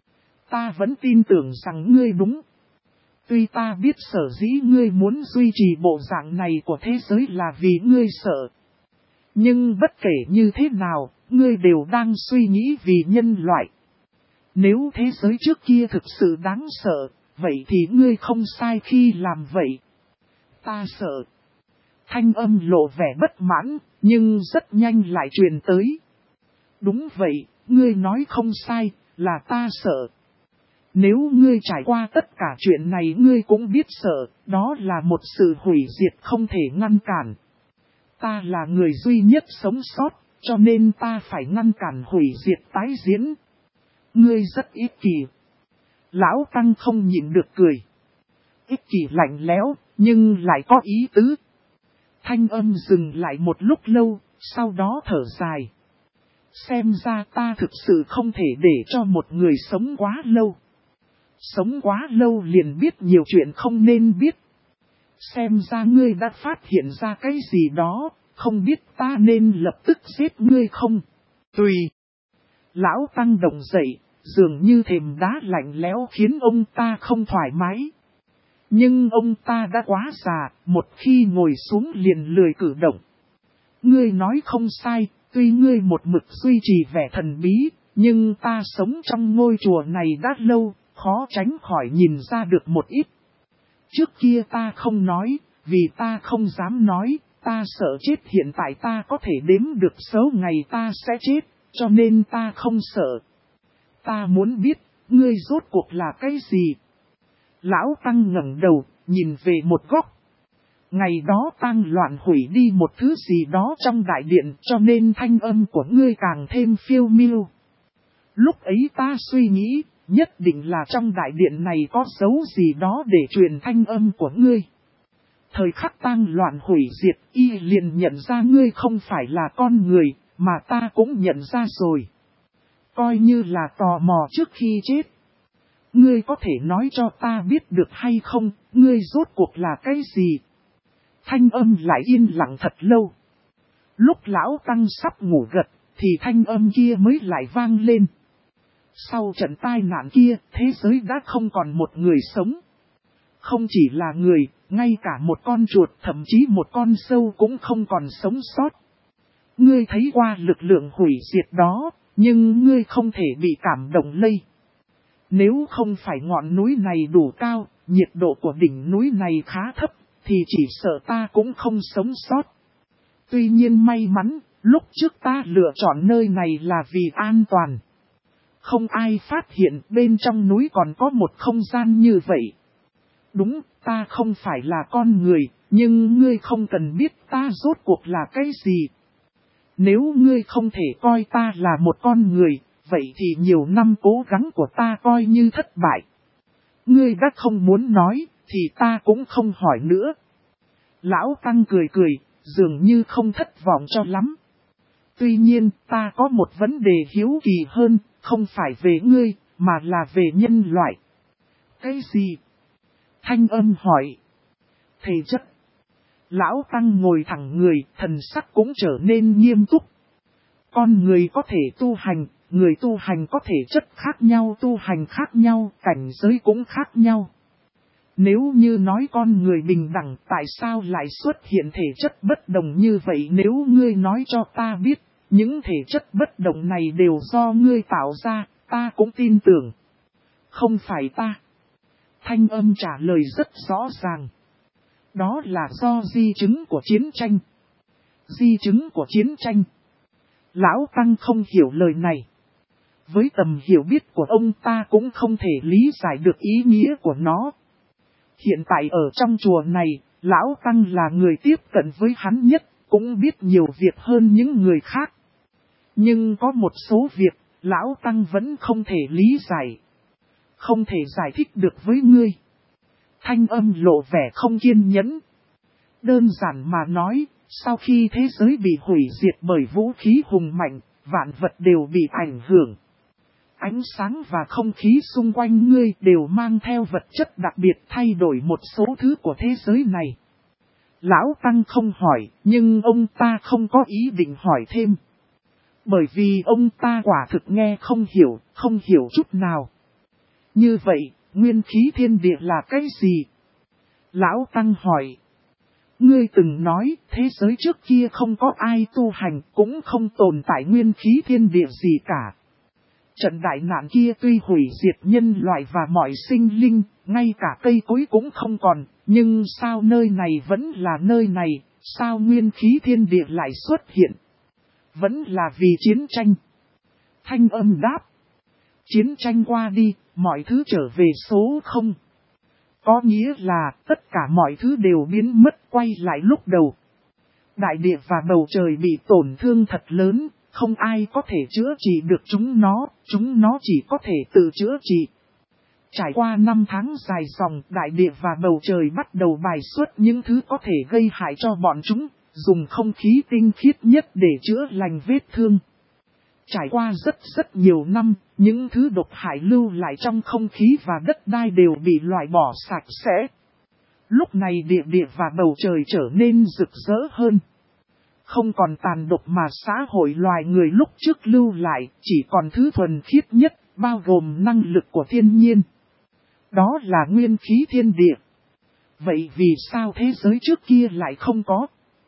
Ta vẫn tin tưởng rằng ngươi đúng. Tuy ta biết sở dĩ ngươi muốn duy trì bộ dạng này của thế giới là vì ngươi sợ. Nhưng bất kể như thế nào, ngươi đều đang suy nghĩ vì nhân loại. Nếu thế giới trước kia thực sự đáng sợ, vậy thì ngươi không sai khi làm vậy. Ta sợ. Thanh âm lộ vẻ bất mãn, nhưng rất nhanh lại truyền tới. Đúng vậy, ngươi nói không sai, là ta sợ. Nếu ngươi trải qua tất cả chuyện này ngươi cũng biết sợ, đó là một sự hủy diệt không thể ngăn cản. Ta là người duy nhất sống sót, cho nên ta phải ngăn cản hủy diệt tái diễn. Ngươi rất ích kỷ. Lão Tăng không nhịn được cười. Ích kỷ lạnh lẽo, nhưng lại có ý tứ. Thanh âm dừng lại một lúc lâu, sau đó thở dài. Xem ra ta thực sự không thể để cho một người sống quá lâu. Sống quá lâu liền biết nhiều chuyện không nên biết. Xem ra ngươi đã phát hiện ra cái gì đó, không biết ta nên lập tức giết ngươi không? Tùy. Lão Tăng động dậy, dường như thềm đá lạnh lẽo khiến ông ta không thoải mái. Nhưng ông ta đã quá già, một khi ngồi xuống liền lười cử động. Ngươi nói không sai, tuy ngươi một mực duy trì vẻ thần bí, nhưng ta sống trong ngôi chùa này đã lâu, khó tránh khỏi nhìn ra được một ít. Trước kia ta không nói, vì ta không dám nói, ta sợ chết, hiện tại ta có thể đếm được số ngày ta sẽ chết, cho nên ta không sợ. Ta muốn biết, ngươi rốt cuộc là cái gì? Lão Tăng ngẩng đầu, nhìn về một góc. Ngày đó Tang Loạn hủy đi một thứ gì đó trong đại điện, cho nên thanh âm của ngươi càng thêm phiêu miêu. Lúc ấy ta suy nghĩ, nhất định là trong đại điện này có dấu gì đó để truyền thanh âm của ngươi. Thời khắc Tang Loạn hủy diệt, y liền nhận ra ngươi không phải là con người, mà ta cũng nhận ra rồi. Coi như là tò mò trước khi chết. Ngươi có thể nói cho ta biết được hay không, ngươi rốt cuộc là cái gì? Thanh âm lại yên lặng thật lâu. Lúc lão tăng sắp ngủ gật, thì thanh âm kia mới lại vang lên. Sau trận tai nạn kia, thế giới đã không còn một người sống. Không chỉ là người, ngay cả một con chuột, thậm chí một con sâu cũng không còn sống sót. Ngươi thấy qua lực lượng hủy diệt đó, nhưng ngươi không thể bị cảm động lây. Nếu không phải ngọn núi này đủ cao, nhiệt độ của đỉnh núi này khá thấp, thì chỉ sợ ta cũng không sống sót. Tuy nhiên may mắn, lúc trước ta lựa chọn nơi này là vì an toàn. Không ai phát hiện bên trong núi còn có một không gian như vậy. Đúng, ta không phải là con người, nhưng ngươi không cần biết ta rốt cuộc là cái gì. Nếu ngươi không thể coi ta là một con người, vậy thì nhiều năm cố gắng của ta coi như thất bại. Ngươi đã không muốn nói, thì ta cũng không hỏi nữa. Lão Tăng cười cười, dường như không thất vọng cho lắm. Tuy nhiên, ta có một vấn đề hiếu kỳ hơn, không phải về ngươi, mà là về nhân loại. Cái gì? Thanh âm hỏi. Thể chất. Lão Tăng ngồi thẳng người, thần sắc cũng trở nên nghiêm túc. Con người có thể tu hành, người tu hành có thể chất khác nhau, tu hành khác nhau, cảnh giới cũng khác nhau. Nếu như nói con người bình đẳng, tại sao lại xuất hiện thể chất bất đồng như vậy? Nếu ngươi nói cho ta biết, những thể chất bất đồng này đều do ngươi tạo ra, ta cũng tin tưởng. Không phải ta. Thanh âm trả lời rất rõ ràng. Đó là do di chứng của chiến tranh. Di chứng của chiến tranh. Lão Tăng không hiểu lời này. Với tầm hiểu biết của ông ta cũng không thể lý giải được ý nghĩa của nó. Hiện tại ở trong chùa này, Lão Tăng là người tiếp cận với hắn nhất, cũng biết nhiều việc hơn những người khác. Nhưng có một số việc, Lão Tăng vẫn không thể lý giải. Không thể giải thích được với ngươi. Thanh âm lộ vẻ không kiên nhẫn. Đơn giản mà nói, sau khi thế giới bị hủy diệt bởi vũ khí hùng mạnh, vạn vật đều bị ảnh hưởng. Ánh sáng và không khí xung quanh ngươi đều mang theo vật chất đặc biệt thay đổi một số thứ của thế giới này. Lão Tăng không hỏi, nhưng ông ta không có ý định hỏi thêm. Bởi vì ông ta quả thực nghe không hiểu chút nào. Như vậy, nguyên khí thiên địa là cái gì? Lão Tăng hỏi. Ngươi từng nói, thế giới trước kia không có ai tu hành, cũng không tồn tại nguyên khí thiên địa gì cả. Trận đại nạn kia tuy hủy diệt nhân loại và mọi sinh linh, ngay cả cây cối cũng không còn, nhưng sao nơi này vẫn là nơi này, sao nguyên khí thiên địa lại xuất hiện? Vẫn là vì chiến tranh. Thanh âm đáp. Chiến tranh qua đi, mọi thứ trở về số không. Có nghĩa là tất cả mọi thứ đều biến mất quay lại lúc đầu. Đại địa và bầu trời bị tổn thương thật lớn, không ai có thể chữa trị được chúng nó chỉ có thể tự chữa trị. Trải qua 5 tháng dài dòng, đại địa và bầu trời bắt đầu bài xuất những thứ có thể gây hại cho bọn chúng, dùng không khí tinh khiết nhất để chữa lành vết thương. Trải qua rất nhiều năm, những thứ độc hại lưu lại trong không khí và đất đai đều bị loại bỏ sạch sẽ. Lúc này địa và bầu trời trở nên rực rỡ hơn. Không còn tàn độc mà xã hội loài người lúc trước lưu lại, chỉ còn thứ thuần khiết nhất, bao gồm năng lực của thiên nhiên. Đó là nguyên khí thiên địa. Vậy vì sao thế giới trước kia lại không có?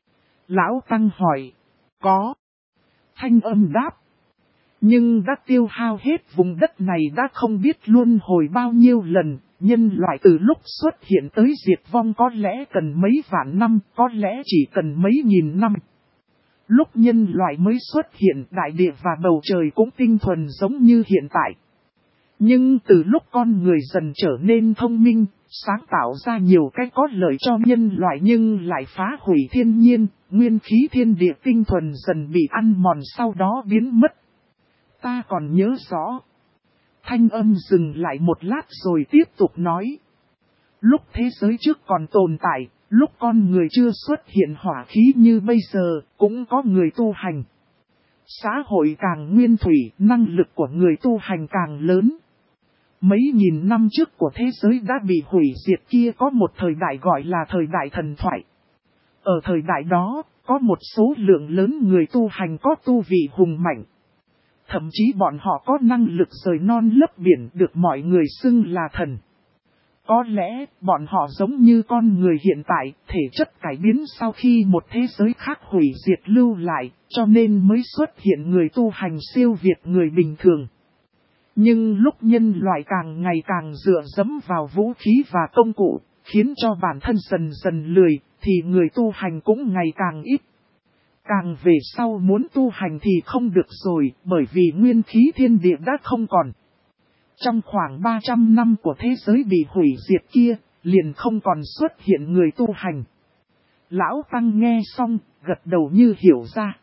Lão Tăng hỏi. Có. Thanh âm đáp. Nhưng đã tiêu hao hết vùng đất này đã không biết luân hồi bao nhiêu lần, nhân loại từ lúc xuất hiện tới diệt vong có lẽ cần mấy vạn năm, có lẽ chỉ cần mấy nghìn năm. Lúc nhân loại mới xuất hiện, đại địa và bầu trời cũng tinh thuần giống như hiện tại. Nhưng từ lúc con người dần trở nên thông minh, sáng tạo ra nhiều cái có lợi cho nhân loại nhưng lại phá hủy thiên nhiên, nguyên khí thiên địa tinh thuần dần bị ăn mòn sau đó biến mất. Ta còn nhớ rõ. Thanh âm dừng lại một lát rồi tiếp tục nói. Lúc thế giới trước còn tồn tại, lúc con người chưa xuất hiện hỏa khí như bây giờ, cũng có người tu hành. Xã hội càng nguyên thủy, năng lực của người tu hành càng lớn. Mấy nghìn năm trước của thế giới đã bị hủy diệt kia có một thời đại gọi là thời đại thần thoại. Ở thời đại đó, có một số lượng lớn người tu hành có tu vị hùng mạnh. Thậm chí bọn họ có năng lực rời non lấp biển được mọi người xưng là thần. Có lẽ, bọn họ giống như con người hiện tại, thể chất cải biến sau khi một thế giới khác hủy diệt lưu lại, cho nên mới xuất hiện người tu hành siêu việt người bình thường. Nhưng lúc nhân loại càng ngày càng dựa dẫm vào vũ khí và công cụ, khiến cho bản thân dần dần lười, thì người tu hành cũng ngày càng ít. Càng về sau muốn tu hành thì không được rồi, bởi vì nguyên khí thiên địa đã không còn. Trong khoảng 300 năm của thế giới bị hủy diệt kia, liền không còn xuất hiện người tu hành. Lão Tăng nghe xong, gật đầu như hiểu ra.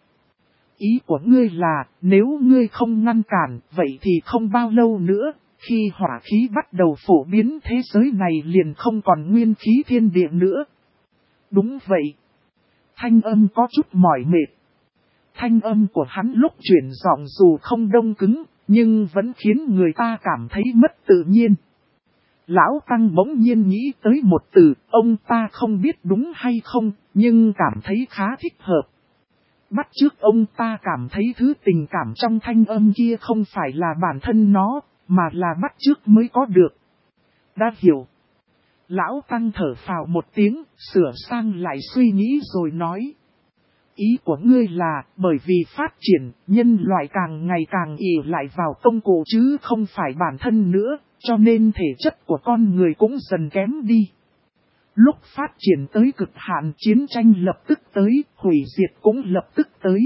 Ý của ngươi là, nếu ngươi không ngăn cản, vậy thì không bao lâu nữa, khi hỏa khí bắt đầu phổ biến thế giới này liền không còn nguyên khí thiên địa nữa. Đúng vậy. Thanh âm có chút mỏi mệt. Thanh âm của hắn lúc chuyển giọng dù không đông cứng, nhưng vẫn khiến người ta cảm thấy mất tự nhiên. Lão Tăng bỗng nhiên nghĩ tới một từ, ông ta không biết đúng hay không, nhưng cảm thấy khá thích hợp. Bắt chước ông ta cảm thấy thứ tình cảm trong thanh âm kia không phải là bản thân nó, mà là bắt chước mới có được. Đã hiểu. Lão Tăng thở phào một tiếng, sửa sang lại suy nghĩ rồi nói. Ý của ngươi là, bởi vì phát triển, nhân loại càng ngày càng ỷ lại vào công cụ chứ không phải bản thân nữa, cho nên thể chất của con người cũng dần kém đi. Lúc phát triển tới cực hạn chiến tranh lập tức tới, hủy diệt cũng lập tức tới.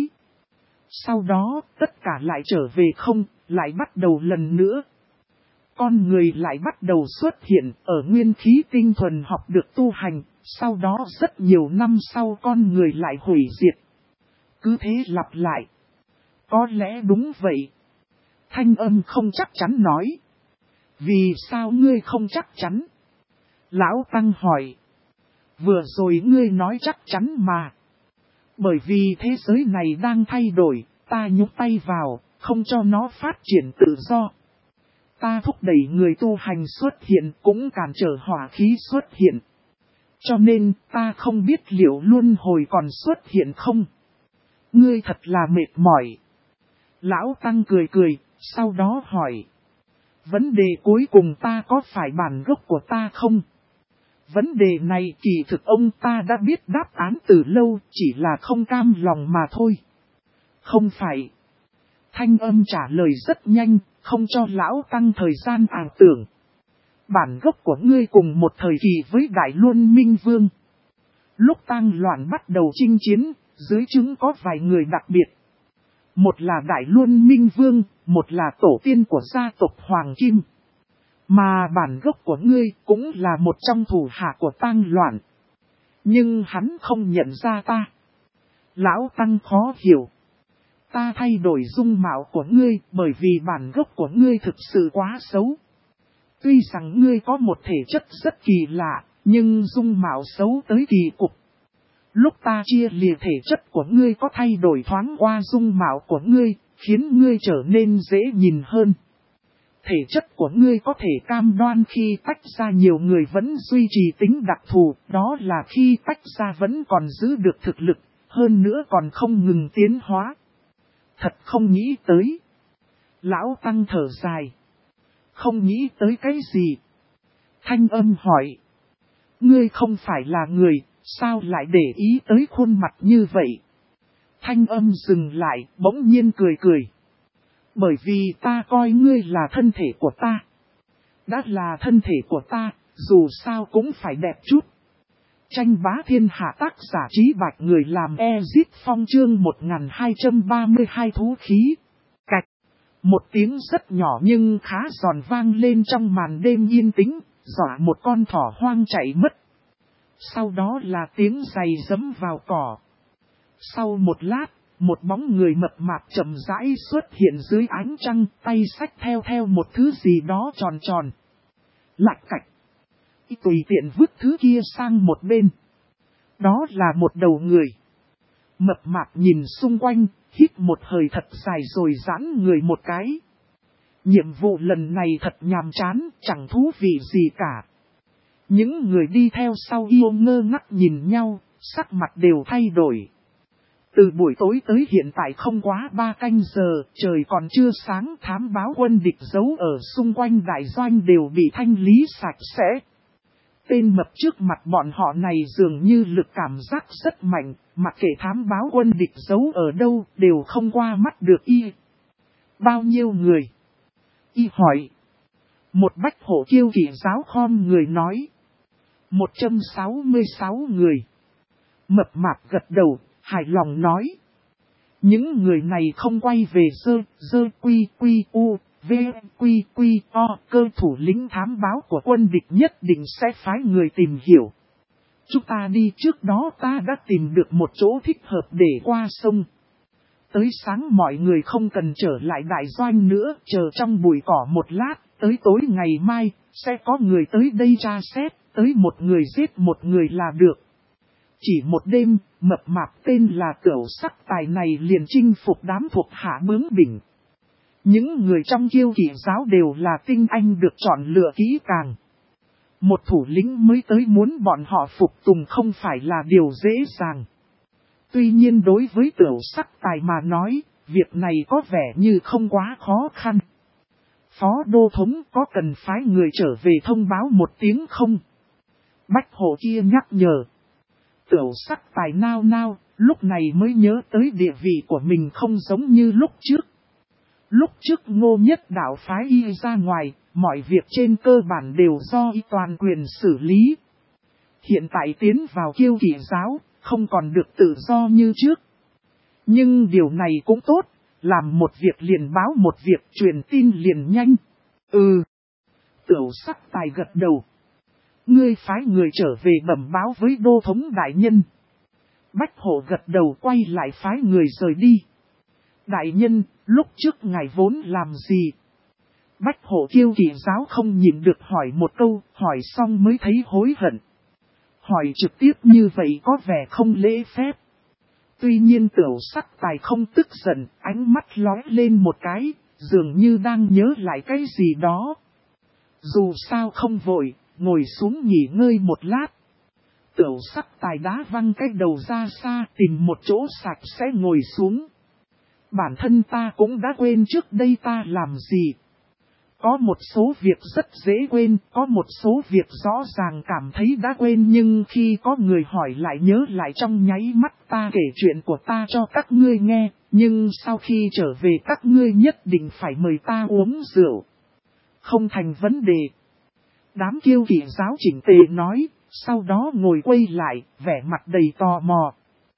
Sau đó, tất cả lại trở về không, lại bắt đầu lần nữa. Con người lại bắt đầu xuất hiện ở nguyên khí tinh thuần học được tu hành, sau đó rất nhiều năm sau con người lại hủy diệt. Cứ thế lặp lại. Có lẽ đúng vậy. Thanh âm không chắc chắn nói. Vì sao ngươi không chắc chắn? Lão Tăng hỏi. Vừa rồi ngươi nói chắc chắn mà. Bởi vì thế giới này đang thay đổi, ta nhúc tay vào, không cho nó phát triển tự do. Ta thúc đẩy người tu hành xuất hiện cũng cản trở hỏa khí xuất hiện. Cho nên ta không biết liệu luân hồi còn xuất hiện không. Ngươi thật là mệt mỏi. Lão Tăng cười cười, sau đó hỏi. Vấn đề cuối cùng ta có phải bản gốc của ta không? Vấn đề này kỳ thực ông ta đã biết đáp án từ lâu, chỉ là không cam lòng mà thôi. Không phải. Thanh âm trả lời rất nhanh, không cho Lão Tăng thời gian ảo tưởng. Bản gốc của ngươi cùng một thời kỳ với Đại Luân Minh Vương. Lúc tang loạn bắt đầu chinh chiến, dưới trướng có vài người đặc biệt. Một là Đại Luân Minh Vương, một là tổ tiên của gia tộc Hoàng Kim. Mà bản gốc của ngươi cũng là một trong thủ hạ của tang loạn. Nhưng hắn không nhận ra ta. Lão Tăng khó hiểu. Ta thay đổi dung mạo của ngươi bởi vì bản gốc của ngươi thực sự quá xấu. Tuy rằng ngươi có một thể chất rất kỳ lạ, nhưng dung mạo xấu tới kỳ cục. Lúc ta chia lìa thể chất của ngươi có thay đổi thoáng qua dung mạo của ngươi, khiến ngươi trở nên dễ nhìn hơn. Thể chất của ngươi có thể cam đoan khi tách ra nhiều người vẫn duy trì tính đặc thù, đó là khi tách ra vẫn còn giữ được thực lực, hơn nữa còn không ngừng tiến hóa. Thật không nghĩ tới. Lão Tăng thở dài. Không nghĩ tới cái gì? Thanh âm hỏi. Ngươi không phải là người, sao lại để ý tới khuôn mặt như vậy? Thanh âm dừng lại, bỗng nhiên cười cười. Bởi vì ta coi ngươi là thân thể của ta. Đã là thân thể của ta, dù sao cũng phải đẹp chút. Tranh bá thiên hạ tác giả Trí Bạch người làm Ezit Phong chương 1232 thú khí. Cạch. Một tiếng rất nhỏ nhưng khá giòn vang lên trong màn đêm yên tĩnh, dọa một con thỏ hoang chạy mất. Sau đó là tiếng giày giẫm vào cỏ. Sau một lát, một bóng người mập mạp chậm rãi xuất hiện dưới ánh trăng, tay xách theo một thứ gì đó tròn tròn. Lạch cạch. Tùy tiện vứt thứ kia sang một bên. Đó là một đầu người. Mập mạp nhìn xung quanh, hít một hơi thật dài rồi giãn người một cái. Nhiệm vụ lần này thật nhàm chán, chẳng thú vị gì cả. Những người đi theo sau yêu ngơ ngác nhìn nhau, sắc mặt đều thay đổi. Từ buổi tối tới hiện tại không quá 3 canh giờ, trời còn chưa sáng, thám báo quân địch giấu ở xung quanh đại doanh đều bị thanh lý sạch sẽ. Tên mập trước mặt bọn họ này dường như lực cảm giác rất mạnh, mặc kệ thám báo quân địch giấu ở đâu đều không qua mắt được y. Bao nhiêu người? Y hỏi. Một bách hổ kiêu kỵ giáo khom người nói. 166 người. Mập mạp gật đầu, hài lòng nói. Những người này không quay về dơ quy u, v quy o, cơ thủ lĩnh thám báo của quân địch nhất định sẽ phái người tìm hiểu. Chúng ta đi, trước đó ta đã tìm được một chỗ thích hợp để qua sông. Tới sáng mọi người không cần trở lại đại doanh nữa, chờ trong bụi cỏ một lát, tới tối ngày mai, sẽ có người tới đây tra xét, tới một người giết một người là được. Chỉ một đêm, mập mạp tên là Cửu Sắc Tài này liền chinh phục đám thuộc hạ bướng bỉnh. Những người trong Kiêu Kỵ giáo đều là tinh anh được chọn lựa kỹ càng. Một thủ lĩnh mới tới muốn bọn họ phục tùng không phải là điều dễ dàng. Tuy nhiên đối với Cửu Sắc Tài mà nói, việc này có vẻ như không quá khó khăn. Phó đô thống có cần phái người trở về thông báo một tiếng không? Bách hộ kia nhắc nhở. Cửu Sắc Tài nao, lúc này mới nhớ tới địa vị của mình không giống như lúc trước. Lúc trước Ngô Nhất Đạo phái y ra ngoài, mọi việc trên cơ bản đều do y toàn quyền xử lý. Hiện tại tiến vào Kiêu Kỵ giáo, không còn được tự do như trước. Nhưng điều này cũng tốt, làm một việc liền báo một việc, truyền tin liền nhanh. Cửu Sắc Tài gật đầu. Ngươi phái người trở về bẩm báo với đô thống đại nhân. Bách hộ gật đầu quay lại phái người rời đi. Đại nhân, lúc trước ngài vốn làm gì? Bách hộ Kiêu Kỵ giáo không nhịn được hỏi một câu, hỏi xong mới thấy hối hận. Hỏi trực tiếp như vậy có vẻ không lễ phép. Tuy nhiên Cửu Sắc Tài không tức giận, ánh mắt lóe lên một cái, dường như đang nhớ lại cái gì đó. Dù sao không vội, ngồi xuống nghỉ ngơi một lát. Cửu Sắc Tài đá văng cái đầu ra xa, tìm một chỗ sạch sẽ ngồi xuống. Bản thân ta cũng đã quên trước đây ta làm gì. Có một số việc rất dễ quên, có một số việc rõ ràng cảm thấy đã quên, nhưng khi có người hỏi lại nhớ lại trong nháy mắt. Ta kể chuyện của ta cho các ngươi nghe, nhưng sau khi trở về các ngươi nhất định phải mời ta uống rượu. Không thành vấn đề. Đám Kiêu Kỵ giáo chỉnh tề nói, sau đó ngồi quay lại, vẻ mặt đầy tò mò.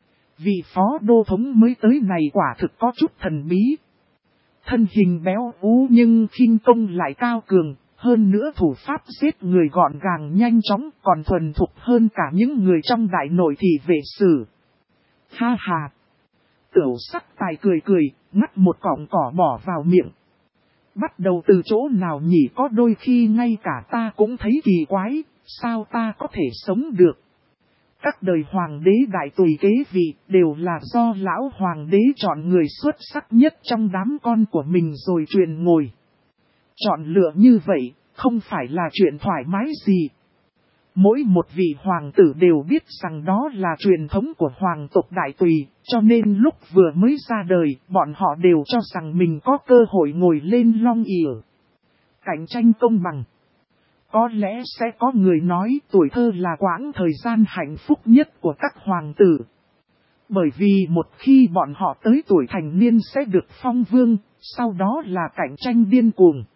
Vị phó đô thống mới tới này quả thực có chút thần bí. Thân hình béo ú nhưng khinh công lại cao cường, hơn nữa thủ pháp giết người gọn gàng nhanh chóng, còn thuần thục hơn cả những người trong đại nội thị vệ sử. Ha ha! Cửu Sắc Tài cười, ngắt một cọng cỏ bỏ vào miệng. Bắt đầu từ chỗ nào nhỉ, có đôi khi ngay cả ta cũng thấy kỳ quái, sao ta có thể sống được. Các đời hoàng đế đại tùy kế vị đều là do lão hoàng đế chọn người xuất sắc nhất trong đám con của mình rồi truyền ngồi. Chọn lựa như vậy, không phải là chuyện thoải mái gì. Mỗi một vị hoàng tử đều biết rằng đó là truyền thống của hoàng tộc đại tùy, cho nên lúc vừa mới ra đời, bọn họ đều cho rằng mình có cơ hội ngồi lên long ỷ. Cạnh tranh công bằng. Có lẽ sẽ có người nói tuổi thơ là quãng thời gian hạnh phúc nhất của các hoàng tử. Bởi vì một khi bọn họ tới tuổi thành niên sẽ được phong vương, sau đó là cạnh tranh điên cuồng.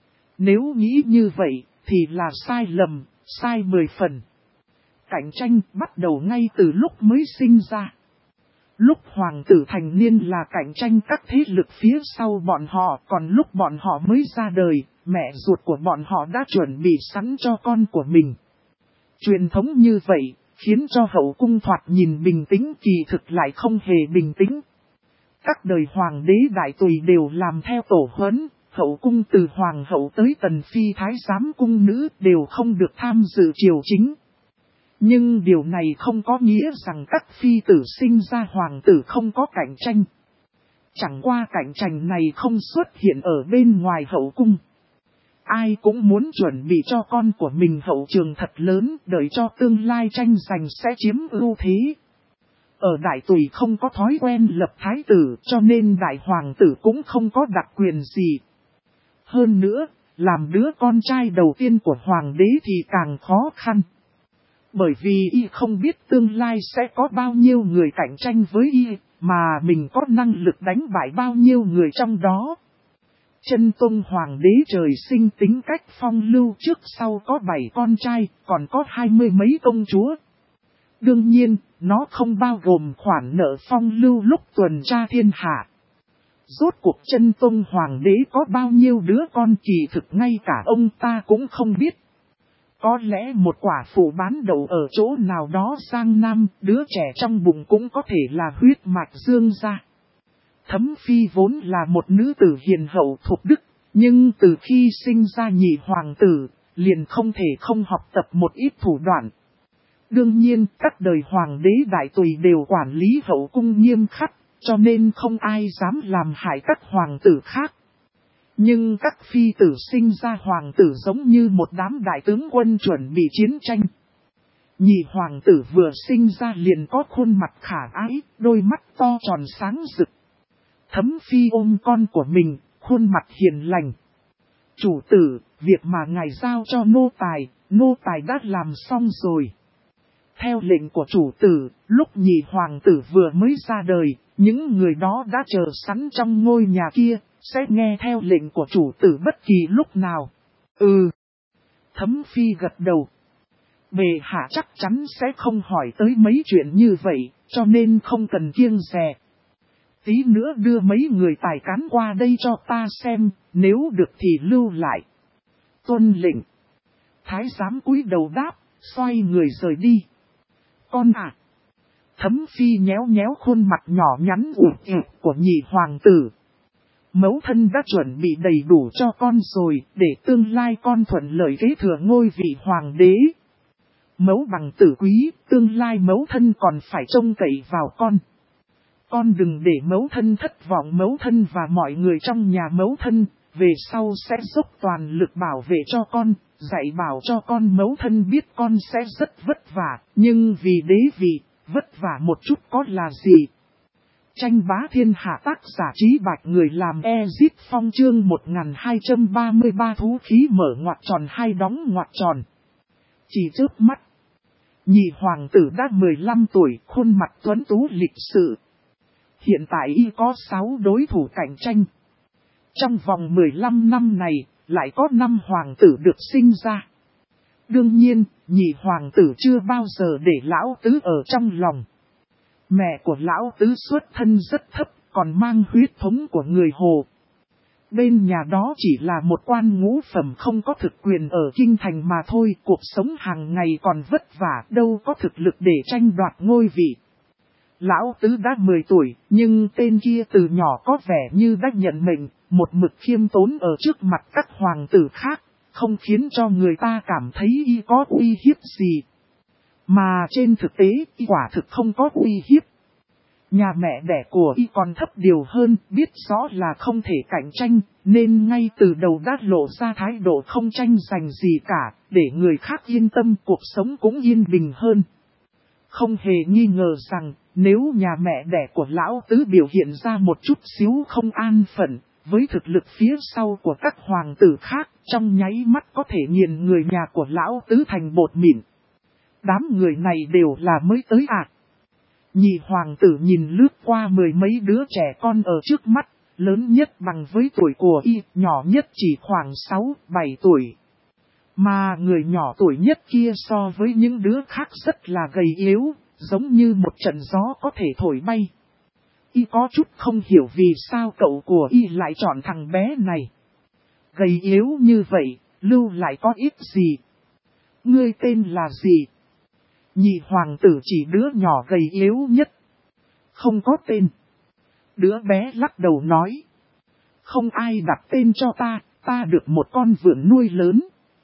Nếu nghĩ như vậy, thì là sai lầm, sai 10 phần. Cạnh tranh bắt đầu ngay từ lúc mới sinh ra. Lúc hoàng tử thành niên là cạnh tranh các thế lực phía sau bọn họ, còn lúc bọn họ mới ra đời, mẹ ruột của bọn họ đã chuẩn bị sẵn cho con của mình. Truyền thống như vậy, khiến cho hậu cung thoạt nhìn bình tĩnh kỳ thực lại không hề bình tĩnh. Các đời hoàng đế đại tùy đều làm theo tổ huấn, hậu cung từ hoàng hậu tới tần phi thái giám cung nữ đều không được tham dự triều chính. Nhưng điều này không có nghĩa rằng các phi tử sinh ra hoàng tử không có cạnh tranh. Chẳng qua cạnh tranh này không xuất hiện ở bên ngoài hậu cung. Ai cũng muốn chuẩn bị cho con của mình hậu trường thật lớn, đợi cho tương lai tranh giành sẽ chiếm ưu thế. Ở đại tùy không có thói quen lập thái tử, cho nên đại hoàng tử cũng không có đặc quyền gì. Hơn nữa, làm đứa con trai đầu tiên của hoàng đế thì càng khó khăn. Bởi vì y không biết tương lai sẽ có bao nhiêu người cạnh tranh với y, mà mình có năng lực đánh bại bao nhiêu người trong đó. Chân Tông hoàng đế trời sinh tính cách phong lưu, trước sau có 7 con trai, còn có 20 mấy công chúa. Đương nhiên, nó không bao gồm khoản nợ phong lưu lúc tuần tra thiên hạ. Rốt cuộc Chân Tông hoàng đế có bao nhiêu đứa con kỳ thực ngay cả ông ta cũng không biết. Có lẽ một quả phụ bán đậu ở chỗ nào đó sang Nam, đứa trẻ trong bụng cũng có thể là huyết mạch Dương gia. Thấm Phi vốn là một nữ tử hiền hậu thuộc đức, nhưng từ khi sinh ra nhị hoàng tử, liền không thể không học tập một ít thủ đoạn. Đương nhiên, các đời hoàng đế đại tùy đều quản lý hậu cung nghiêm khắc, cho nên không ai dám làm hại các hoàng tử khác. Nhưng các phi tử sinh ra hoàng tử giống như một đám đại tướng quân chuẩn bị chiến tranh. Nhị hoàng tử vừa sinh ra liền có khuôn mặt khả ái, đôi mắt to tròn sáng rực. Thấm Phi ôm con của mình, khuôn mặt hiền lành. Chủ tử, việc mà ngài giao cho nô tài đã làm xong rồi. Theo lệnh của chủ tử, lúc nhị hoàng tử vừa mới ra đời, những người đó đã chờ sẵn trong ngôi nhà kia, sẽ nghe theo lệnh của chủ tử bất kỳ lúc nào. Ừ. Thấm Phi gật đầu. Bệ hạ chắc chắn sẽ không hỏi tới mấy chuyện như vậy, cho nên không cần kiêng dè. Tí nữa đưa mấy người tài cán qua đây cho ta xem, nếu được thì lưu lại. Tuân lệnh. Thái giám cúi đầu đáp, xoay người rời đi. Con à! Thấm Phi nhéo nhéo khuôn mặt nhỏ nhắn ụt ịt của nhị hoàng tử. Mẫu thân đã chuẩn bị đầy đủ cho con rồi, để tương lai con thuận lợi kế thừa ngôi vị hoàng đế. Mẫu bằng tử quý, tương lai mẫu thân còn phải trông cậy vào con. Con đừng để mẫu thân thất vọng, mẫu thân và mọi người trong nhà mẫu thân, về sau sẽ dốc toàn lực bảo vệ cho con, dạy bảo cho con. Mẫu thân biết con sẽ rất vất vả, nhưng vì đế vị, vất vả một chút có là gì. Tranh bá thiên hạ, tác giả Trí Bạch, người làm Ezip Phong, chương 1233, thú khí mở ngoặc tròn hai đóng ngoặc tròn. Chỉ trước mắt, nhị hoàng tử đã 15 tuổi, khuôn mặt tuấn tú lịch sự. Hiện tại y có 6 đối thủ cạnh tranh. Trong vòng 15 năm này, lại có 5 hoàng tử được sinh ra. Đương nhiên, nhị hoàng tử chưa bao giờ để lão tứ ở trong lòng. Mẹ của lão tứ xuất thân rất thấp, còn mang huyết thống của người Hồ. Bên nhà đó chỉ là một quan ngũ phẩm không có thực quyền ở kinh thành mà thôi, cuộc sống hàng ngày còn vất vả, đâu có thực lực để tranh đoạt ngôi vị. Lão tứ đã 10 tuổi, nhưng tên kia từ nhỏ có vẻ như đã nhận mệnh, một mực khiêm tốn ở trước mặt các hoàng tử khác, không khiến cho người ta cảm thấy y có uy hiếp gì. Mà trên thực tế, y quả thực không có uy hiếp. Nhà mẹ đẻ của y còn thấp điều hơn, biết rõ là không thể cạnh tranh, nên ngay từ đầu đã lộ ra thái độ không tranh giành gì cả, để người khác yên tâm, cuộc sống cũng yên bình hơn. Không hề nghi ngờ rằng, nếu nhà mẹ đẻ của lão tứ biểu hiện ra một chút xíu không an phận, với thực lực phía sau của các hoàng tử khác, trong nháy mắt có thể nghiền người nhà của lão tứ thành bột mịn. Đám người này đều là mới tới à. Nhị hoàng tử nhìn lướt qua 10 mấy đứa trẻ con ở trước mắt, lớn nhất bằng với tuổi của y, nhỏ nhất chỉ khoảng 6-7 tuổi. Mà người nhỏ tuổi nhất kia so với những đứa khác rất là gầy yếu, giống như một trận gió có thể thổi bay. Y có chút không hiểu vì sao cậu của y lại chọn thằng bé này. Gầy yếu như vậy, lưu lại có ít gì? Ngươi tên là gì? Nhị hoàng tử chỉ đứa nhỏ gầy yếu nhất. Không có tên. Đứa bé lắc đầu nói. Không ai đặt tên cho ta được một con vượn nuôi lớn.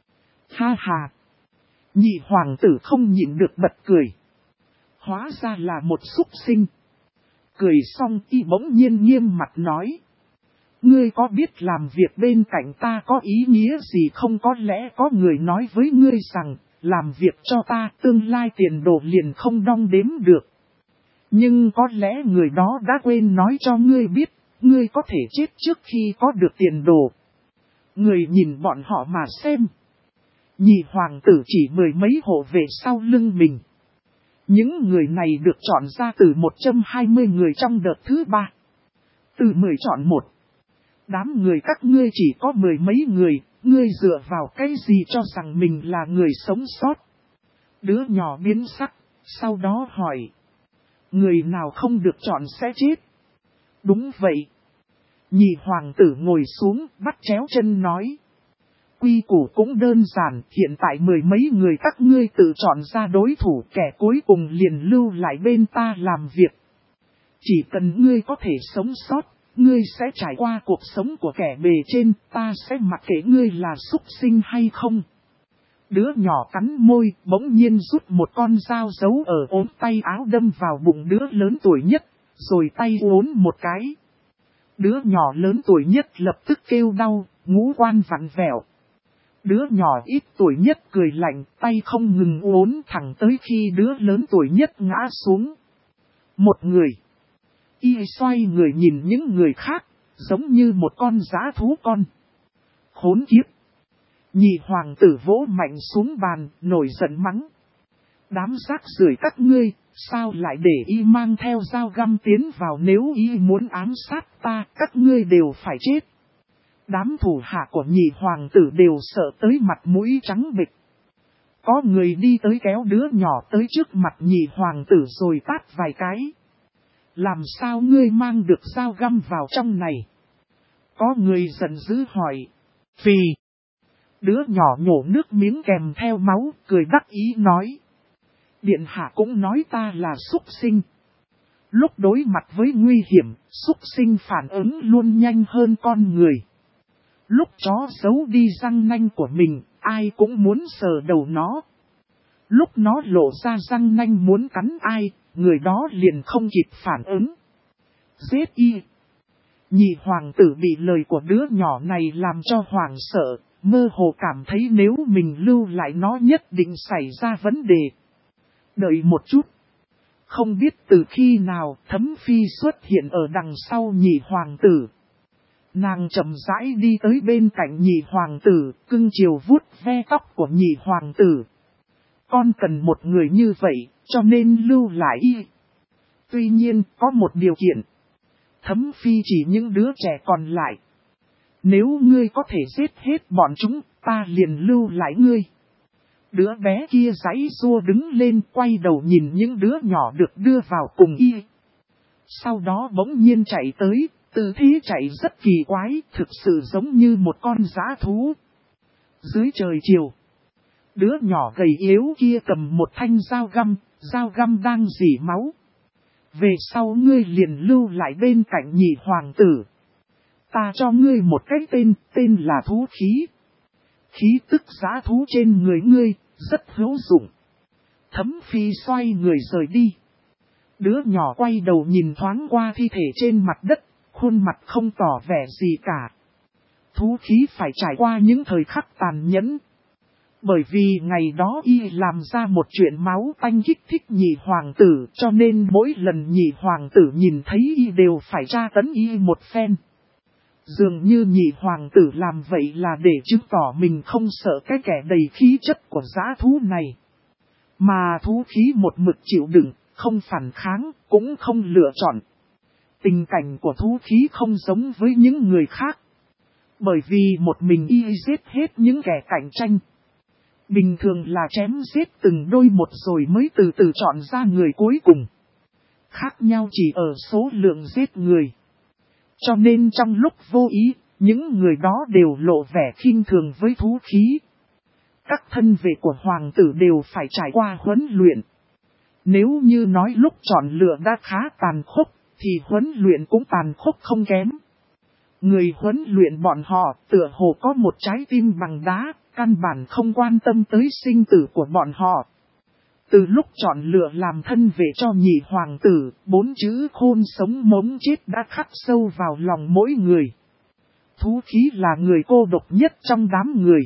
Ha ha. Nhị hoàng tử không nhịn được bật cười. Hóa ra là một súc sinh. cười xong y bỗng nhiên nghiêm mặt nói. Ngươi có biết làm việc bên cạnh ta có ý nghĩa gì không? Có lẽ có người nói với ngươi rằng, làm việc cho ta tương lai tiền đồ liền không đong đếm được. Nhưng có lẽ người đó đã quên nói cho ngươi biết, ngươi có thể chết trước khi có được tiền đồ. Người nhìn bọn họ mà xem. Nhị hoàng tử chỉ mười mấy hộ vệ sau lưng mình. Những người này được chọn ra từ 120 người trong đợt thứ 3. Từ 10 chọn 1. Đám người các ngươi chỉ có mười mấy người, ngươi dựa vào cái gì cho rằng mình là người sống sót? Đứa nhỏ biến sắc, sau đó hỏi. Người nào không được chọn sẽ chết? Đúng vậy. Nhị hoàng tử ngồi xuống, bắt chéo chân nói. Quy củ cũng đơn giản, hiện tại mười mấy người các ngươi tự chọn ra đối thủ, kẻ cuối cùng liền lưu lại bên ta làm việc. Chỉ cần ngươi có thể sống sót, ngươi sẽ trải qua cuộc sống của kẻ bề trên, ta sẽ mặc kệ ngươi là súc sinh hay không. Đứa nhỏ cắn môi, bỗng nhiên rút một con dao giấu ở ốm tay áo đâm vào bụng đứa lớn tuổi nhất, rồi tay uốn một cái. Đứa nhỏ lớn tuổi nhất lập tức kêu đau, ngũ quan vặn vẹo. Đứa nhỏ ít tuổi nhất cười lạnh, tay không ngừng uốn thẳng tới khi đứa lớn tuổi nhất ngã xuống. Một người. Y xoay người nhìn những người khác, giống như một con dã thú con. Khốn kiếp. Nhị hoàng tử vỗ mạnh xuống bàn, nổi giận mắng. Đám rác rưởi các ngươi, sao lại để y mang theo dao găm tiến vào? Nếu y muốn ám sát ta, các ngươi đều phải chết. Đám thủ hạ của nhị hoàng tử đều sợ tới mặt mũi trắng bệch. Có người đi tới kéo đứa nhỏ tới trước mặt nhị hoàng tử rồi tát vài cái. Làm sao ngươi mang được dao găm vào trong này? Có người giận dữ hỏi. Vì đứa nhỏ nhổ nước miếng kèm theo máu, cười đắc ý nói. Điện hạ cũng nói ta là súc sinh. Lúc đối mặt với nguy hiểm, súc sinh phản ứng luôn nhanh hơn con người. Lúc chó giấu đi răng nanh của mình, ai cũng muốn sờ đầu nó. Lúc nó lộ ra răng nanh muốn cắn ai, người đó liền không kịp phản ứng. Giết y. Nhị hoàng tử bị lời của đứa nhỏ này làm cho hoảng sợ, mơ hồ cảm thấy nếu mình lưu lại nó nhất định xảy ra vấn đề. Đợi một chút. Không biết từ khi nào Thấm Phi xuất hiện ở đằng sau nhị hoàng tử. Nàng chậm rãi đi tới bên cạnh nhị hoàng tử, cưng chiều vuốt ve tóc của nhị hoàng tử. Con cần một người như vậy, cho nên lưu lại y. Tuy nhiên, có một điều kiện. Thấm Phi chỉ những đứa trẻ còn lại. Nếu ngươi có thể giết hết bọn chúng, ta liền lưu lại ngươi. Đứa bé kia giãy giụa đứng lên, quay đầu nhìn những đứa nhỏ được đưa vào cùng y. Sau đó bỗng nhiên chạy tới, tư thế chạy rất kỳ quái, thực sự giống như một con dã thú. Dưới trời chiều, đứa nhỏ gầy yếu kia cầm một thanh dao găm đang rỉ máu. Về sau ngươi liền lưu lại bên cạnh nhị hoàng tử. Ta cho ngươi một cái tên là thú khí. Khí tức dã thú trên người ngươi, rất hữu dụng. Thấm Phi xoay người rời đi. Đứa nhỏ quay đầu nhìn thoáng qua thi thể trên mặt đất, khuôn mặt không tỏ vẻ gì cả. Thú khí phải trải qua những thời khắc tàn nhẫn. Bởi vì ngày đó y làm ra một chuyện máu tanh kích thích nhị hoàng tử, cho nên mỗi lần nhị hoàng tử nhìn thấy y đều phải tra tấn y một phen. Dường như nhị hoàng tử làm vậy là để chứng tỏ mình không sợ cái kẻ đầy khí chất của dã thú này. Mà thú khí một mực chịu đựng, không phản kháng, cũng không lựa chọn. Tình cảnh của thú khí không giống với những người khác. Bởi vì một mình y giết hết những kẻ cạnh tranh. Bình thường là chém giết từng đôi một rồi mới từ từ chọn ra người cuối cùng. Khác nhau chỉ ở số lượng giết người. Cho nên trong lúc vô ý, những người đó đều lộ vẻ khinh thường với thú khí. Các thân vệ của hoàng tử đều phải trải qua huấn luyện. Nếu như nói lúc chọn lựa đã khá tàn khốc, thì huấn luyện cũng tàn khốc không kém. Người huấn luyện bọn họ tựa hồ có một trái tim bằng đá, căn bản không quan tâm tới sinh tử của bọn họ. Từ lúc chọn lựa làm thân vệ cho nhị hoàng tử, 4 chữ khôn sống mống chết đã khắc sâu vào lòng mỗi người. Thú khí là người cô độc nhất trong đám người.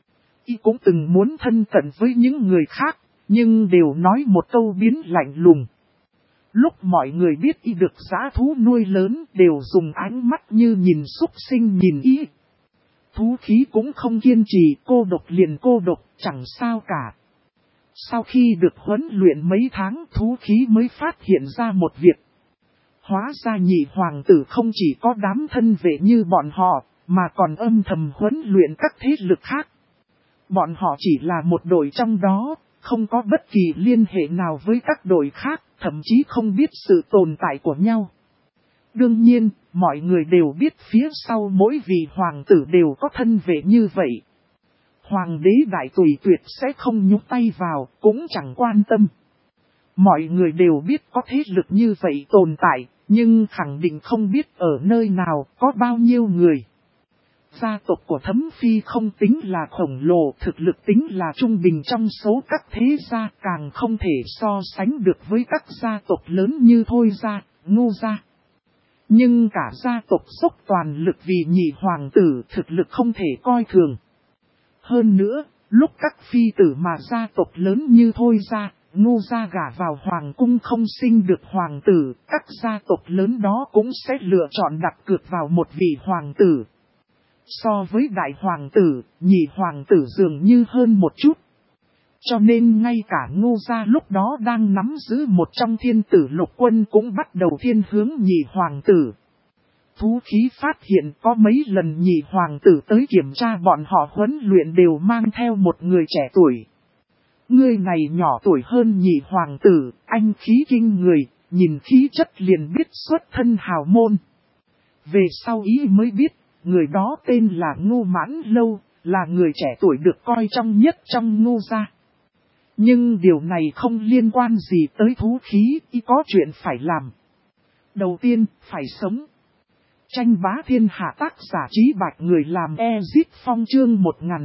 Y cũng từng muốn thân cận với những người khác, nhưng đều nói một câu biến lạnh lùng. Lúc mọi người biết y được dã thú nuôi lớn đều dùng ánh mắt như nhìn súc sinh nhìn y. Thú khí cũng không kiên trì, cô độc liền cô độc, chẳng sao cả. Sau khi được huấn luyện mấy tháng, thú khí mới phát hiện ra một việc. Hóa ra nhị hoàng tử không chỉ có đám thân vệ như bọn họ, mà còn âm thầm huấn luyện các thế lực khác. Bọn họ chỉ là một đội trong đó, không có bất kỳ liên hệ nào với các đội khác, thậm chí không biết sự tồn tại của nhau. Đương nhiên, mọi người đều biết phía sau mỗi vị hoàng tử đều có thân vệ như vậy. Hoàng đế đại tùy tuyệt sẽ không nhúc tay vào, cũng chẳng quan tâm. Mọi người đều biết có thế lực như vậy tồn tại, nhưng khẳng định không biết ở nơi nào có bao nhiêu người. Gia tộc của Thấm Phi không tính là khổng lồ, thực lực tính là trung bình trong số các thế gia, càng không thể so sánh được với các gia tộc lớn như Thôi gia, Ngô gia. Nhưng cả gia tộc dốc toàn lực vì nhị hoàng tử, thực lực không thể coi thường. Hơn nữa, lúc các phi tử mà gia tộc lớn như Thôi gia, Ngô gia gả vào hoàng cung không sinh được hoàng tử, các gia tộc lớn đó cũng sẽ lựa chọn đặt cược vào một vị hoàng tử. So với đại hoàng tử, nhị hoàng tử dường như hơn một chút. Cho nên ngay cả Ngô gia lúc đó đang nắm giữ một trong thiên tử lục quân cũng bắt đầu thiên hướng nhị hoàng tử. Thú khí phát hiện có mấy lần nhị hoàng tử tới kiểm tra bọn họ huấn luyện đều mang theo một người trẻ tuổi. Người này nhỏ tuổi hơn nhị hoàng tử, anh khí kinh người, nhìn khí chất liền biết xuất thân hào môn. Về sau ý mới biết, người đó tên là Ngô Mãn Lâu, là người trẻ tuổi được coi trọng nhất trong Ngô gia. Nhưng điều này không liên quan gì tới thú khí, y có chuyện phải làm. Đầu tiên, phải sống. Tranh bá thiên hạ tác giả Trí Bạch người làm Exit Phong chương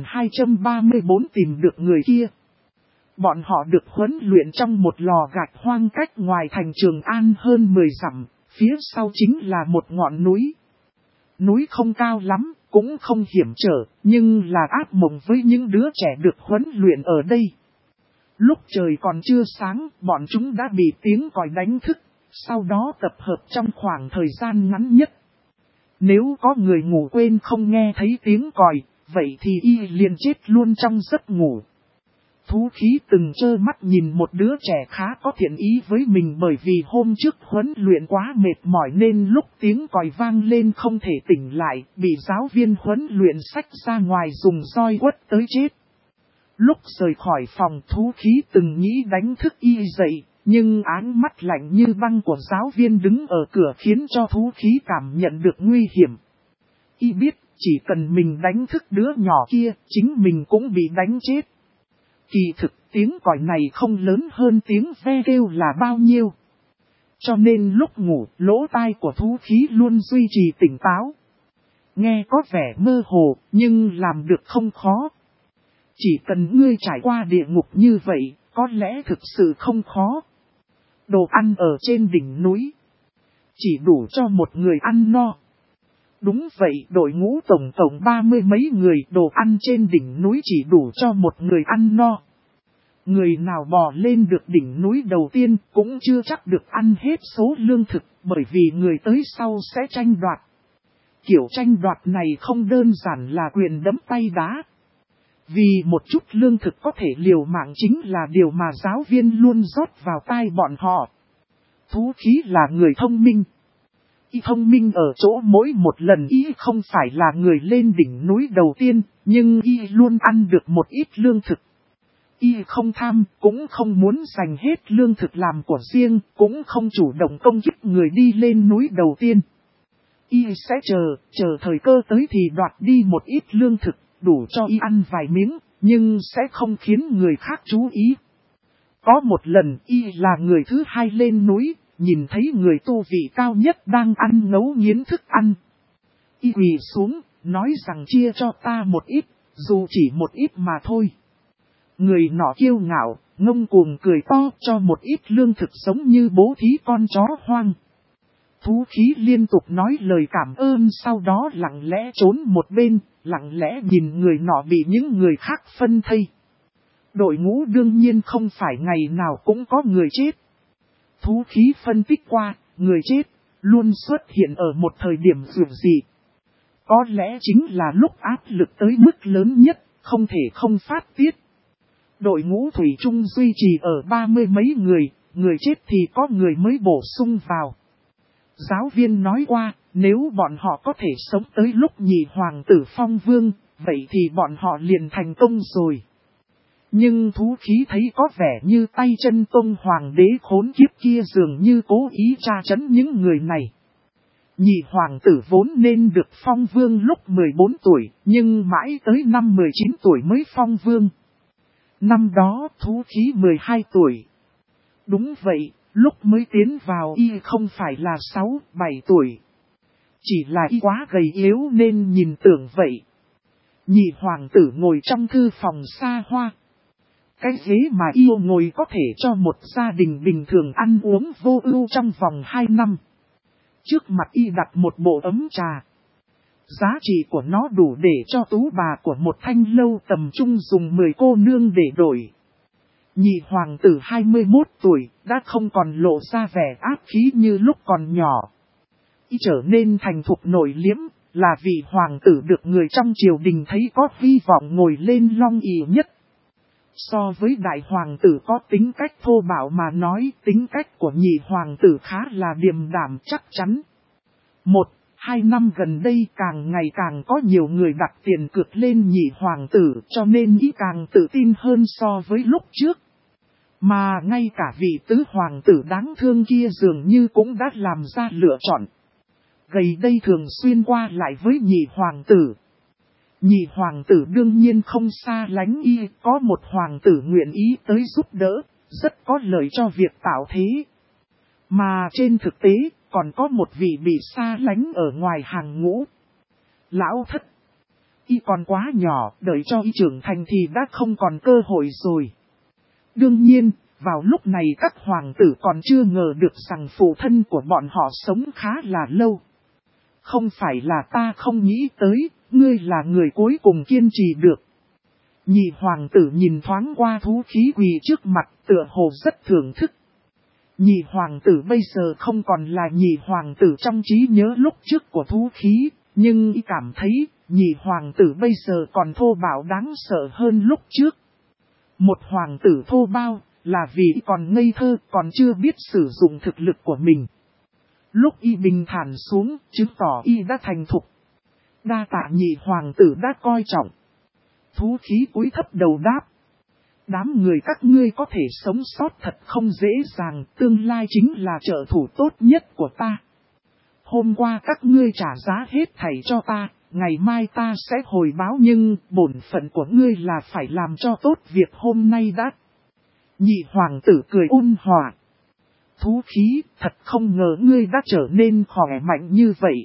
1234 tìm được người kia. Bọn họ được huấn luyện trong một lò gạch hoang cách ngoài thành Trường An hơn 10 dặm, phía sau chính là một ngọn núi. Núi không cao lắm, cũng không hiểm trở, nhưng là ác mộng với những đứa trẻ được huấn luyện ở đây. Lúc trời còn chưa sáng, bọn chúng đã bị tiếng còi đánh thức, sau đó tập hợp trong khoảng thời gian ngắn nhất. Nếu có người ngủ quên không nghe thấy tiếng còi, vậy thì y liền chết luôn trong giấc ngủ. Thú khí từng trơ mắt nhìn một đứa trẻ khá có thiện ý với mình bởi vì hôm trước huấn luyện quá mệt mỏi nên lúc tiếng còi vang lên không thể tỉnh lại, bị giáo viên huấn luyện xách ra ngoài dùng roi quất tới chết. Lúc rời khỏi phòng thú khí từng nghĩ đánh thức y dậy, nhưng ánh mắt lạnh như băng của giáo viên đứng ở cửa khiến cho thú khí cảm nhận được nguy hiểm. Y biết chỉ cần mình đánh thức đứa nhỏ kia, chính mình cũng bị đánh chết. Kỳ thực tiếng còi này không lớn hơn tiếng ve kêu là bao nhiêu. Cho nên lúc ngủ, lỗ tai của thú khí luôn duy trì tỉnh táo. Nghe có vẻ mơ hồ, nhưng làm được không khó. Chỉ cần ngươi trải qua địa ngục như vậy, có lẽ thực sự không khó. Đồ ăn ở trên đỉnh núi chỉ đủ cho một người ăn no. Đúng vậy, đội ngũ tổng 30 mấy người, đồ ăn trên đỉnh núi chỉ đủ cho một người ăn no. Người nào bò lên được đỉnh núi đầu tiên cũng chưa chắc được ăn hết số lương thực, bởi vì người tới sau sẽ tranh đoạt. Kiểu tranh đoạt này không đơn giản là quyền đấm tay đá. Vì một chút lương thực có thể liều mạng chính là điều mà giáo viên luôn rót vào tai bọn họ. Thú khí là người thông minh. Y thông minh ở chỗ mỗi một lần y không phải là người lên đỉnh núi đầu tiên, nhưng y luôn ăn được một ít lương thực. Y không tham, cũng không muốn dành hết lương thực làm của riêng, cũng không chủ động công kích người đi lên núi đầu tiên. Y sẽ chờ thời cơ tới thì đoạt đi một ít lương thực, đủ cho y ăn vài miếng, nhưng sẽ không khiến người khác chú ý. Có một lần y là người thứ hai lên núi, nhìn thấy người tu vị cao nhất đang ăn ngấu nghiến thức ăn. Y quỳ xuống, nói rằng chia cho ta một ít, dù chỉ một ít mà thôi. Người nọ kiêu ngạo, ngông cuồng cười to cho một ít lương thực giống như bố thí con chó hoang. Thú khí liên tục nói lời cảm ơn sau đó lặng lẽ trốn một bên, lặng lẽ nhìn người nọ bị những người khác phân thây. Đội ngũ đương nhiên không phải ngày nào cũng có người chết. Thú khí phân tích qua, người chết luôn xuất hiện ở một thời điểm dù gì. Có lẽ chính là lúc áp lực tới mức lớn nhất, không thể không phát tiết. Đội ngũ thủy chung duy trì ở 30 mấy người chết thì có người mới bổ sung vào. Giáo viên nói qua, nếu bọn họ có thể sống tới lúc nhị hoàng tử phong vương, vậy thì bọn họ liền thành công rồi. Nhưng thú khí thấy có vẻ như tay chân Tông hoàng đế khốn kiếp kia dường như cố ý tra chấn những người này. Nhị hoàng tử vốn nên được phong vương lúc 14 tuổi, nhưng mãi tới năm 19 tuổi mới phong vương. Năm đó thú khí 12 tuổi. Đúng vậy, lúc mới tiến vào y không phải là 6-7 tuổi. Chỉ là y quá gầy yếu nên nhìn tưởng vậy. Nhị hoàng tử ngồi trong thư phòng xa hoa. Cái ghế mà yêu ngồi có thể cho một gia đình bình thường ăn uống vô ưu trong vòng 2 năm. Trước mặt y đặt một bộ ấm trà. Giá trị của nó đủ để cho tú bà của một thanh lâu tầm trung dùng 10 cô nương để đổi. Nhị hoàng tử 21 tuổi đã không còn lộ ra vẻ áp khí như lúc còn nhỏ. Y trở nên thành thục nổi liếm là vì hoàng tử được người trong triều đình thấy có hy vọng ngồi lên long ỷ nhất. So với đại hoàng tử có tính cách thô bạo mà nói, tính cách của nhị hoàng tử khá là điềm đạm chắc chắn. 1-2 năm gần đây càng ngày càng có nhiều người đặt tiền cược lên nhị hoàng tử cho nên y càng tự tin hơn so với lúc trước. Mà ngay cả vị tứ hoàng tử đáng thương kia dường như cũng đã làm ra lựa chọn. Gầy đây thường xuyên qua lại với nhị hoàng tử. Nhị hoàng tử đương nhiên không xa lánh y, có một hoàng tử nguyện ý tới giúp đỡ, rất có lợi cho việc tạo thế. Mà trên thực tế, còn có một vị bị xa lánh ở ngoài hàng ngũ. Lão thất. Y còn quá nhỏ, đợi cho y trưởng thành thì đã không còn cơ hội rồi. Đương nhiên, vào lúc này các hoàng tử còn chưa ngờ được rằng phụ thân của bọn họ sống khá là lâu. Không phải là ta không nghĩ tới, ngươi là người cuối cùng kiên trì được. Nhị hoàng tử nhìn thoáng qua thú khí quỳ trước mặt tựa hồ rất thưởng thức. Nhị hoàng tử bây giờ không còn là nhị hoàng tử trong trí nhớ lúc trước của thú khí, nhưng y cảm thấy nhị hoàng tử bây giờ còn thô bạo đáng sợ hơn lúc trước. Một hoàng tử thô bạo là vì y còn ngây thơ, còn chưa biết sử dụng thực lực của mình. Lúc y bình thản xuống, chứng tỏ y đã thành thục. Đa tạ nhị hoàng tử đã coi trọng. Thú khí cúi thấp đầu đáp. Đám người các ngươi có thể sống sót thật không dễ dàng, tương lai chính là trợ thủ tốt nhất của ta. Hôm qua các ngươi trả giá hết thảy cho ta, ngày mai ta sẽ hồi báo nhưng bổn phận của ngươi là phải làm cho tốt việc hôm nay đã. Nhị hoàng tử cười ôn hòa. Thú khí, thật không ngờ ngươi đã trở nên khỏe mạnh như vậy.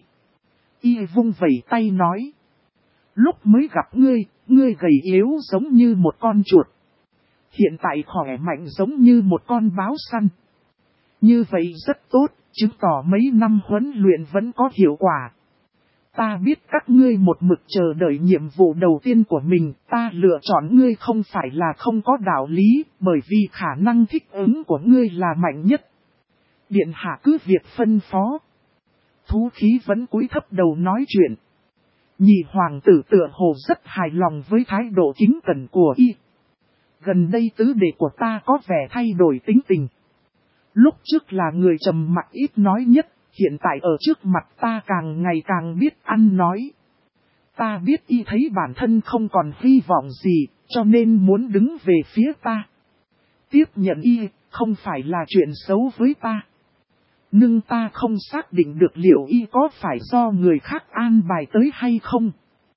Y vung vẩy tay nói. Lúc mới gặp ngươi gầy yếu giống như một con chuột. Hiện tại khỏe mạnh giống như một con báo săn. Như vậy rất tốt, chứng tỏ mấy năm huấn luyện vẫn có hiệu quả. Ta biết các ngươi một mực chờ đợi nhiệm vụ đầu tiên của mình, ta lựa chọn ngươi không phải là không có đạo lý, bởi vì khả năng thích ứng của ngươi là mạnh nhất. Điện hạ cứ việc phân phó. Thú khí vẫn cúi thấp đầu nói chuyện. Nhị hoàng tử tựa hồ rất hài lòng với thái độ kính cẩn của y. Gần đây tứ đệ của ta có vẻ thay đổi tính tình. Lúc trước là người trầm mặc ít nói nhất, hiện tại ở trước mặt ta càng ngày càng biết ăn nói. Ta biết y thấy bản thân không còn hy vọng gì, cho nên muốn đứng về phía ta. Tiếp nhận y, không phải là chuyện xấu với ta. Nhưng ta không xác định được liệu y có phải do người khác an bài tới hay không.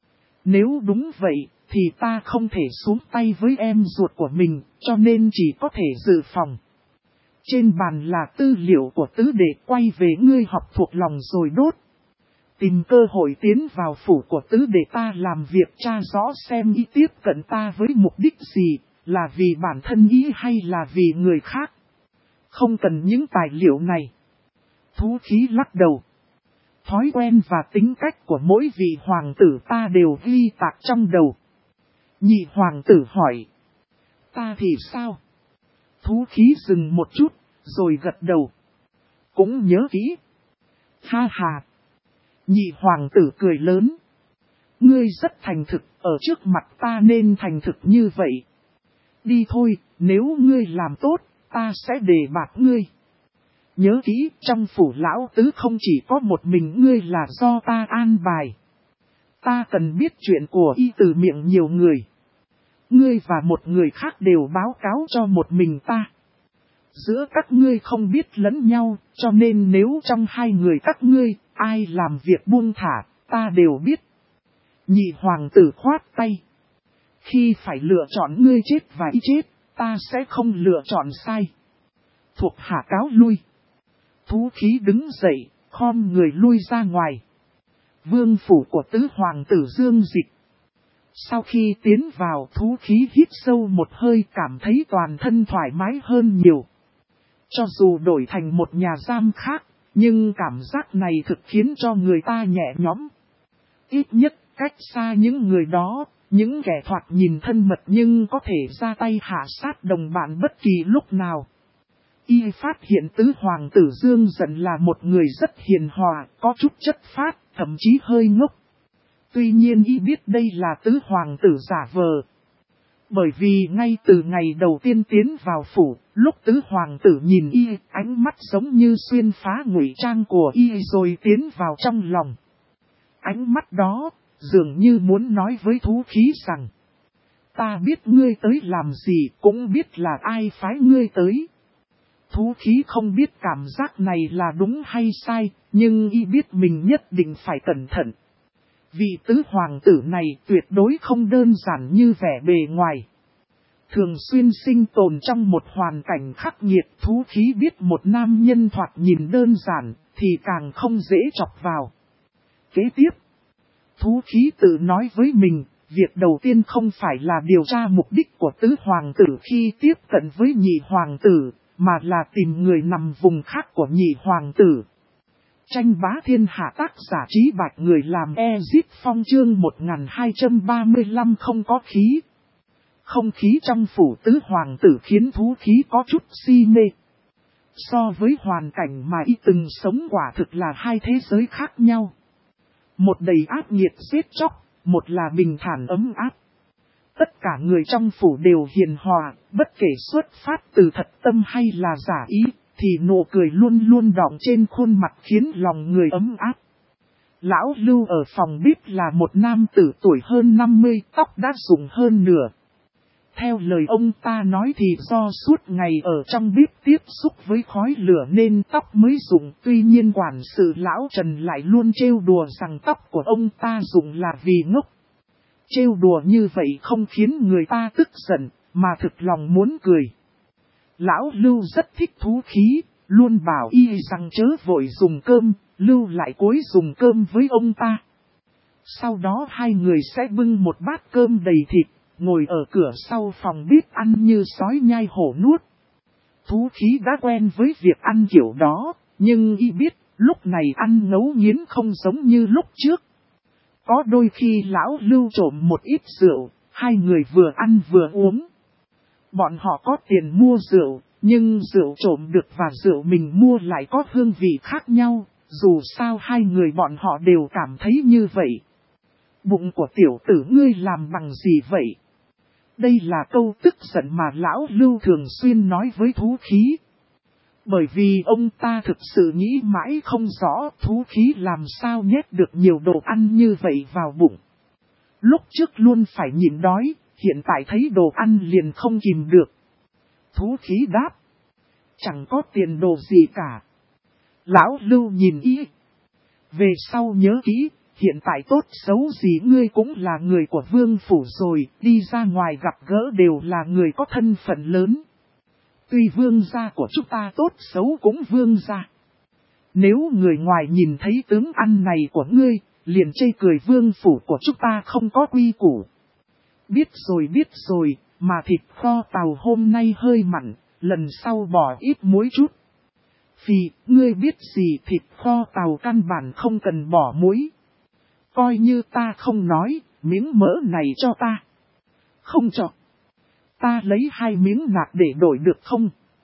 Nếu đúng vậy, thì ta không thể xuống tay với em ruột của mình, cho nên chỉ có thể dự phòng. Trên bàn là tư liệu của tứ đệ, quay về ngươi học thuộc lòng rồi đốt. Tìm cơ hội tiến vào phủ của tứ đệ ta làm việc tra rõ xem y tiếp cận ta với mục đích gì, Là vì bản thân ý hay là vì người khác? Không cần những tài liệu này. Thú khí lắc đầu. Thói quen và tính cách của mỗi vị hoàng tử ta đều ghi tạc trong đầu. Nhị hoàng tử hỏi. Ta thì sao? Thú khí dừng một chút, rồi gật đầu. Cũng nhớ kỹ. Ha ha. Nhị hoàng tử cười lớn. Ngươi rất thành thực, ở trước mặt ta nên thành thực như vậy. Đi thôi, nếu ngươi làm tốt, ta sẽ đề bạt ngươi. Nhớ kỹ, trong phủ lão tứ không chỉ có một mình ngươi là do ta an bài. Ta cần biết chuyện của y từ miệng nhiều người. Ngươi và một người khác đều báo cáo cho một mình ta. Giữa các ngươi không biết lẫn nhau, cho nên nếu trong hai người các ngươi, ai làm việc buông thả, ta đều biết. Nhị hoàng tử khoát tay. Khi phải lựa chọn ngươi chết và y chết, ta sẽ không lựa chọn sai. Thuộc hạ cáo lui. Thú khí đứng dậy, khom người lui ra ngoài. Vương phủ của tứ hoàng tử Dương Dịch. Sau khi tiến vào, thú khí hít sâu một hơi, cảm thấy toàn thân thoải mái hơn nhiều. Cho dù đổi thành một nhà giam khác, nhưng cảm giác này thực khiến cho người ta nhẹ nhõm. Ít nhất, cách xa những người đó, những kẻ thoạt nhìn thân mật nhưng có thể ra tay hạ sát đồng bạn bất kỳ lúc nào. Y phát hiện tứ hoàng tử Dương Dận là một người rất hiền hòa, có chút chất phác, thậm chí hơi ngốc. Tuy nhiên y biết đây là tứ hoàng tử giả vờ. Bởi vì ngay từ ngày đầu tiên tiến vào phủ, lúc tứ hoàng tử nhìn y, ánh mắt giống như xuyên phá ngụy trang của y rồi tiến vào trong lòng. Ánh mắt đó, dường như muốn nói với thú khí rằng, ta biết ngươi tới làm gì, cũng biết là ai phái ngươi tới. Thú khí không biết cảm giác này là đúng hay sai, nhưng y biết mình nhất định phải cẩn thận. Vị tứ hoàng tử này tuyệt đối không đơn giản như vẻ bề ngoài. Thường xuyên sinh tồn trong một hoàn cảnh khắc nghiệt, thú khí biết một nam nhân thoạt nhìn đơn giản, thì càng không dễ chọc vào. Kế tiếp, thú khí tự nói với mình, việc đầu tiên không phải là điều tra mục đích của tứ hoàng tử khi tiếp cận với nhị hoàng tử, mà là tìm người nằm vùng khác của nhị hoàng tử. Tranh bá thiên hạ tác giả Trí Bạch người làm Ezip Phong chương 1235 không có khí. Không khí trong phủ tứ hoàng tử khiến thú khí có chút si mê. So với hoàn cảnh mà y từng sống quả thực là hai thế giới khác nhau. Một đầy ác nghiệt giết chóc, một là bình thản ấm áp. Tất cả người trong phủ đều hiền hòa, bất kể xuất phát từ thật tâm hay là giả ý, thì nụ cười luôn luôn đọng trên khuôn mặt khiến lòng người ấm áp. Lão Lưu ở phòng bếp là một nam tử tuổi hơn 50, tóc đã rụng hơn nửa. Theo lời ông ta nói thì do suốt ngày ở trong bếp tiếp xúc với khói lửa nên tóc mới rụng. Tuy nhiên quản sự lão Trần lại luôn trêu đùa rằng tóc của ông ta rụng là vì ngốc. Trêu đùa như vậy không khiến người ta tức giận, mà thực lòng muốn cười. Lão Lưu rất thích thú khí, luôn bảo y rằng chớ vội dùng cơm, Lưu lại cúi dùng cơm với ông ta. Sau đó hai người sẽ bưng một bát cơm đầy thịt, ngồi ở cửa sau phòng bếp ăn như sói nhai hổ nuốt. Thú khí đã quen với việc ăn kiểu đó, nhưng y biết lúc này ăn ngấu nghiến không giống như lúc trước. Có đôi khi lão Lưu trộm một ít rượu, hai người vừa ăn vừa uống. Bọn họ có tiền mua rượu, nhưng rượu trộm được và rượu mình mua lại có hương vị khác nhau, dù sao hai người bọn họ đều cảm thấy như vậy. Bụng của tiểu tử ngươi làm bằng gì vậy? Đây là câu tức giận mà lão Lưu thường xuyên nói với thú khí. Bởi vì ông ta thực sự nghĩ mãi không rõ thú khí làm sao nhét được nhiều đồ ăn như vậy vào bụng. Lúc trước luôn phải nhịn đói, hiện tại thấy đồ ăn liền không kìm được. Thú khí đáp. Chẳng có tiền đồ gì cả. Lão Lưu nhìn ý. Về sau nhớ kỹ, hiện tại tốt xấu gì ngươi cũng là người của vương phủ rồi, đi ra ngoài gặp gỡ đều là người có thân phận lớn. Tuy vương gia của chúng ta tốt xấu cũng vương gia. Nếu người ngoài nhìn thấy tướng ăn này của ngươi, liền chê cười vương phủ của chúng ta không có quy củ. Biết rồi, mà thịt kho tàu hôm nay hơi mặn, lần sau bỏ ít muối chút. Phì, ngươi biết gì, thịt kho tàu căn bản không cần bỏ muối. Coi như ta không nói, miếng mỡ này cho ta. Không cho. Ta lấy 2 miếng nạc để đổi được không?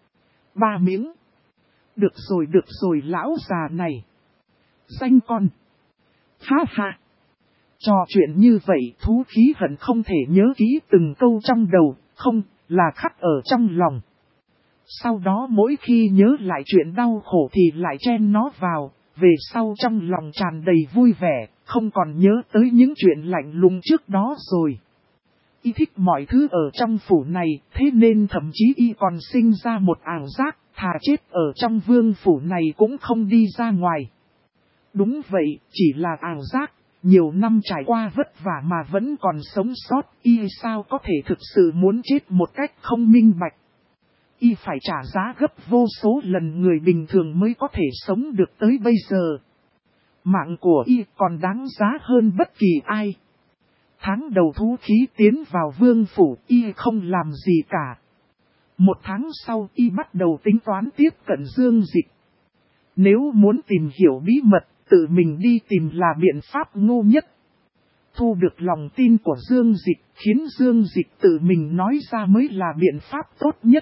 3 miếng. Được rồi lão già này. Danh con. Ha ha. Trò chuyện như vậy thú khí hận không thể nhớ kỹ từng câu trong đầu, không, là khắc ở trong lòng. Sau đó mỗi khi nhớ lại chuyện đau khổ thì lại chen nó vào, về sau trong lòng tràn đầy vui vẻ, không còn nhớ tới những chuyện lạnh lùng trước đó rồi. Y thích mọi thứ ở trong phủ này, thế nên thậm chí y còn sinh ra một ảo giác, thà chết ở trong vương phủ này cũng không đi ra ngoài. Đúng vậy, chỉ là ảo giác, nhiều năm trải qua vất vả mà vẫn còn sống sót, y sao có thể thực sự muốn chết một cách không minh bạch. Y phải trả giá gấp vô số lần người bình thường mới có thể sống được tới bây giờ. Mạng của y còn đáng giá hơn bất kỳ ai. Tháng đầu thú khí tiến vào vương phủ, y không làm gì cả. 1 tháng sau y bắt đầu tính toán tiếp cận Dương Dịch. Nếu muốn tìm hiểu bí mật, tự mình đi tìm là biện pháp ngu nhất. Thu được lòng tin của Dương Dịch, khiến Dương Dịch tự mình nói ra mới là biện pháp tốt nhất.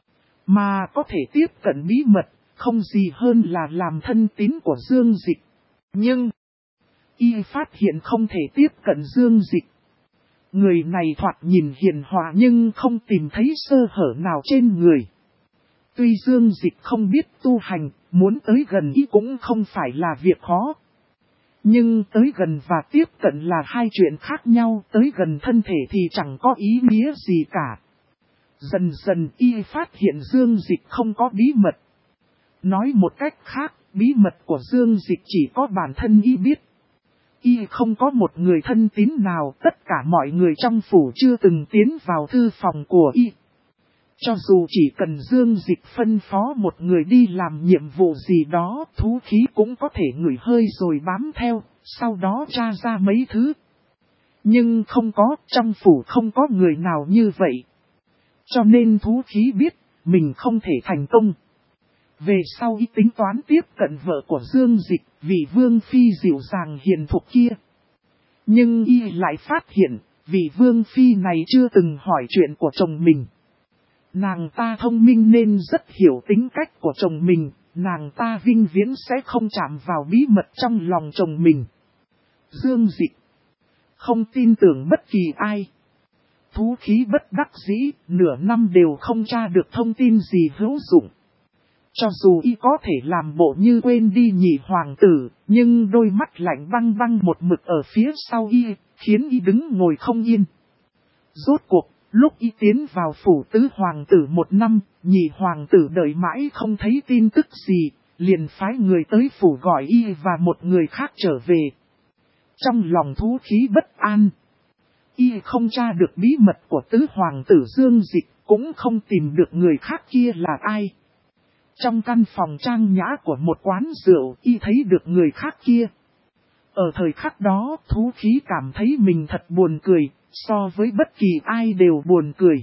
Mà có thể tiếp cận bí mật, không gì hơn là làm thân tín của Dương Dịch. Nhưng, y phát hiện không thể tiếp cận Dương Dịch. Người này thoạt nhìn hiền hòa nhưng không tìm thấy sơ hở nào trên người. Tuy Dương Dịch không biết tu hành, muốn tới gần y cũng không phải là việc khó. Nhưng tới gần và tiếp cận là 2 chuyện khác nhau, tới gần thân thể thì chẳng có ý nghĩa gì cả. Dần dần y phát hiện Dương Dịch không có bí mật. Nói một cách khác, bí mật của Dương Dịch chỉ có bản thân y biết. Y không có một người thân tín nào, tất cả mọi người trong phủ chưa từng tiến vào thư phòng của y. Cho dù chỉ cần Dương Dịch phân phó một người đi làm nhiệm vụ gì đó, thú khí cũng có thể ngửi hơi rồi bám theo, sau đó tra ra mấy thứ. Nhưng không có, trong phủ không có người nào như vậy. Cho nên thú khí biết, mình không thể thành công. Về sau y tính toán tiếp cận vợ của Dương Dịch, vị vương phi dịu dàng hiền thục kia. Nhưng y lại phát hiện, vị vương phi này chưa từng hỏi chuyện của chồng mình. Nàng ta thông minh nên rất hiểu tính cách của chồng mình, nàng ta vinh viễn sẽ không chạm vào bí mật trong lòng chồng mình. Dương Dịch không tin tưởng bất kỳ ai. Thú khí bất đắc dĩ, nửa năm đều không tra được thông tin gì hữu dụng. Cho dù y có thể làm bộ như quên đi nhị hoàng tử, nhưng đôi mắt lạnh băng băng một mực ở phía sau y, khiến y đứng ngồi không yên. Rốt cuộc, lúc y tiến vào phủ tứ hoàng tử 1 năm, nhị hoàng tử đợi mãi không thấy tin tức gì, liền phái người tới phủ gọi y và một người khác trở về. Trong lòng thú khí bất an, y không tra được bí mật của tứ hoàng tử Dương Dịch, cũng không tìm được người khác kia là ai. Trong căn phòng trang nhã của một quán rượu, y thấy được người khác kia. Ở thời khắc đó, thú khí cảm thấy mình thật buồn cười, so với bất kỳ ai đều buồn cười.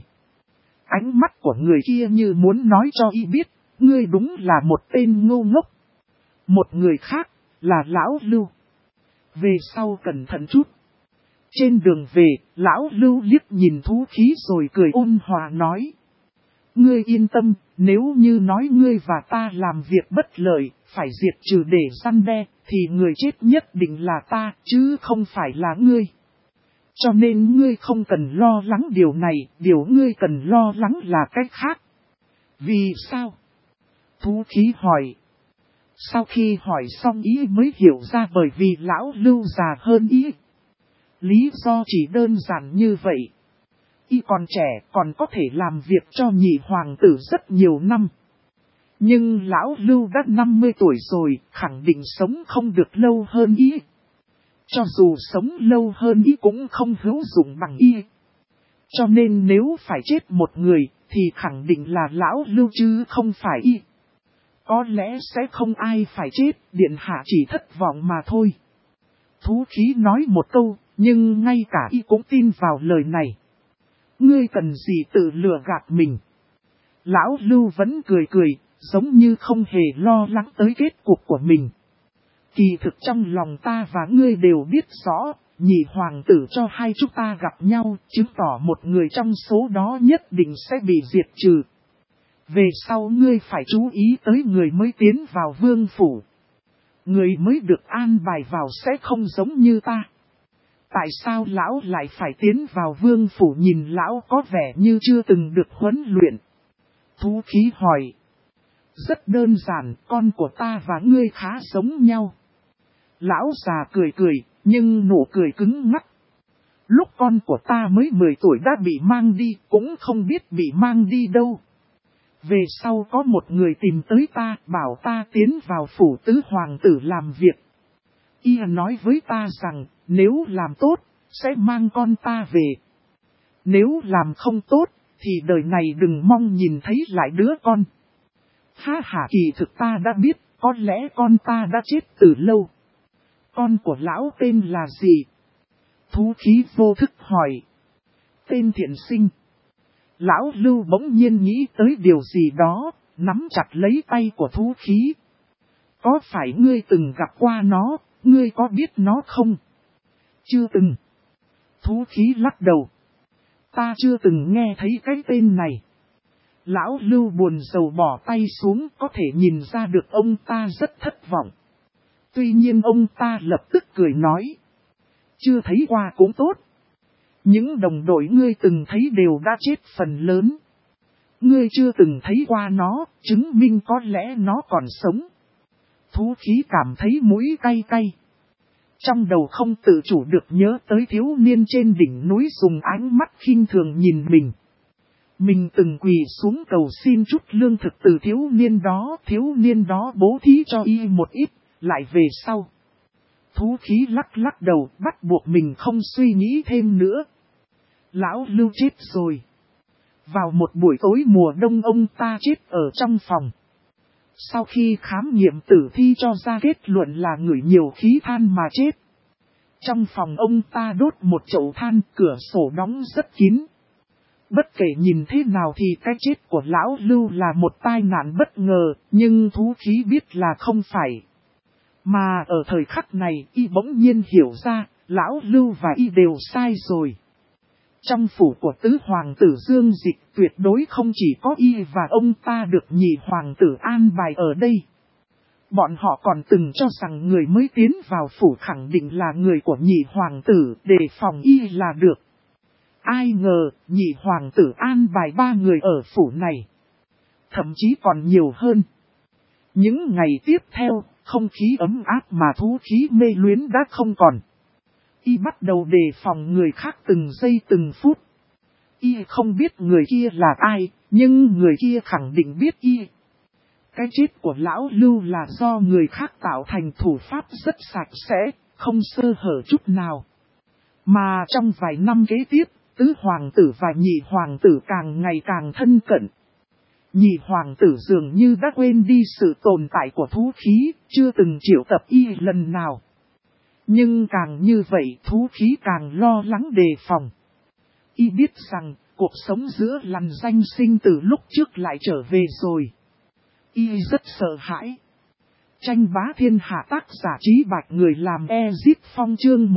Ánh mắt của người kia như muốn nói cho y biết, ngươi đúng là một tên ngu ngốc. Một người khác, là Lão Lưu. Về sau cẩn thận chút. Trên đường về, Lão Lưu liếc nhìn thú khí rồi cười ôn hòa nói. Ngươi yên tâm, nếu như nói ngươi và ta làm việc bất lợi, phải diệt trừ để răn đe, thì người chết nhất định là ta, chứ không phải là ngươi. Cho nên ngươi không cần lo lắng điều này, điều ngươi cần lo lắng là cách khác. Vì sao? Thú khí hỏi. Sau khi hỏi xong ý mới hiểu ra bởi vì Lão Lưu già hơn ý. Lý do chỉ đơn giản như vậy. Y còn trẻ còn có thể làm việc cho nhị hoàng tử rất nhiều năm. Nhưng Lão Lưu đã 50 tuổi rồi, khẳng định sống không được lâu hơn y. Cho dù sống lâu hơn y cũng không hữu dụng bằng y. Cho nên nếu phải chết một người, thì khẳng định là Lão Lưu chứ không phải y. Có lẽ sẽ không ai phải chết, điện hạ chỉ thất vọng mà thôi. Thú khí nói một câu, nhưng ngay cả y cũng tin vào lời này. Ngươi cần gì tự lừa gạt mình? Lão Lưu vẫn cười cười, giống như không hề lo lắng tới kết cục của mình. Kỳ thực trong lòng ta và ngươi đều biết rõ, nhị hoàng tử cho hai chúng ta gặp nhau, chứng tỏ một người trong số đó nhất định sẽ bị diệt trừ. Về sau ngươi phải chú ý tới người mới tiến vào vương phủ. Người mới được an bài vào sẽ không giống như ta. Tại sao lão lại phải tiến vào vương phủ? Nhìn lão có vẻ như chưa từng được huấn luyện. Thú khí hỏi. Rất đơn giản, con của ta và ngươi khá giống nhau. Lão già cười cười, nhưng nụ cười cứng ngắc. Lúc con của ta mới 10 tuổi đã bị mang đi, cũng không biết bị mang đi đâu. Về sau có một người tìm tới ta, bảo ta tiến vào phủ tứ hoàng tử làm việc. Y nói với ta rằng, nếu làm tốt, sẽ mang con ta về. Nếu làm không tốt, thì đời này đừng mong nhìn thấy lại đứa con. Ha ha, kỳ thực ta đã biết, có lẽ con ta đã chết từ lâu. Con của lão tên là gì? Thú khí vô thức hỏi. Tên Thiện Sinh. Lão Lưu bỗng nhiên nghĩ tới điều gì đó, nắm chặt lấy tay của thú khí. Có phải ngươi từng gặp qua nó, ngươi có biết nó không? Chưa từng. Thú khí lắc đầu. Ta chưa từng nghe thấy cái tên này. Lão Lưu buồn rầu bỏ tay xuống, có thể nhìn ra được ông ta rất thất vọng. Tuy nhiên ông ta lập tức cười nói. Chưa thấy qua cũng tốt. Những đồng đội ngươi từng thấy đều đã chết phần lớn. Ngươi chưa từng thấy qua nó, chứng minh có lẽ nó còn sống. Thú khí cảm thấy mũi cay cay. Trong đầu không tự chủ được nhớ tới thiếu niên trên đỉnh núi dùng ánh mắt khinh thường nhìn mình. Mình từng quỳ xuống cầu xin chút lương thực từ thiếu niên đó bố thí cho y một ít, lại về sau. Thú khí lắc đầu, bắt buộc mình không suy nghĩ thêm nữa. Lão Lưu chết rồi. Vào một buổi tối mùa đông ông ta chết ở trong phòng. Sau khi khám nghiệm tử thi cho ra kết luận là ngửi nhiều khí than mà chết. Trong phòng ông ta đốt một chậu than, cửa sổ đóng rất kín. Bất kể nhìn thế nào thì cái chết của Lão Lưu là một tai nạn bất ngờ, nhưng thú khí biết là không phải. Mà ở thời khắc này y bỗng nhiên hiểu ra, Lão Lưu và y đều sai rồi. Trong phủ của tứ hoàng tử Dương Dịch tuyệt đối không chỉ có y và ông ta được nhị hoàng tử an bài ở đây. Bọn họ còn từng cho rằng người mới tiến vào phủ khẳng định là người của nhị hoàng tử, để phòng y là được. Ai ngờ, nhị hoàng tử an bài 3 người ở phủ này. Thậm chí còn nhiều hơn. Những ngày tiếp theo, không khí ấm áp mà thú khí mê luyến đã không còn. Y bắt đầu đề phòng người khác từng giây từng phút. Y không biết người kia là ai, nhưng người kia khẳng định biết y. Cái chết của Lão Lưu là do người khác tạo thành, thủ pháp rất sạch sẽ, không sơ hở chút nào. Mà trong vài năm kế tiếp, tứ hoàng tử và nhị hoàng tử càng ngày càng thân cận. Nhị hoàng tử dường như đã quên đi sự tồn tại của thú khí, chưa từng triệu tập y lần nào. Nhưng càng như vậy thú khí càng lo lắng đề phòng. Y biết rằng cuộc sống giữa lằn danh sinh từ lúc trước lại trở về rồi. Y rất sợ hãi. Tranh bá thiên hạ tác giả Trí Bạch người làm Ezit Phong chương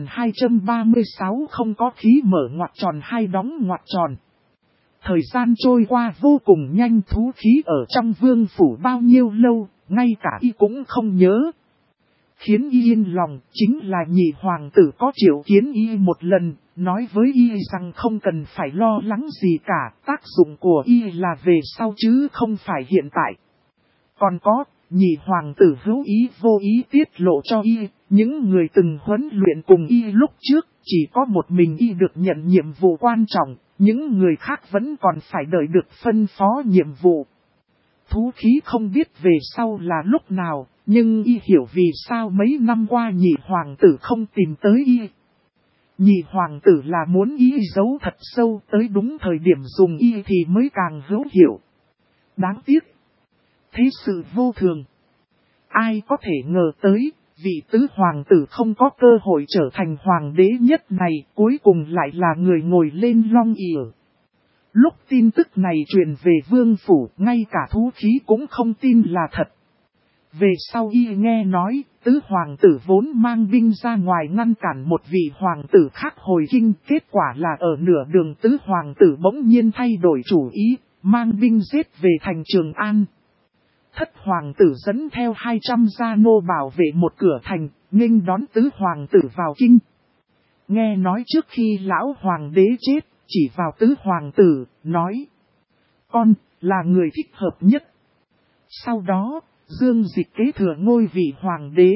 1236 không có khí mở ngoặc tròn hay đóng ngoặc tròn. Thời gian trôi qua vô cùng nhanh, thú khí ở trong vương phủ bao nhiêu lâu, ngay cả y cũng không nhớ. Khiến y yên lòng chính là nhị hoàng tử có triệu kiến y một lần, nói với y rằng không cần phải lo lắng gì cả, tác dụng của y là về sau chứ không phải hiện tại. Còn có, nhị hoàng tử hữu ý vô ý tiết lộ cho y, những người từng huấn luyện cùng y lúc trước, chỉ có một mình y được nhận nhiệm vụ quan trọng, những người khác vẫn còn phải đợi được phân phó nhiệm vụ. Thú khí không biết về sau là lúc nào, nhưng y hiểu vì sao mấy năm qua nhị hoàng tử không tìm tới y. Nhị hoàng tử là muốn y giấu thật sâu, tới đúng thời điểm dùng y thì mới càng hữu hiệu. Đáng tiếc. Thế sự vô thường. Ai có thể ngờ tới, Vị tứ hoàng tử không có cơ hội trở thành hoàng đế nhất này, cuối cùng lại là người ngồi lên long ỷ. Lúc tin tức này truyền về vương phủ, ngay cả thú khí cũng không tin là thật. Về sau y nghe nói, tứ hoàng tử vốn mang binh ra ngoài ngăn cản một vị hoàng tử khác hồi kinh, kết quả là ở nửa đường tứ hoàng tử bỗng nhiên thay đổi chủ ý, mang binh giết về thành Trường An. Thất hoàng tử dẫn theo 200 gia nô bảo vệ một cửa thành, nghênh đón tứ hoàng tử vào kinh. Nghe nói trước khi lão hoàng đế chết, chỉ vào tứ hoàng tử, nói: con, là người thích hợp nhất. Sau đó, Dương Dịch kế thừa ngôi vị hoàng đế.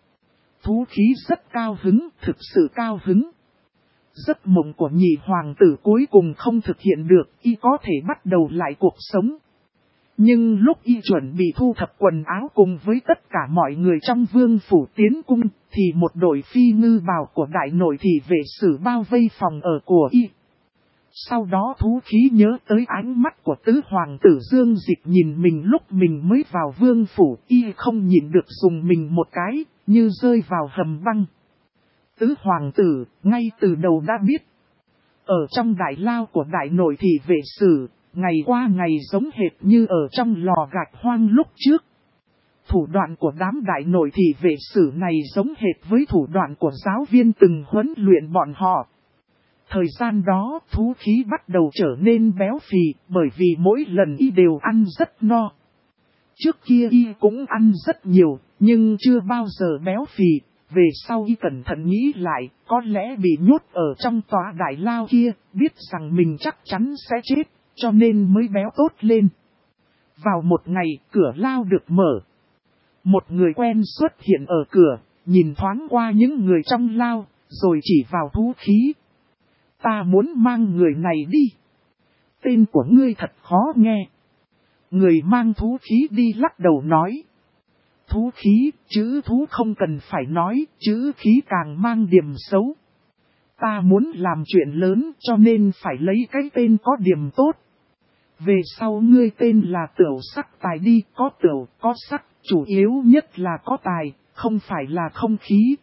Thú khí rất cao hứng, thực sự cao hứng. Giấc mộng của nhị hoàng tử cuối cùng không thực hiện được, y có thể bắt đầu lại cuộc sống. Nhưng lúc y chuẩn bị thu thập quần áo cùng với tất cả mọi người trong vương phủ tiến cung, thì một đội phi ngư bào của đại nội thị vệ sử bao vây phòng ở của y. Sau đó thú khí nhớ tới ánh mắt của tứ hoàng tử Dương Dịch nhìn mình lúc mình mới vào vương phủ, y không nhịn được dùng mình một cái, như rơi vào hầm băng. Tứ hoàng tử, ngay từ đầu đã biết. Ở trong đại lao của đại nội thị vệ sử, ngày qua ngày giống hệt như ở trong lò gạch hoang lúc trước. Thủ đoạn của đám đại nội thị vệ sử này giống hệt với thủ đoạn của giáo viên từng huấn luyện bọn họ. Thời gian đó, thú khí bắt đầu trở nên béo phì, bởi vì mỗi lần y đều ăn rất no. Trước kia y cũng ăn rất nhiều, nhưng chưa bao giờ béo phì. Về sau y cẩn thận nghĩ lại, có lẽ bị nhốt ở trong tòa đại lao kia, biết rằng mình chắc chắn sẽ chết, cho nên mới béo tốt lên. Vào một ngày, cửa lao được mở. Một người quen xuất hiện ở cửa, nhìn thoáng qua những người trong lao, rồi chỉ vào thú khí. Ta muốn mang người này đi. Tên của ngươi thật khó nghe. Người mang thú khí đi lắc đầu nói. Thú khí, chữ thú không cần phải nói, chữ khí càng mang điểm xấu. Ta muốn làm chuyện lớn cho nên phải lấy cái tên có điểm tốt. Về sau ngươi tên là Tửu Sắc Tài đi, có tửu, có sắc, chủ yếu nhất là có tài, không phải là không khí.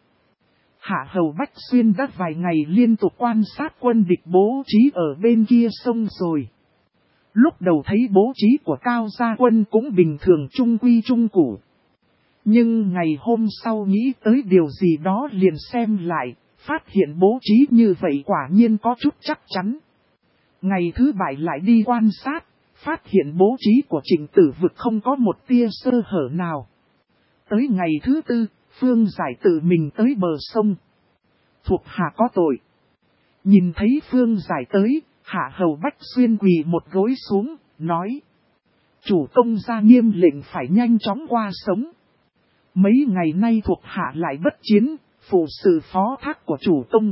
Hạ hầu Bách Xuyên đã vài ngày liên tục quan sát quân địch bố trí ở bên kia sông rồi. Lúc đầu thấy bố trí của Cao Gia Quân cũng bình thường trung quy trung củ. Nhưng ngày hôm sau nghĩ tới điều gì đó liền xem lại, phát hiện bố trí như vậy quả nhiên có chút chắc chắn. Ngày thứ bảy lại đi quan sát, phát hiện bố trí của Trịnh Tử Vực không có một tia sơ hở nào. Tới ngày thứ tư, Phương Giải tự mình tới bờ sông. Thuộc hạ có tội. Nhìn thấy Phương Giải tới, Hạ hầu Bách Xuyên quỳ một gối xuống, nói. Chủ công ra nghiêm lệnh phải nhanh chóng qua sống. Mấy ngày nay thuộc hạ lại bất chiến, phụ sự phó thác của chủ công.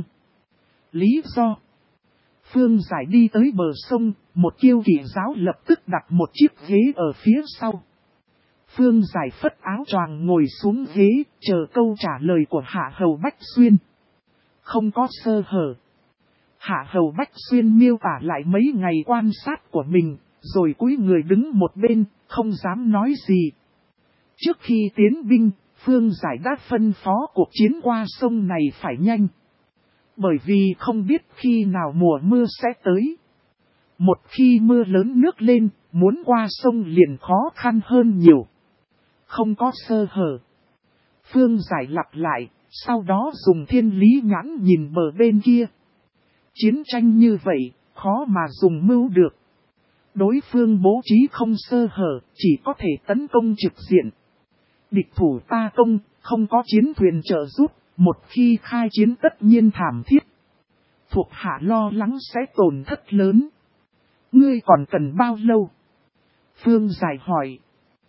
Lý do. Phương Giải đi tới bờ sông, một kiêu kỵ giáo lập tức đặt một chiếc ghế ở phía sau. Phương Giải phất áo choàng ngồi xuống ghế, chờ câu trả lời của Hạ hầu Bách Xuyên. Không có sơ hở. Hạ hầu Bách Xuyên miêu tả lại mấy ngày quan sát của mình, rồi cúi người đứng một bên, không dám nói gì. Trước khi tiến binh, Phương Giải đã phân phó cuộc chiến qua sông này phải nhanh. Bởi vì không biết khi nào mùa mưa sẽ tới. Một khi mưa lớn nước lên, muốn qua sông liền khó khăn hơn nhiều. Không có sơ hở. Phương Giải lặp lại, sau đó dùng thiên lý nhãn nhìn bờ bên kia. Chiến tranh như vậy, khó mà dùng mưu được. Đối phương bố trí không sơ hở, chỉ có thể tấn công trực diện. Địch thủ ta công, không có chiến thuyền trợ giúp, một khi khai chiến tất nhiên thảm thiết. Thuộc hạ lo lắng sẽ tổn thất lớn. Ngươi còn cần bao lâu? Phương Giải hỏi.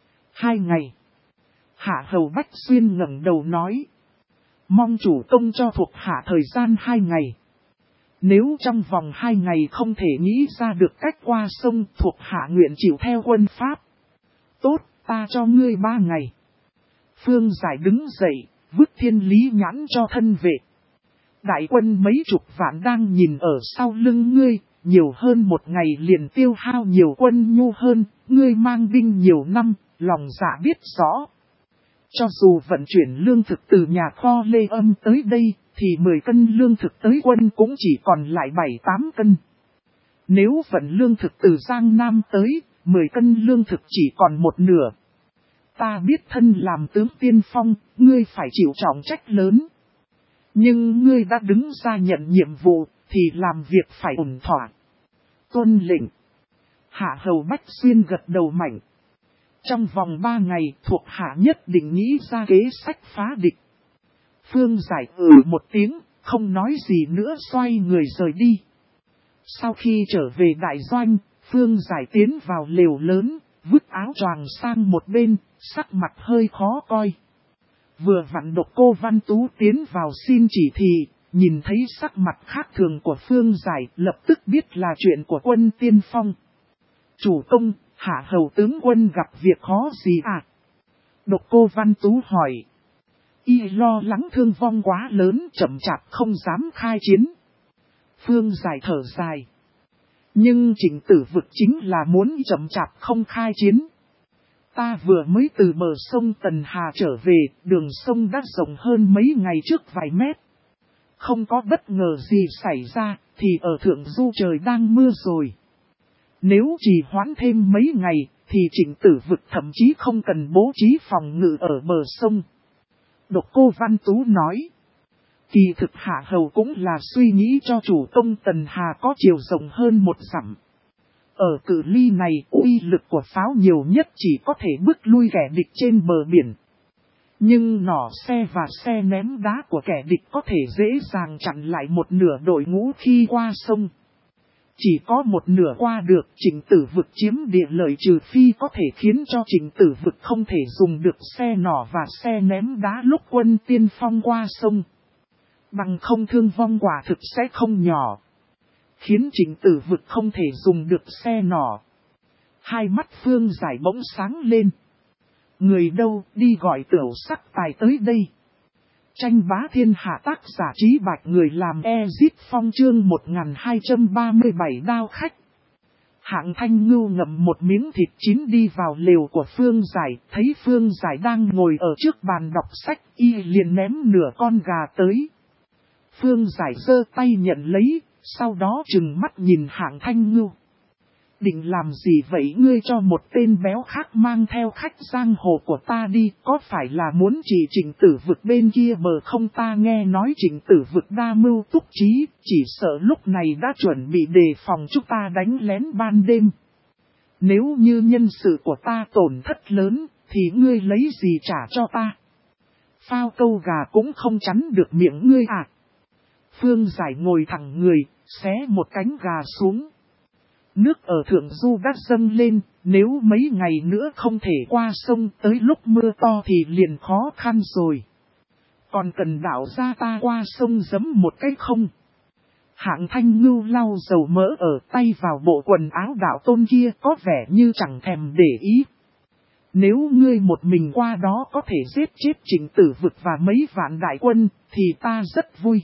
2 ngày. Hạ hầu Bách Xuyên ngẩng đầu nói. Mong chủ công cho thuộc hạ thời gian 2 ngày. Nếu trong vòng 2 ngày không thể nghĩ ra được cách qua sông, thuộc hạ nguyện chịu theo quân pháp. Tốt, ta cho ngươi 3 ngày. Phương Giải đứng dậy, vứt thiên lý nhãn cho thân vệ. Đại quân mấy chục vạn đang nhìn ở sau lưng ngươi, nhiều hơn 1 ngày liền tiêu hao nhiều quân nhu hơn, ngươi mang binh nhiều năm, lòng dạ biết rõ. Cho dù vận chuyển lương thực từ nhà kho Lê Âm tới đây, thì 10 cân lương thực tới quân cũng chỉ còn lại 7-8 cân. Nếu vận lương thực từ Giang Nam tới, 10 cân lương thực chỉ còn một nửa. Ta biết thân làm tướng tiên phong, ngươi phải chịu trọng trách lớn. Nhưng ngươi đã đứng ra nhận nhiệm vụ, thì làm việc phải ổn thỏa. Tuân lệnh. Hạ hầu Bách Xuyên gật đầu mạnh. Trong vòng 3 ngày, thuộc hạ nhất định nghĩ ra kế sách phá địch. Phương Giải một tiếng, không nói gì nữa xoay người rời đi. Sau khi trở về đại doanh, Phương Giải tiến vào lều lớn, vứt áo choàng sang một bên, sắc mặt hơi khó coi. Vừa vặn Độc Cô Văn Tú tiến vào xin chỉ thị, nhìn thấy sắc mặt khác thường của Phương Giải, lập tức biết là chuyện của quân tiên phong. Chủ công, Hạ hầu tướng quân gặp việc khó gì à? Độc Cô Văn Tú hỏi. Y lo lắng thương vong quá lớn, chậm chạp không dám khai chiến. Phương Giải thở dài. Nhưng Trịnh Tử Vực chính là muốn chậm chạp không khai chiến. Ta vừa mới từ bờ sông Tần Hà trở về, đường sông đã rộng hơn mấy ngày trước vài mét. Không có bất ngờ gì xảy ra, thì ở thượng du trời đang mưa rồi. Nếu trì hoãn thêm mấy ngày, thì Trịnh Tử Vực thậm chí không cần bố trí phòng ngự ở bờ sông. Độc Cô Văn Tú nói. Kỳ thực Hạ hầu cũng là suy nghĩ cho chủ công Tần Hà có chiều rộng hơn 1 dặm. Ở cự ly này, uy lực của pháo nhiều nhất chỉ có thể bước lui kẻ địch trên bờ biển. Nhưng nỏ xe và xe ném đá của kẻ địch có thể dễ dàng chặn lại một nửa đội ngũ khi qua sông. Chỉ có một nửa qua được, Trịnh Tử Vực chiếm địa lợi, trừ phi có thể khiến cho Trịnh Tử Vực không thể dùng được xe nỏ và xe ném đá lúc quân tiên phong qua sông. Bằng không thương vong quả thực sẽ không nhỏ. Khiến Trịnh Tử Vực không thể dùng được xe nỏ. Hai mắt Phương Giải bỗng sáng lên. Người đâu, đi gọi Tửu Sắc Tài tới đây. Tranh bá thiên hạ, tác giả Trí Bạch, người làm Ezit Phong, chương 1237 đao khách. Hạng Thanh Ngưu ngậm một miếng thịt chín đi vào lều của Phương Giải, thấy Phương Giải đang ngồi ở trước bàn đọc sách, y liền ném nửa con gà tới. Phương Giải giơ tay nhận lấy, sau đó trừng mắt nhìn Hạng Thanh Ngưu. Định làm gì vậy, ngươi cho một tên béo khác mang theo khách giang hồ của ta đi, có phải là muốn chỉ Trịnh Tử Vực bên kia bờ không? Ta nghe nói Trịnh Tử Vực đa mưu túc trí, chỉ sợ lúc này đã chuẩn bị đề phòng chúng ta đánh lén ban đêm. Nếu như nhân sự của ta tổn thất lớn, thì ngươi lấy gì trả cho ta? Phao câu gà cũng không chắn được miệng ngươi à? Phương Giải ngồi thẳng người, xé một cánh gà xuống. Nước ở thượng du đã dâng lên, nếu mấy ngày nữa không thể qua sông, tới lúc mưa to thì liền khó khăn rồi. Còn cần đảo ra ta qua sông giấm một cái không? Hạng Thanh Ngưu lau dầu mỡ ở tay vào bộ quần áo đạo tôn kia, có vẻ như chẳng thèm để ý. Nếu ngươi một mình qua đó có thể giết chết Trịnh Tử Vực và mấy vạn đại quân, thì ta rất vui.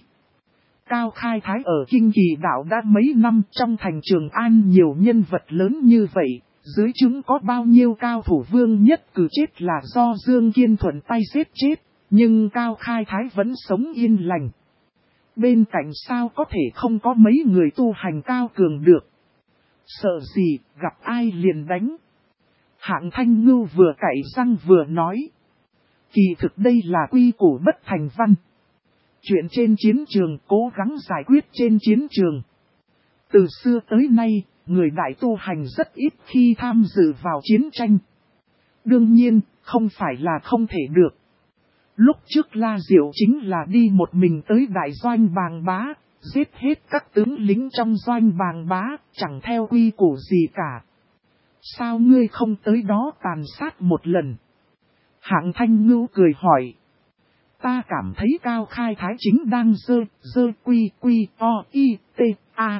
Cao Khai Thái ở Kinh Kỳ Đạo đã mấy năm, trong thành Trường An nhiều nhân vật lớn như vậy, dưới trướng có bao nhiêu cao thủ, vương nhất cử chết là do Dương Kiên thuận tay giết chết, nhưng Cao Khai Thái vẫn sống yên lành. Bên cạnh sao có thể không có mấy người tu hành cao cường được. Sợ gì, gặp ai liền đánh. Hạng Thanh Ngưu vừa cạy răng vừa nói. Kỳ thực đây là quy củ bất thành văn. Chuyện trên chiến trường cố gắng giải quyết trên chiến trường. Từ xưa tới nay, người đại tu hành rất ít khi tham dự vào chiến tranh. Đương nhiên, không phải là không thể được. Lúc trước La Diệu chính là đi một mình tới đại doanh Bàng Bá, giết hết các tướng lính trong doanh Bàng Bá, chẳng theo quy củ gì cả. Sao ngươi không tới đó tàn sát một lần? Hạng Thanh Ngưu cười hỏi. Ta cảm thấy Cao Khai Thái chính đang dơ quy o i t a.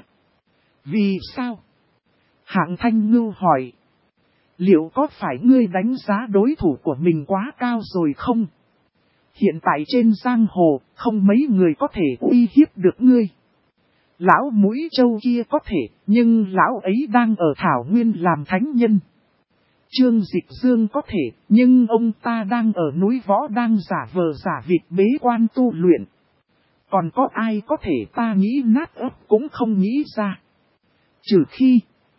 Vì sao? Hạng Thanh Ngưu hỏi. Liệu có phải ngươi đánh giá đối thủ của mình quá cao rồi không? Hiện tại trên giang hồ, không mấy người có thể uy hiếp được ngươi. Lão Mũi Châu kia có thể, nhưng lão ấy đang ở Thảo Nguyên làm thánh nhân. Trương Dịch Dương có thể, nhưng ông ta đang ở núi Võ đang giả vờ giả vịt bế quan tu luyện. Còn có ai có thể ta nghĩ nát ấp cũng không nghĩ ra. Trừ khi,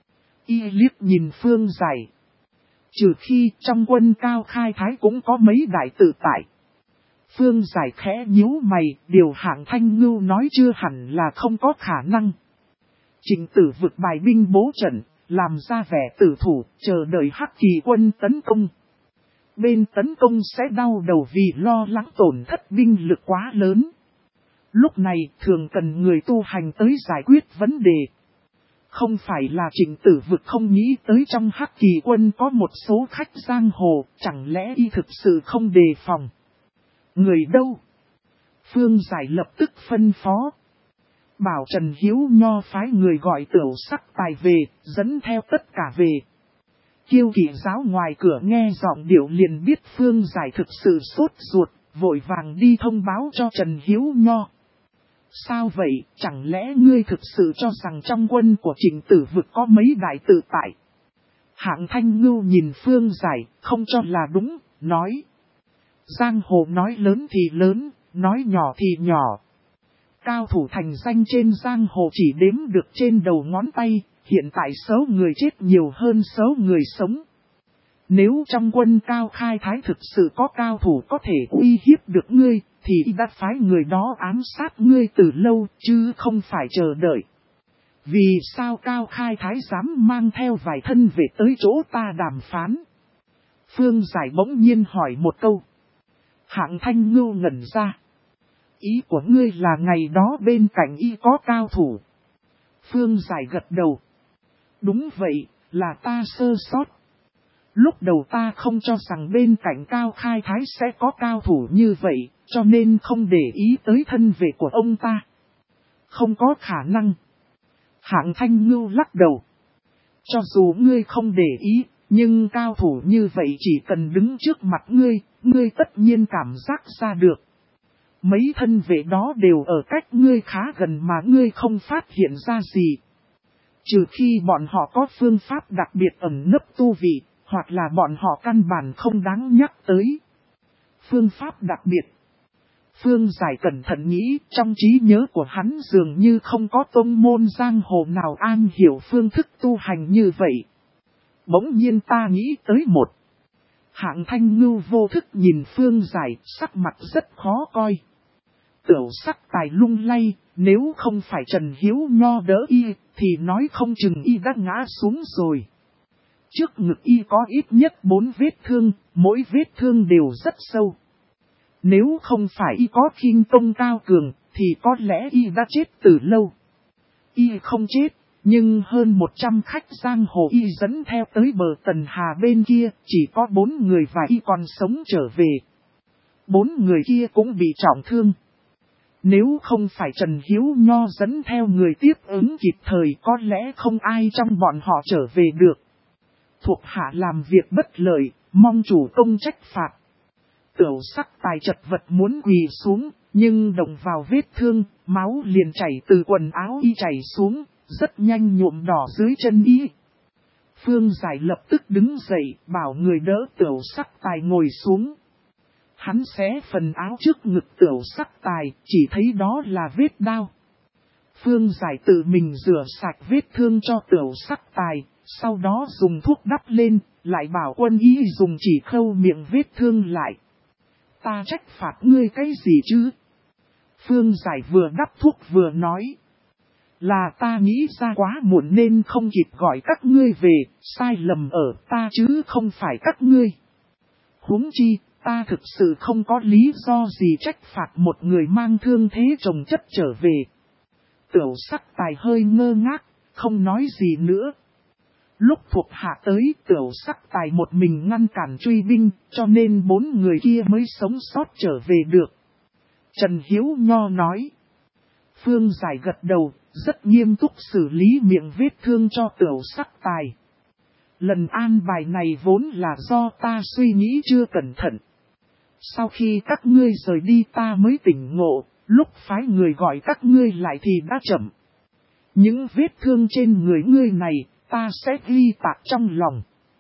y liếc nhìn Phương Giải. Trừ khi trong quân Cao Khai Thái cũng có mấy đại tự tại. Phương Giải khẽ nhíu mày, điều Hạng Thanh Ngưu nói chưa hẳn là không có khả năng. Trịnh Tử Vực bài binh bố trận, làm ra vẻ tử thủ, chờ đợi Hắc Kỳ quân tấn công. Bên tấn công sẽ đau đầu vì lo lắng tổn thất binh lực quá lớn. Lúc này thường cần người tu hành tới giải quyết vấn đề. Không phải là Trịnh Tử Vực không nghĩ tới trong Hắc Kỳ quân có một số khách giang hồ, chẳng lẽ y thực sự không đề phòng. Người đâu? Phương Giải lập tức phân phó. Bảo Trần Hiếu Nho phái người gọi Tửu Sắc Tài về, dẫn theo tất cả về. Kiêu Kỵ giáo ngoài cửa nghe giọng điệu liền biết Phương Giải thực sự sốt ruột, vội vàng đi thông báo cho Trần Hiếu Nho. Sao vậy, chẳng lẽ ngươi thực sự cho rằng trong quân của Trịnh Tử Vực có mấy đại tự tại? Hạng Thanh Ngưu nhìn Phương Giải, không cho là đúng, nói. Giang hồ nói lớn thì lớn, nói nhỏ thì nhỏ. Cao thủ thành danh trên giang hồ chỉ đếm được trên đầu ngón tay, hiện tại số người chết nhiều hơn số người sống. Nếu trong quân Cao Khai Thái thực sự có cao thủ có thể uy hiếp được ngươi, thì đã phái người đó ám sát ngươi từ lâu, chứ không phải chờ đợi. Vì sao Cao Khai Thái dám mang theo vài thân về tới chỗ ta đàm phán? Phương Giải bỗng nhiên hỏi một câu. Hạng Thanh Ngưu ngẩn ra. Ý của ngươi là ngày đó bên cạnh y có cao thủ. Phương Giải gật đầu. Đúng vậy, là ta sơ sót. Lúc đầu ta không cho rằng bên cạnh Cao Khai Thái sẽ có cao thủ như vậy, cho nên không để ý tới thân vệ của ông ta. Không có khả năng. Hạng Thanh Ngưu lắc đầu. Cho dù ngươi không để ý, nhưng cao thủ như vậy chỉ cần đứng trước mặt ngươi tất nhiên cảm giác ra được. Mấy thân vệ đó đều ở cách ngươi khá gần mà ngươi không phát hiện ra gì. Trừ khi bọn họ có phương pháp đặc biệt ẩn nấp tu vị, hoặc là bọn họ căn bản không đáng nhắc tới. Phương pháp đặc biệt. Phương Giải cẩn thận nghĩ, trong trí nhớ của hắn dường như không có tông môn giang hồ nào an hiểu phương thức tu hành như vậy. Bỗng nhiên ta nghĩ tới một. Hạng Thanh Ngưu vô thức nhìn Phương Giải, sắc mặt rất khó coi. Tửu Sắc Tài lung lay, nếu không phải Trần Hiếu Nho đỡ y, thì nói không chừng y đã ngã xuống rồi. Trước ngực y có ít nhất 4 vết thương, mỗi vết thương đều rất sâu. Nếu không phải y có khinh công cao cường, thì có lẽ y đã chết từ lâu. Y không chết, nhưng hơn 100 khách giang hồ y dẫn theo tới bờ Tần Hà bên kia, chỉ có 4 người và y còn sống trở về. 4 người kia cũng bị trọng thương. Nếu không phải Trần Hiếu Nho dẫn theo người tiếp ứng kịp thời, có lẽ không ai trong bọn họ trở về được. Thuộc hạ làm việc bất lợi, mong chủ công trách phạt. Tửu Sắc Tài chật vật muốn quỳ xuống, nhưng động vào vết thương, máu liền chảy từ quần áo y chảy xuống, rất nhanh nhuộm đỏ dưới chân y. Phương Giải lập tức đứng dậy, bảo người đỡ Tửu Sắc Tài ngồi xuống. Hắn xé phần áo trước ngực Tửu Sắc Tài, chỉ thấy đó là vết đao. Phương Giải tự mình rửa sạch vết thương cho Tửu Sắc Tài, sau đó dùng thuốc đắp lên, lại bảo quân y dùng chỉ khâu miệng vết thương lại. Ta trách phạt ngươi cái gì chứ? Phương Giải vừa đắp thuốc vừa nói. Là ta nghĩ ra quá muộn nên không kịp gọi các ngươi về, sai lầm ở ta chứ không phải các ngươi. Huống chi, ta thực sự không có lý do gì trách phạt một người mang thương thế chồng chất trở về. Tửu Sắc Tài hơi ngơ ngác, không nói gì nữa. Lúc thuộc hạ tới, Tửu Sắc Tài một mình ngăn cản truy binh, cho nên 4 người kia mới sống sót trở về được. Trần Hiếu Nho nói. Phương Giải gật đầu, rất nghiêm túc xử lý miệng vết thương cho Tửu Sắc Tài. Lần an bài này vốn là do ta suy nghĩ chưa cẩn thận. Sau khi các ngươi rời đi ta mới tỉnh ngộ, lúc phái người gọi các ngươi lại thì đã chậm. Những vết thương trên người ngươi này, ta sẽ ghi tạc trong lòng.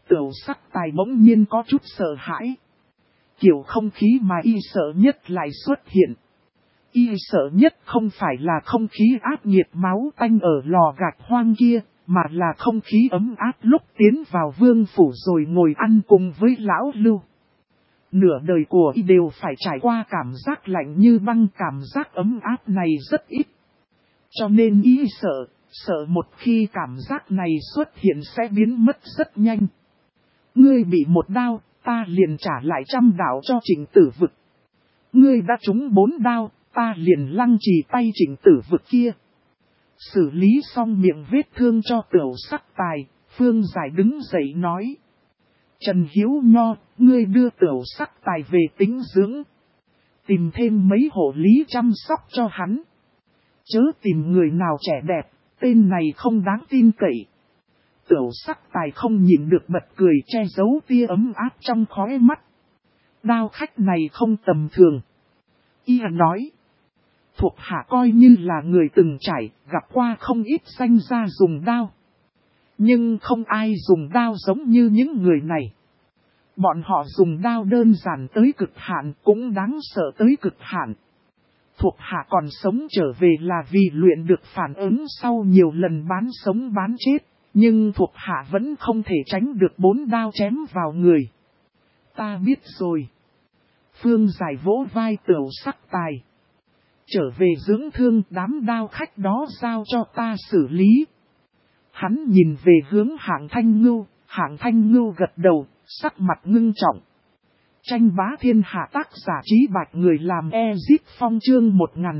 Tiểu Sắc Tài bỗng nhiên có chút sợ hãi. Kiểu không khí mà y sợ nhất lại xuất hiện. Y sợ nhất không phải là không khí áp nhiệt máu tanh ở lò gạch hoang kia, mà là không khí ấm áp lúc tiến vào vương phủ rồi ngồi ăn cùng với lão Lưu. Nửa đời của y đều phải trải qua cảm giác lạnh như băng, cảm giác ấm áp này rất ít. Cho nên y sợ một khi cảm giác này xuất hiện sẽ biến mất rất nhanh. Ngươi bị một đao, ta liền trả lại 100 đao cho Trịnh Tử Vực. Ngươi đã trúng 4 đao, ta liền lăng trì tay Trịnh Tử Vực kia. Xử lý xong miệng vết thương cho Tiểu Sắc Tài, Phương Giải đứng dậy nói. Trần Hiếu Nho, ngươi đưa Tiểu Sắc Tài về tĩnh dưỡng. Tìm thêm mấy hộ lý chăm sóc cho hắn. Chớ tìm người nào trẻ đẹp, tên này không đáng tin cậy. Tiểu Sắc Tài không nhìn được bật cười, che giấu tia ấm áp trong khóe mắt. Đao khách này không tầm thường. Y nói. Thuộc hạ coi như là người từng trải, gặp qua không ít danh gia dùng đao. Nhưng không ai dùng đao giống như những người này. Bọn họ dùng đao đơn giản tới cực hạn, cũng đáng sợ tới cực hạn. Thuộc hạ còn sống trở về là vì luyện được phản ứng sau nhiều lần bán sống bán chết. Nhưng thuộc hạ vẫn không thể tránh được 4 đao chém vào người. Ta biết rồi. Phương Giải vỗ vai Tiểu Sắc Tài. Trở về dưỡng thương, đám đao khách đó giao cho ta xử lý. Hắn nhìn về hướng Hạng Thanh Ngưu gật đầu, sắc mặt ngưng trọng. Tranh bá thiên hạ, tác giả Trí Bạch, người làm Ezit Phong, chương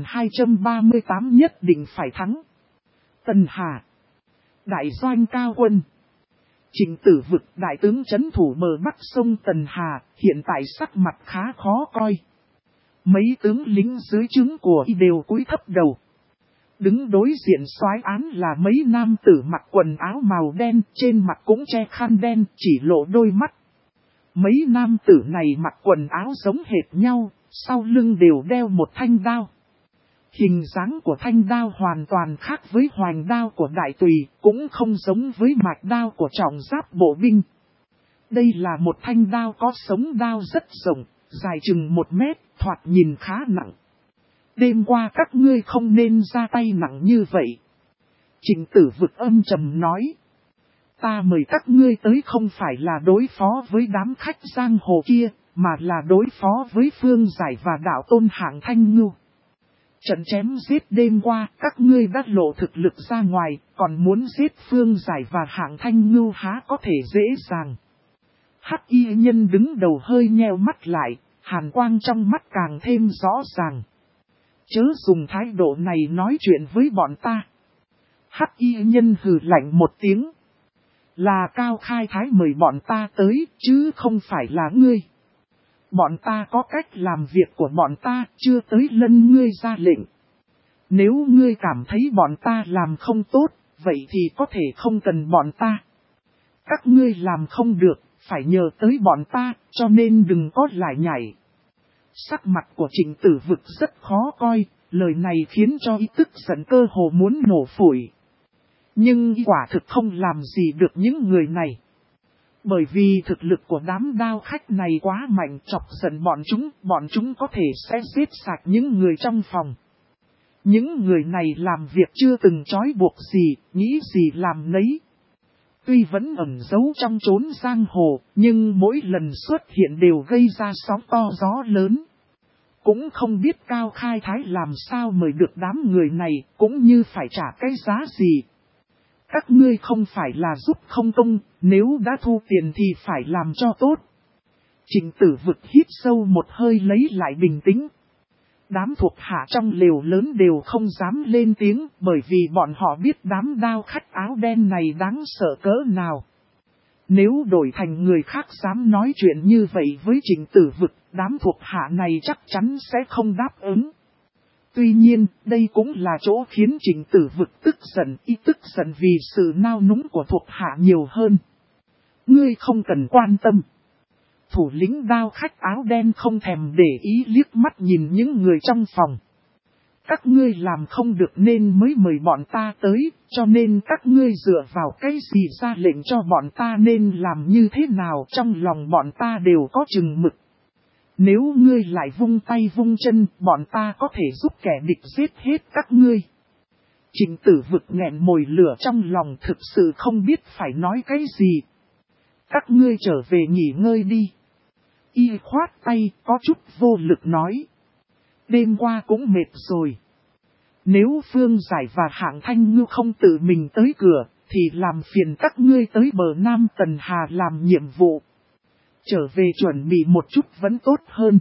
1238 nhất định phải thắng. Tần Hà. Đại doanh Cao Quân. Trịnh Tử Vực, đại tướng trấn thủ bờ bắc sông Tần Hà, hiện tại sắc mặt khá khó coi. Mấy tướng lính dưới trướng của y đều cúi thấp đầu. Đứng đối diện soái án là mấy nam tử mặc quần áo màu đen, trên mặt cũng che khăn đen, chỉ lộ đôi mắt. Mấy nam tử này mặc quần áo giống hệt nhau, sau lưng đều đeo một thanh đao. Hình dáng của thanh đao hoàn toàn khác với hoành đao của đại tùy, cũng không giống với mạch đao của trọng giáp bộ binh. Đây là một thanh đao có sống đao rất rộng, dài chừng 1 mét, thoạt nhìn khá nặng. Đêm qua các ngươi không nên ra tay nặng như vậy. Trịnh Tử Vực âm trầm nói. Ta mời các ngươi tới không phải là đối phó với đám khách giang hồ kia, mà là đối phó với Phương Giải và đạo tôn Hạng Thanh Ngưu. Trận chém giết đêm qua, các ngươi đã lộ thực lực ra ngoài, còn muốn giết Phương Giải và Hạng Thanh Ngưu há có thể dễ dàng. Hắc y nhân đứng đầu hơi nheo mắt lại, hàn quang trong mắt càng thêm rõ ràng. Chớ dùng thái độ này nói chuyện với bọn ta. Hắc y nhân hừ lạnh một tiếng. Là Cao Khai Thái mời bọn ta tới, chứ không phải là ngươi. Bọn ta có cách làm việc của bọn ta, chưa tới lân ngươi ra lệnh. Nếu ngươi cảm thấy bọn ta làm không tốt, vậy thì có thể không cần bọn ta. Các ngươi làm không được, phải nhờ tới bọn ta, cho nên đừng có lại nhảy. Sắc mặt của Trịnh Tử Vực rất khó coi, lời này khiến cho y tức giận cơ hồ muốn nổ phổi. Nhưng y quả thực không làm gì được những người này. Bởi vì thực lực của đám đao khách này quá mạnh, chọc giận bọn chúng có thể sẽ giết sạch những người trong phòng. Những người này làm việc chưa từng trói buộc gì, nghĩ gì làm nấy. Tuy vẫn ẩn giấu trong chốn giang hồ, nhưng mỗi lần xuất hiện đều gây ra sóng to gió lớn. Cũng không biết Cao Khai Thái làm sao mời được đám người này, cũng như phải trả cái giá gì. Các ngươi không phải là giúp không công, nếu đã thu tiền thì phải làm cho tốt. Trịnh Tử Vực hít sâu một hơi lấy lại bình tĩnh. Đám thuộc hạ trong lều lớn đều không dám lên tiếng, bởi vì bọn họ biết đám đao khách áo đen này đáng sợ cỡ nào. Nếu đổi thành người khác dám nói chuyện như vậy với Trịnh Tử Vực, đám thuộc hạ này chắc chắn sẽ không đáp ứng. Tuy nhiên, đây cũng là chỗ khiến Trịnh Tử Vực tức giận vì sự nao núng của thuộc hạ nhiều hơn. Ngươi không cần quan tâm. Thủ lĩnh đao khách áo đen không thèm để ý liếc mắt nhìn những người trong phòng. Các ngươi làm không được nên mới mời bọn ta tới, cho nên các ngươi dựa vào cái gì ra lệnh cho bọn ta nên làm như thế nào, trong lòng bọn ta đều có chừng mực. Nếu ngươi lại vung tay vung chân, bọn ta có thể giúp kẻ địch giết hết các ngươi. Trịnh Tử Vực nghẹn mồi lửa trong lòng, thực sự không biết phải nói cái gì. Các ngươi trở về nghỉ ngơi đi. Y khoát tay, có chút vô lực nói. Đêm qua cũng mệt rồi. Nếu Phương Giải và Hạng Thanh Ngưu không tự mình tới cửa, thì làm phiền các ngươi tới bờ Nam Tần Hà làm nhiệm vụ. Trở về chuẩn bị một chút vẫn tốt hơn.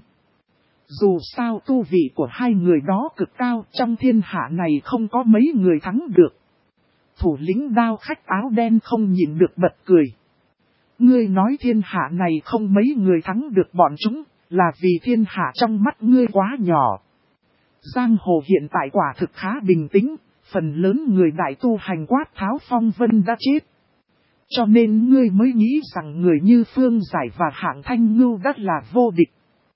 Dù sao tu vị của hai người đó cực cao, trong thiên hạ này không có mấy người thắng được. Thủ lĩnh Đao Khách áo đen không nhịn được bật cười. Ngươi nói thiên hạ này không mấy người thắng được bọn chúng, là vì thiên hạ trong mắt ngươi quá nhỏ. Giang hồ hiện tại quả thực khá bình tĩnh, phần lớn người đại tu hành quát tháo phong vân đã chết. Cho nên ngươi mới nghĩ rằng người như Phương Giải và Hạng Thanh Ngưu đã là vô địch.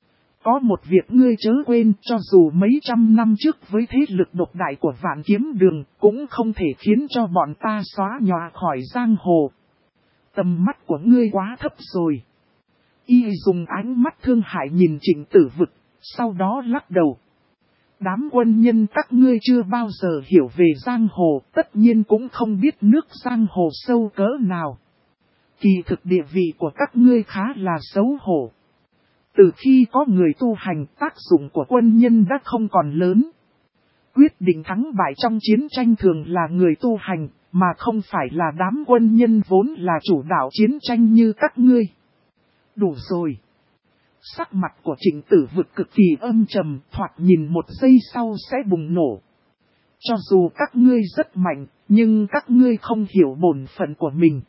Có một việc ngươi chớ quên, cho dù mấy trăm năm trước với thế lực độc đại của Vạn Kiếm Đường, cũng không thể khiến cho bọn ta xóa nhòa khỏi giang hồ. Tầm mắt của ngươi quá thấp rồi. Y dùng ánh mắt thương hại nhìn Trịnh Tử Vực, sau đó lắc đầu. Đám quân nhân các ngươi chưa bao giờ hiểu về giang hồ, tất nhiên cũng không biết nước giang hồ sâu cỡ nào. Kỳ thực địa vị của các ngươi khá là xấu hổ. Từ khi có người tu hành, tác dụng của quân nhân đã không còn lớn. Quyết định thắng bại trong chiến tranh thường là người tu hành, mà không phải là đám quân nhân vốn là chủ đạo chiến tranh như các ngươi. Đủ rồi. Sắc mặt của Trịnh Tử Vực cực kỳ âm trầm, thoạt nhìn một giây sau sẽ bùng nổ. Cho dù các ngươi rất mạnh, nhưng các ngươi không hiểu bổn phận của mình.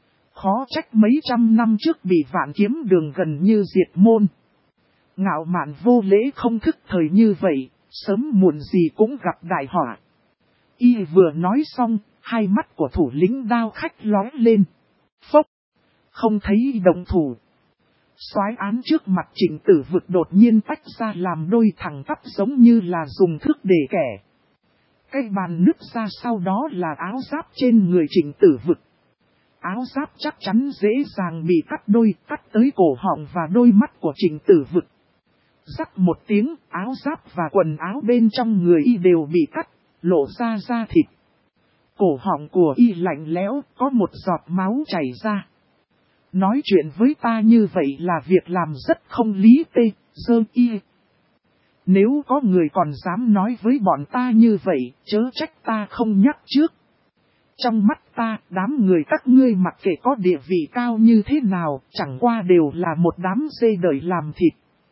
Khó trách mấy trăm năm trước bị Vạn Kiếm Đường gần như diệt môn. Ngạo mạn vô lễ không thức thời như vậy, sớm muộn gì cũng gặp đại họa. Y vừa nói xong, hai mắt của thủ lĩnh Đao Khách lóe lên. Phốc! Không thấy động thủ. Soái án trước mặt Trịnh Tử Vực đột nhiên tách ra làm đôi thẳng tắp giống như là dùng thước để kẻ. Cái bàn nứt ra sau đó là áo giáp trên người Trịnh Tử Vực. Áo giáp chắc chắn dễ dàng bị cắt đôi, cắt tới cổ họng và đôi mắt của Trịnh Tử Vực. Rắc một tiếng, áo giáp và quần áo bên trong người y đều bị cắt, lộ ra da thịt. Cổ họng của y lạnh lẽo, có một giọt máu chảy ra. Nói chuyện với ta như vậy là việc làm rất không lý tê, dơ y. Nếu có người còn dám nói với bọn ta như vậy, chớ trách ta không nhắc trước. Trong mắt ta, đám người các ngươi mặc kệ có địa vị cao như thế nào, chẳng qua đều là một đám dê đợi làm thịt.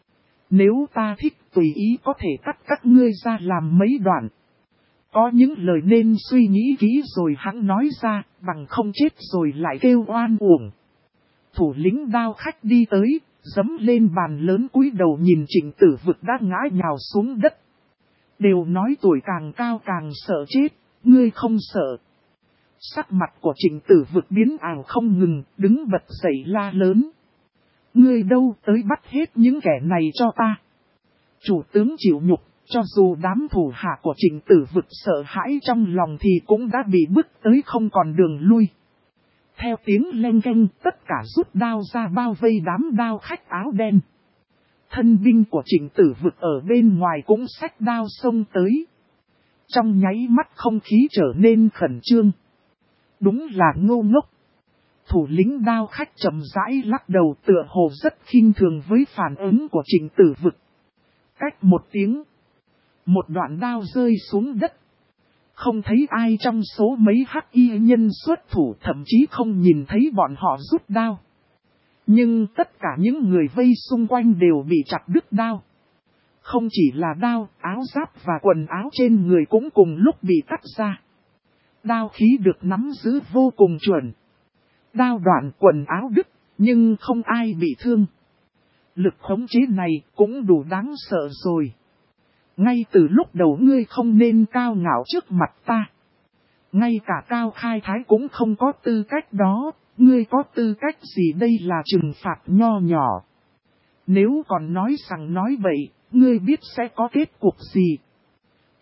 Nếu ta thích tùy ý có thể cắt các ngươi ra làm mấy đoạn. Có những lời nên suy nghĩ kỹ rồi hẵng nói ra, bằng không chết rồi lại kêu oan uổng. Thủ lĩnh Đao Khách đi tới, giẫm lên bàn lớn cúi đầu nhìn Trịnh Tử Vực đã ngã nhào xuống đất. Đều nói tuổi càng cao càng sợ chết, ngươi không sợ. Sắc mặt của Trịnh Tử Vực biến ảo không ngừng, đứng bật dậy la lớn. Ngươi đâu tới bắt hết những kẻ này cho ta. Chủ tướng chịu nhục, cho dù đám thủ hạ của Trịnh Tử Vực sợ hãi trong lòng thì cũng đã bị bức tới không còn đường lui. Theo tiếng len keng, tất cả rút đao ra bao vây đám Đao Khách áo đen. Thân binh của Trịnh Tử Vực ở bên ngoài cũng xách đao xông tới. Trong nháy mắt không khí trở nên khẩn trương. Đúng là ngô ngốc. Thủ lĩnh Đao Khách chậm rãi lắc đầu tựa hồ rất khinh thường với phản ứng của Trịnh Tử Vực. Cách một tiếng, một đoạn đao rơi xuống đất. Không thấy ai trong số mấy hắc y nhân xuất thủ, thậm chí không nhìn thấy bọn họ rút đao. Nhưng tất cả những người vây xung quanh đều bị chặt đứt đao. Không chỉ là đao, áo giáp và quần áo trên người cũng cùng lúc bị cắt ra. Đao khí được nắm giữ vô cùng chuẩn. Đao đoạn quần áo đứt, nhưng không ai bị thương. Lực khống chế này cũng đủ đáng sợ rồi. Ngay từ lúc đầu ngươi không nên cao ngạo trước mặt ta. Ngay cả Cao Khai Thái cũng không có tư cách đó, ngươi có tư cách gì đây là trừng phạt nho nhỏ. Nếu còn nói rằng nói bậy, ngươi biết sẽ có kết cục gì.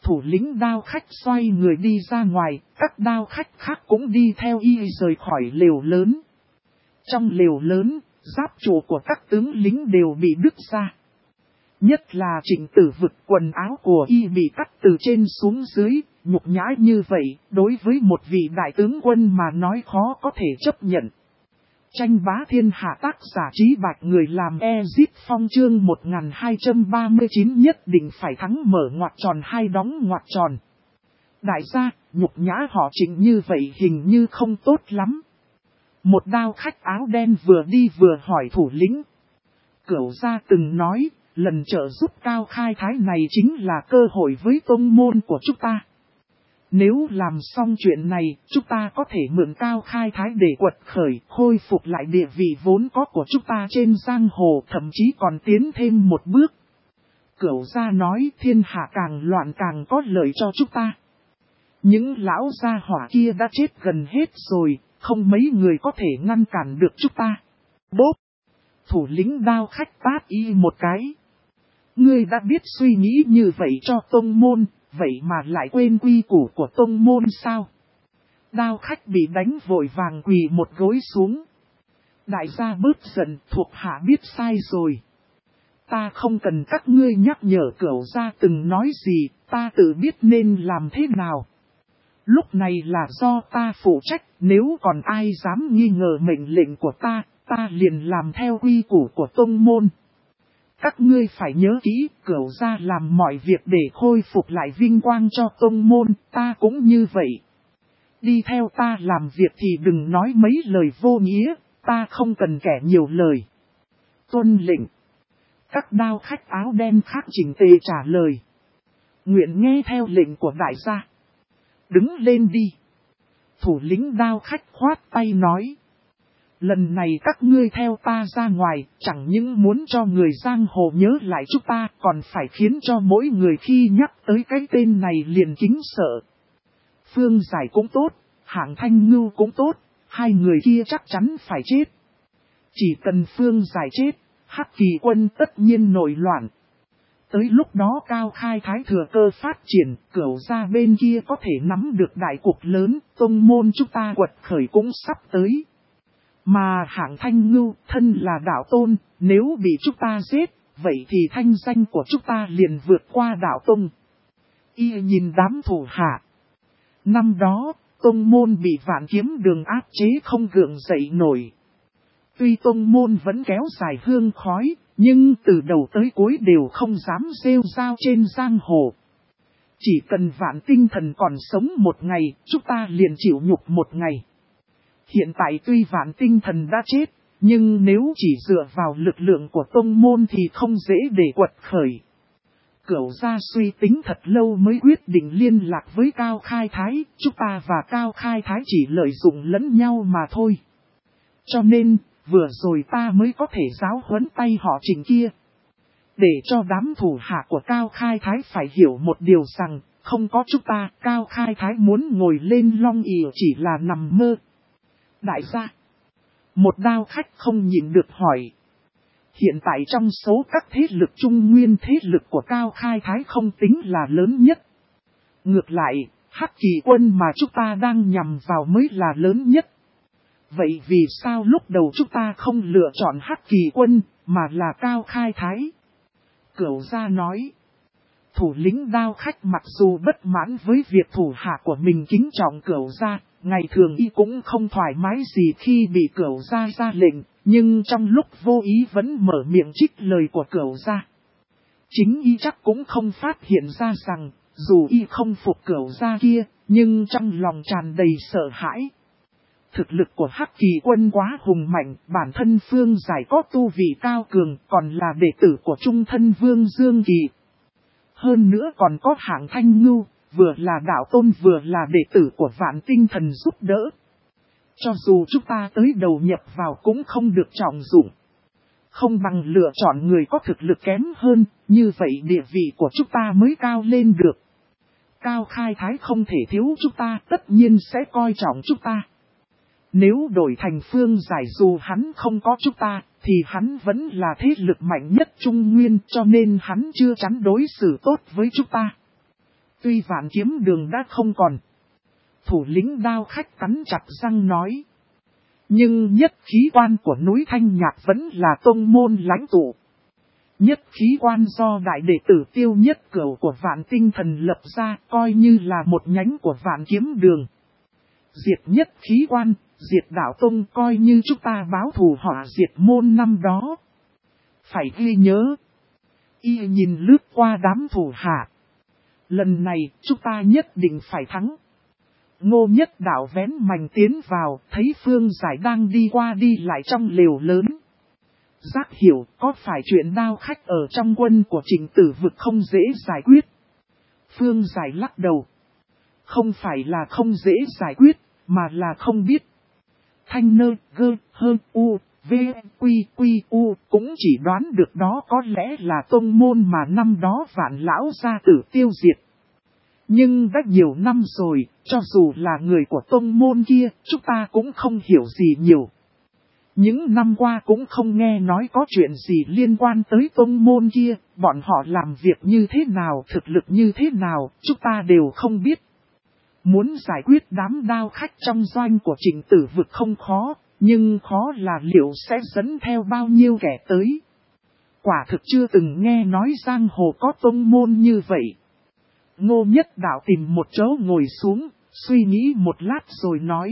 Thủ lĩnh đao khách xoay người đi ra ngoài, các đao khách khác cũng đi theo y rời khỏi lều lớn. Trong lều lớn, giáp trụ của các tướng lính đều bị đứt ra. Nhất là Trịnh Tử Vực, quần áo của y bị cắt từ trên xuống dưới, nhục nhã như vậy, đối với một vị đại tướng quân mà nói khó có thể chấp nhận. Tranh bá thiên hạ, tác giả Trí Bạch, người làm Ezit Phong, chương 1239, nhất định phải thắng mở ngoặc tròn hai đóng ngoặc tròn. Đại gia, nhục nhã họ Trịnh như vậy hình như không tốt lắm. Một đao khách áo đen vừa đi vừa hỏi thủ lĩnh. Cửu gia từng nói, lần trợ giúp Cao Khai Thái này chính là cơ hội với tông môn của chúng ta. Nếu làm xong chuyện này, chúng ta có thể mượn Cao Khai Thái để quật khởi, khôi phục lại địa vị vốn có của chúng ta trên giang hồ, thậm chí còn tiến thêm một bước. Cửu gia nói, thiên hạ càng loạn càng có lợi cho chúng ta. Những lão gia hỏa kia đã chết gần hết rồi, không mấy người có thể ngăn cản được chúng ta. Bốp! Thủ lĩnh đao khách tát y một cái. Ngươi đã biết suy nghĩ như vậy cho tông môn, vậy mà lại quên quy củ của tông môn sao? Đao khách bị đánh vội vàng quỳ một gối xuống. Đại gia bớt giận, thuộc hạ biết sai rồi. Ta không cần các ngươi nhắc nhở, Cửu gia từng nói gì, ta tự biết nên làm thế nào. Lúc này là do ta phụ trách, nếu còn ai dám nghi ngờ mệnh lệnh của ta, ta liền làm theo quy củ của tông môn. Các ngươi phải nhớ kỹ, Cửu gia làm mọi việc để khôi phục lại vinh quang cho tông môn, ta cũng như vậy. Đi theo ta làm việc thì đừng nói mấy lời vô nghĩa, ta không cần kẻ nhiều lời. Tuân lệnh. Các đao khách áo đen khác chỉnh tề trả lời. Nguyện nghe theo lệnh của đại gia. Đứng lên đi. Thủ lĩnh đao khách khoát tay nói. Lần này các ngươi theo ta ra ngoài, chẳng những muốn cho người giang hồ nhớ lại chúng ta, còn phải khiến cho mỗi người khi nhắc tới cái tên này liền kính sợ. Phương Giải cũng tốt, Hạng Thanh Ngưu cũng tốt, hai người kia chắc chắn phải chết. Chỉ cần Phương Giải chết, Hắc Kỳ quân tất nhiên nổi loạn. Tới lúc đó Cao Khai Thái thừa cơ phát triển, Cửu gia bên kia có thể nắm được đại cục lớn, tông môn chúng ta quật khởi cũng sắp tới. Mà Hạng Thanh Ngưu, thân là đạo tôn, nếu bị chúng ta giết, vậy thì thanh danh của chúng ta liền vượt qua đạo tông. Y nhìn đám thủ hạ. Năm đó, tông môn bị Vạn Kiếm Đường áp chế không gượng dậy nổi. Tuy tông môn vẫn kéo dài hương khói, nhưng từ đầu tới cuối đều không dám rêu rao trên giang hồ. Chỉ cần Vạn Tinh Thần còn sống một ngày, chúng ta liền chịu nhục một ngày. Hiện tại tuy Vạn Tinh Thần đã chết, nhưng nếu chỉ dựa vào lực lượng của tông môn thì không dễ để quật khởi. Cửu gia suy tính thật lâu mới quyết định liên lạc với Cao Khai Thái, chúng ta và Cao Khai Thái chỉ lợi dụng lẫn nhau mà thôi. Cho nên, vừa rồi ta mới có thể giáo huấn tay họ Trịnh kia. Để cho đám thủ hạ của Cao Khai Thái phải hiểu một điều rằng, không có chúng ta, Cao Khai Thái muốn ngồi lên long ỷ chỉ là nằm mơ. Đại gia, một đao khách không nhịn được hỏi. Hiện tại trong số các thế lực trung nguyên, thế lực của Cao Khai Thái không tính là lớn nhất. Ngược lại, Hắc Kỳ quân mà chúng ta đang nhằm vào mới là lớn nhất. Vậy vì sao lúc đầu chúng ta không lựa chọn Hắc Kỳ quân, mà là Cao Khai Thái? Cửu gia nói. Thủ lĩnh đao khách mặc dù bất mãn với việc thủ hạ của mình kính trọng Cửu gia, ngày thường y cũng không thoải mái gì khi bị Cửu gia ra lệnh, nhưng trong lúc vô ý vẫn mở miệng trích lời của Cửu gia. Chính y chắc cũng không phát hiện ra rằng, dù y không phục Cửu gia kia, nhưng trong lòng tràn đầy sợ hãi. Thực lực của Hắc Kỳ quân quá hùng mạnh, bản thân Phương Giải có tu vị cao cường, còn là đệ tử của trung thân Vương Dương Kỳ. Hơn nữa còn có Hạng Thanh Ngưu, vừa là đạo tôn vừa là đệ tử của Vạn Tinh Thần giúp đỡ. Cho dù chúng ta tới đầu nhập vào cũng không được trọng dụng. Không bằng lựa chọn người có thực lực kém hơn, như vậy địa vị của chúng ta mới cao lên được. Cao Khai Thái không thể thiếu chúng ta, tất nhiên sẽ coi trọng chúng ta. Nếu đổi thành Phương Giải, dù hắn không có chúng ta, thì hắn vẫn là thế lực mạnh nhất Trung Nguyên, cho nên hắn chưa chắn đối xử tốt với chúng ta. Tuy Vạn Kiếm Đường đã không còn. Thủ lĩnh Đao Khách cắn chặt răng nói. Nhưng nhất khí quan của núi Thanh Nhạc vẫn là tông môn lãnh tụ. Nhất khí quan do đại đệ tử Tiêu Nhất Cửu của Vạn Tinh Thần lập ra, coi như là một nhánh của Vạn Kiếm Đường. Diệt nhất khí quan, diệt đạo tông, coi như chúng ta báo thù họ diệt môn năm đó. Phải ghi nhớ. Y nhìn lướt qua đám thủ hạ. Lần này chúng ta nhất định phải thắng. Ngô Nhất Đạo vén mành tiến vào, thấy Phương Giải đang đi qua đi lại trong lều lớn. Giác hiểu có phải chuyện Đao Khách ở trong quân của Trịnh Tử Vực không dễ giải quyết. Phương Giải lắc đầu. Không phải là không dễ giải quyết, mà là không biết. Thanh Nơ, Gơ, Hơ, U, V, Quy, Quy, U cũng chỉ đoán được đó có lẽ là tông môn mà năm đó Vạn lão gia tử tiêu diệt. Nhưng đã nhiều năm rồi, cho dù là người của tông môn kia, chúng ta cũng không hiểu gì nhiều. Những năm qua cũng không nghe nói có chuyện gì liên quan tới tông môn kia, bọn họ làm việc như thế nào, thực lực như thế nào, chúng ta đều không biết. Muốn giải quyết đám Đao Khách trong doanh của Trịnh Tử Vực không khó, nhưng khó là liệu sẽ dẫn theo bao nhiêu kẻ tới. Quả thực chưa từng nghe nói giang hồ có tông môn như vậy. Ngô Nhất Đạo tìm một chỗ ngồi xuống, suy nghĩ một lát rồi nói.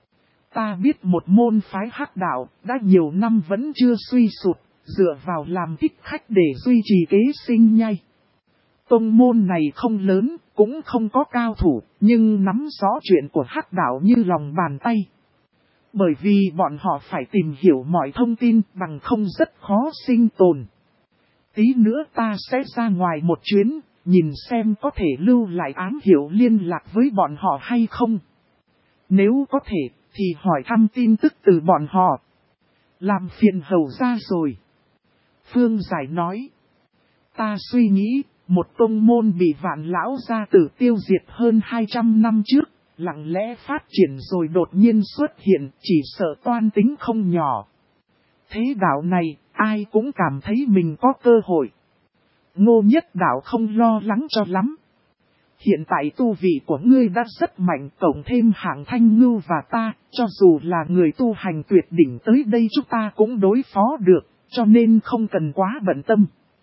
Ta biết một môn phái Hắc đạo, đã nhiều năm vẫn chưa suy sụp, dựa vào làm thích khách để duy trì kế sinh nhai. Tông môn này không lớn, cũng không có cao thủ, nhưng nắm rõ chuyện của Hắc đạo như lòng bàn tay. Bởi vì bọn họ phải tìm hiểu mọi thông tin, bằng không rất khó sinh tồn. Tí nữa ta sẽ ra ngoài một chuyến, nhìn xem có thể lưu lại ám hiệu liên lạc với bọn họ hay không. Nếu có thể, thì hỏi thăm tin tức từ bọn họ. Làm phiền hầu ra rồi. Phương Giải nói. Ta suy nghĩ, một tông môn bị Vạn lão gia tử tiêu diệt hơn 200 năm trước, lặng lẽ phát triển rồi đột nhiên xuất hiện, chỉ sợ toan tính không nhỏ. Thế đạo này, ai cũng cảm thấy mình có cơ hội. Ngô Nhất Đạo không lo lắng cho lắm. Hiện tại tu vị của ngươi đã rất mạnh, cộng thêm Hạng Thanh Ngưu và ta, cho dù là người tu hành tuyệt đỉnh tới đây chúng ta cũng đối phó được, cho nên không cần quá bận tâm.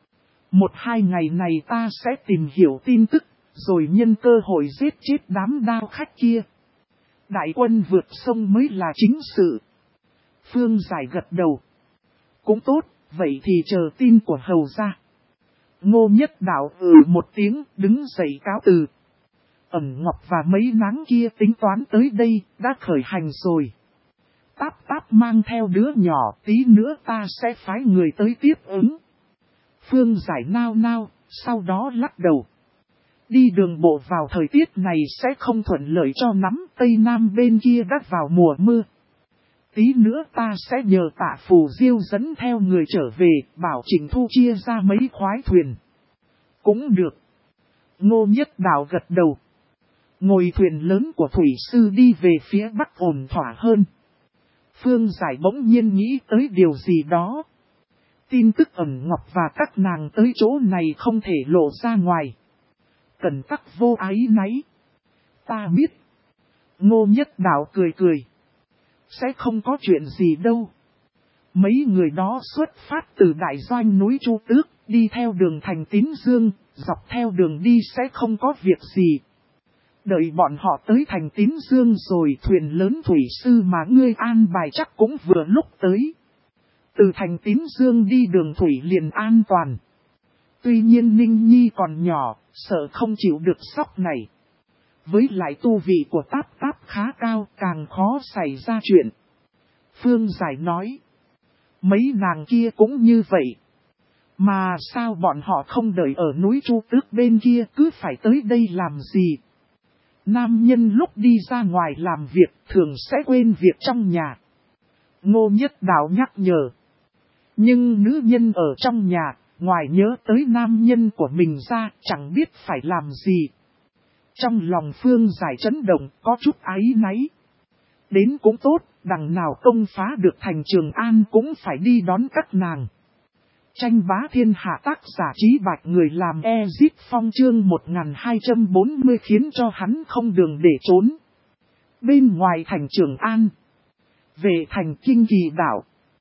1-2 ngày này ta sẽ tìm hiểu tin tức, rồi nhân cơ hội giết chết đám Đao Khách kia. Đại quân vượt sông mới là chính sự. Phương Giải gật đầu. Cũng tốt, vậy thì chờ tin của hầu ra. Ngô Nhất Đạo một tiếng, đứng dậy cáo từ. Ẩn Ngọc và mấy nắng kia tính toán tới đây, đã khởi hành rồi. Táp Táp mang theo đứa nhỏ, tí nữa ta sẽ phái người tới tiếp ứng. Phương Giải nao nao, sau đó lắc đầu. Đi đường bộ vào thời tiết này sẽ không thuận lợi cho lắm, Tây Nam bên kia đã vào mùa mưa. Tí nữa ta sẽ nhờ Tạ Phù Diêu dẫn theo người trở về, bảo Trịnh Thu chia ra mấy khoái thuyền. Cũng được. Ngô Nhất Đạo gật đầu. Ngồi thuyền lớn của thủy sư đi về phía bắc ổn thỏa hơn. Phương Giải bỗng nhiên nghĩ tới điều gì đó. Tin tức Ẩn Ngọc và các nàng tới chỗ này không thể lộ ra ngoài. Cẩn tắc vô ái náy. Ta biết. Ngô Nhất Đạo cười cười. Sẽ không có chuyện gì đâu. Mấy người đó xuất phát từ đại doanh núi Chu Tước, đi theo đường thành Tín Dương, dọc theo đường đi sẽ không có việc gì. Đợi bọn họ tới thành Tín Dương rồi, thuyền lớn thủy sư mà ngươi an bài chắc cũng vừa lúc tới. Từ thành Tín Dương đi đường thủy liền an toàn. Tuy nhiên Ninh Nhi còn nhỏ, sợ không chịu được sóc này. Với lại tu vị của Táp Táp khá cao, càng khó xảy ra chuyện. Phương Giải nói. Mấy nàng kia cũng như vậy. Mà sao bọn họ không đợi ở núi Chu Tước bên kia, cứ phải tới đây làm gì? Nam nhân lúc đi ra ngoài làm việc thường sẽ quên việc trong nhà. Ngô Nhất Đạo nhắc nhở. Nhưng nữ nhân ở trong nhà, ngoài nhớ tới nam nhân của mình ra, chẳng biết phải làm gì. Trong lòng Phương Giải chấn động, có chút áy náy. Đến cũng tốt, đằng nào công phá được thành Trường An cũng phải đi đón các nàng. Tranh bá thiên hạ tác giả Trí Bạch người làm Ezip Phong chương 1240 khiến cho hắn không đường để trốn. Bên ngoài thành Trường An, về thành Kinh Kỳ đảo,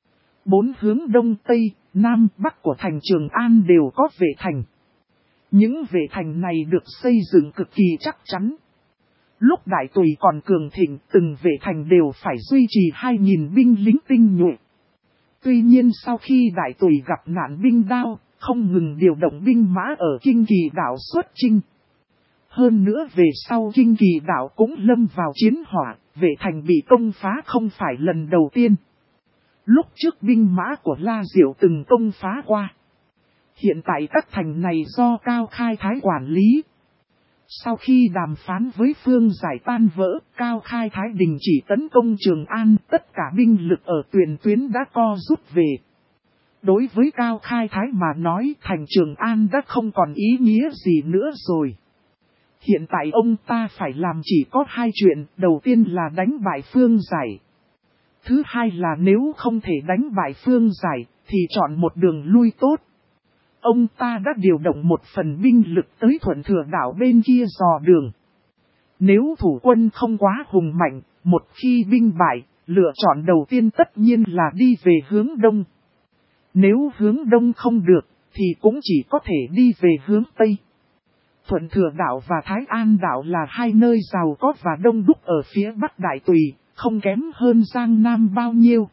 4 hướng đông tây, nam bắc của thành Trường An đều có vệ thành. Những vệ thành này được xây dựng cực kỳ chắc chắn. Lúc Đại Tùy còn cường thịnh, từng vệ thành đều phải duy trì 2.000 binh lính tinh nhuệ. Tuy nhiên sau khi Đại Tùy gặp nạn binh đao, không ngừng điều động binh mã ở Kinh Kỳ đảo xuất chinh. Hơn nữa về sau Kinh Kỳ đảo cũng lâm vào chiến hỏa, vệ thành bị công phá không phải lần đầu tiên. Lúc trước binh mã của La Diệu từng công phá qua. Hiện tại các thành này do Cao Khai Thái quản lý. Sau khi đàm phán với Phương Giải tan vỡ, Cao Khai Thái đình chỉ tấn công Trường An, tất cả binh lực ở tiền tuyến đã co rút về. Đối với Cao Khai Thái mà nói, thành Trường An đã không còn ý nghĩa gì nữa rồi. Hiện tại ông ta phải làm chỉ có 2 chuyện, đầu tiên là đánh bại Phương Giải. Thứ hai là nếu không thể đánh bại Phương Giải, thì chọn một đường lui tốt. Ông ta đã điều động một phần binh lực tới Thuận Thừa đảo bên kia dò đường. Nếu thủ quân không quá hùng mạnh, một khi binh bại, lựa chọn đầu tiên tất nhiên là đi về hướng đông. Nếu hướng đông không được, thì cũng chỉ có thể đi về hướng tây. Thuận Thừa đảo và Thái An đảo là 2 nơi giàu có và đông đúc ở phía bắc Đại Tùy, không kém hơn Giang Nam bao nhiêu.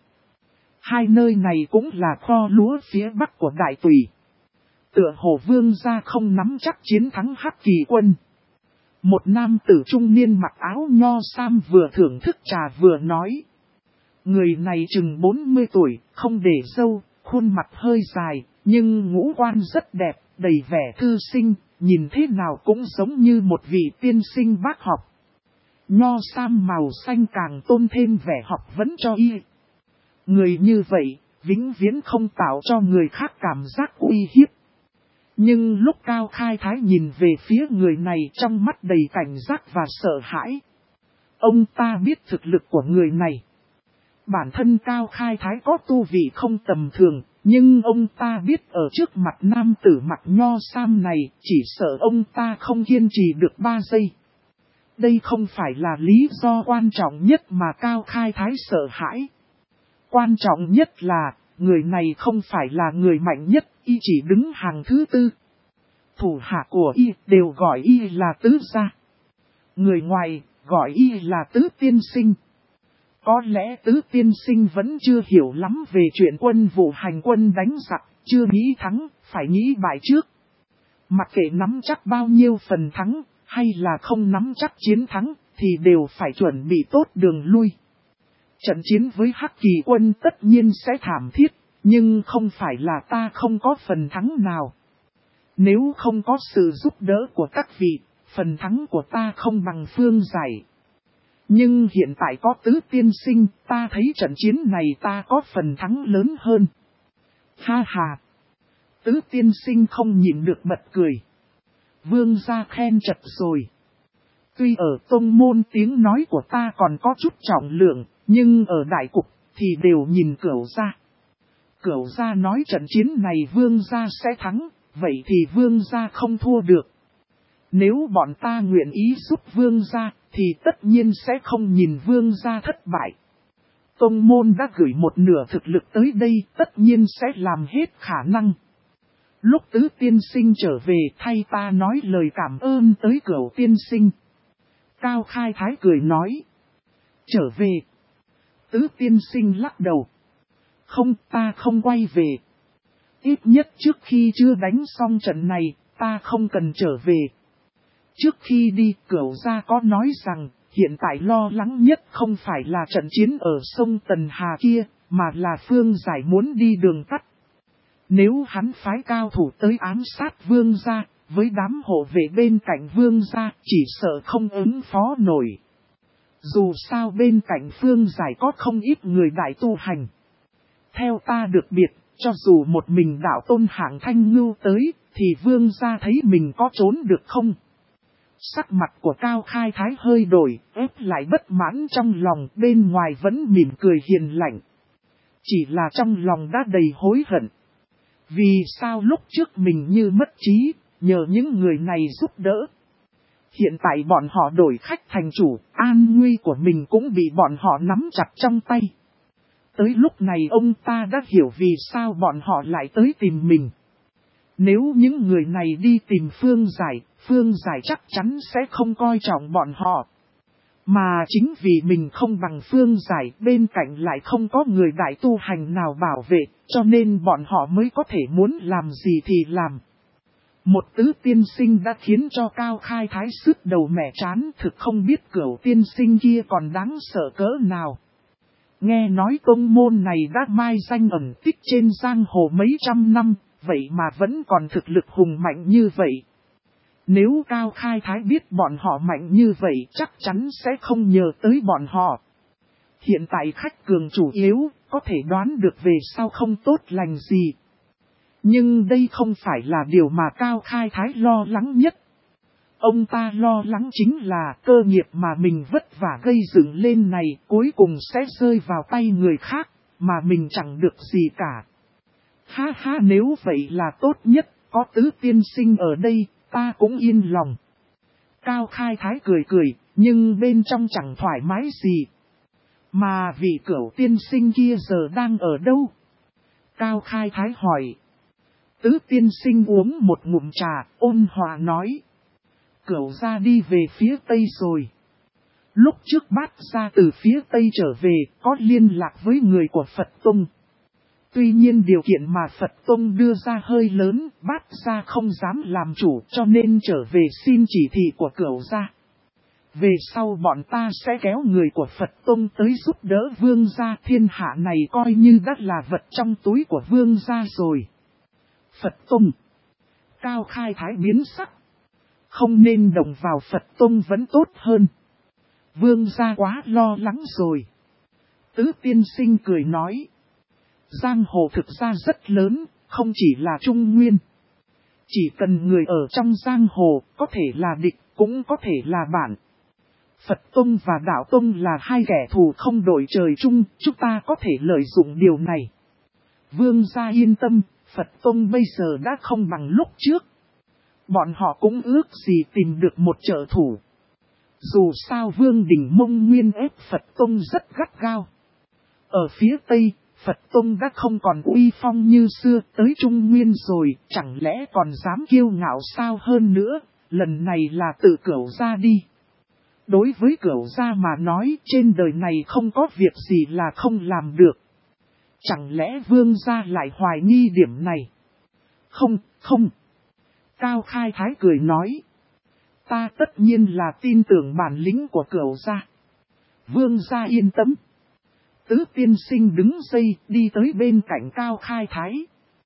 2 nơi này cũng là kho lúa phía bắc của Đại Tùy. Tựa hồ Vương gia không nắm chắc chiến thắng Hắc Kỳ quân. Một nam tử trung niên mặc áo nho sam vừa thưởng thức trà vừa nói. Người này chừng 40 tuổi, không để râu, khuôn mặt hơi dài, nhưng ngũ quan rất đẹp, đầy vẻ thư sinh, nhìn thế nào cũng giống như một vị tiên sinh bác học. Nho sam màu xanh càng tôn thêm vẻ học vấn cho y. Người như vậy, vĩnh viễn không tạo cho người khác cảm giác uy hiếp. Nhưng lúc Cao Khai Thái nhìn về phía người này trong mắt đầy cảnh giác và sợ hãi. Ông ta biết thực lực của người này. Bản thân Cao Khai Thái có tu vị không tầm thường, nhưng ông ta biết ở trước mặt nam tử mặc nho sam này, chỉ sợ ông ta không kiên trì được 3 giây. Đây không phải là lý do quan trọng nhất mà Cao Khai Thái sợ hãi. Quan trọng nhất là, người này không phải là người mạnh nhất, y chỉ đứng hàng thứ 4. Thủ hạ của y đều gọi y là tứ gia. Người ngoài gọi y là tứ tiên sinh. Có lẽ tứ tiên sinh vẫn chưa hiểu lắm về chuyện quân vụ hành quân đánh giặc, chưa nghĩ thắng, phải nghĩ bại trước. Mặc kệ nắm chắc bao nhiêu phần thắng, hay là không nắm chắc chiến thắng, thì đều phải chuẩn bị tốt đường lui. Trận chiến với Hắc Kỳ quân tất nhiên sẽ thảm thiết, nhưng không phải là ta không có phần thắng nào. Nếu không có sự giúp đỡ của các vị, phần thắng của ta không bằng Phương Giải. Nhưng hiện tại có tứ tiên sinh, ta thấy trận chiến này ta có phần thắng lớn hơn. Ha ha! Tứ tiên sinh không nhịn được bật cười. Vương gia khen chật rồi. Tuy ở tông môn tiếng nói của ta còn có chút trọng lượng, nhưng ở đại cục thì đều nhìn Cửu gia. Cửu gia nói trận chiến này Vương gia sẽ thắng, vậy thì Vương gia không thua được. Nếu bọn ta nguyện ý giúp Vương gia, thì tất nhiên sẽ không nhìn Vương gia thất bại. Tông môn đã gửi một nửa thực lực tới đây, tất nhiên sẽ làm hết khả năng. Lúc tứ tiên sinh trở về thay ta nói lời cảm ơn tới Cửu tiên sinh. Cao Khai Thái cười nói. Trở về. Tứ tiên sinh lắc đầu. Không, ta không quay về. Ít nhất trước khi chưa đánh xong trận này, ta không cần trở về. Trước khi đi, Cửu gia có nói rằng, hiện tại lo lắng nhất không phải là trận chiến ở sông Tần Hà kia, mà là Phương Giải muốn đi đường tắt. Nếu hắn phái cao thủ tới ám sát Vương gia, với đám hộ vệ bên cạnh Vương gia, chỉ sợ không ứng phó nổi. Dù sao bên cạnh Phương Giải có không ít người đại tu hành. Theo ta được biết, cho dù một mình đạo tôn hạng Thanh Ngưu tới, thì Vương gia thấy mình có trốn được không? Sắc mặt của Cao Khai Thái hơi đổi, ép lại bất mãn trong lòng, bên ngoài vẫn mỉm cười hiền lành. Chỉ là trong lòng đã đầy hối hận. Vì sao lúc trước mình như mất trí, nhờ những người này giúp đỡ. Hiện tại bọn họ đổi khách thành chủ, an nguy của mình cũng bị bọn họ nắm chặt trong tay. Tới lúc này ông ta đã hiểu vì sao bọn họ lại tới tìm mình. Nếu những người này đi tìm Phương Giải chắc chắn sẽ không coi trọng bọn họ. Mà chính vì mình không bằng Phương Giải, bên cạnh lại không có người đại tu hành nào bảo vệ, cho nên bọn họ mới có thể muốn làm gì thì làm. Một tứ tiên sinh đã khiến cho Cao Khai Thái sứt đầu mẻ chán, thực không biết Cửu tiên sinh kia còn đáng sợ cỡ nào. Nghe nói tông môn này đã mai danh ẩn tích trên giang hồ mấy trăm năm, vậy mà vẫn còn thực lực hùng mạnh như vậy. Nếu Cao Khai Thái biết bọn họ mạnh như vậy chắc chắn sẽ không nhờ tới bọn họ. Hiện tại khách cường chủ yếu, có thể đoán được về sau không tốt lành gì. Nhưng đây không phải là điều mà Cao Khai Thái lo lắng nhất. Ông ta lo lắng chính là cơ nghiệp mà mình vất vả gây dựng lên này cuối cùng sẽ rơi vào tay người khác, mà mình chẳng được gì cả. Ha ha, nếu vậy là tốt nhất, có tứ tiên sinh ở đây, ta cũng yên lòng. Cao Khai Thái cười cười, nhưng bên trong chẳng thoải mái gì. Mà vị Cửu tiên sinh kia giờ đang ở đâu? Cao Khai Thái hỏi. Tứ tiên sinh uống một ngụm trà, ôn hòa nói. Cửu gia đi về phía tây rồi. Lúc trước Bát gia từ phía tây trở về, có liên lạc với người của Phật Tông. Tuy nhiên điều kiện mà Phật Tông đưa ra hơi lớn, Bát gia không dám làm chủ cho nên trở về xin chỉ thị của Cửu gia. Về sau bọn ta sẽ kéo người của Phật Tông tới giúp đỡ Vương gia, thiên hạ này coi như đã là vật trong túi của Vương gia rồi. Phật Tông. Cao Khai Thái biến sắc. Không nên động vào Phật Tông vẫn tốt hơn. Vương gia quá lo lắng rồi. Tứ tiên sinh cười nói. Giang hồ thực ra rất lớn, không chỉ là Trung Nguyên. Chỉ cần người ở trong giang hồ, có thể là địch, cũng có thể là bạn. Phật Tông và Đạo Tông là hai kẻ thù không đổi trời chung, chúng ta có thể lợi dụng điều này. Vương gia yên tâm, Phật Tông bây giờ đã không bằng lúc trước. Bọn họ cũng ước gì tìm được một trợ thủ. Dù sao Vương Đình Mông Nguyên ép Phật Tông rất gắt gao. Ở phía Tây, Phật Tông đã không còn uy phong như xưa, tới Trung Nguyên rồi, chẳng lẽ còn dám kiêu ngạo sao hơn nữa, lần này là tự Cửu gia đi. Đối với Cửu gia mà nói, trên đời này không có việc gì là không làm được. Chẳng lẽ Vương gia lại hoài nghi điểm này? Không. Cao Khai Thái cười nói. Ta tất nhiên là tin tưởng bản lĩnh của Cửu gia. Vương gia yên tâm. Tứ tiên sinh đứng dậy đi tới bên cạnh Cao Khai Thái.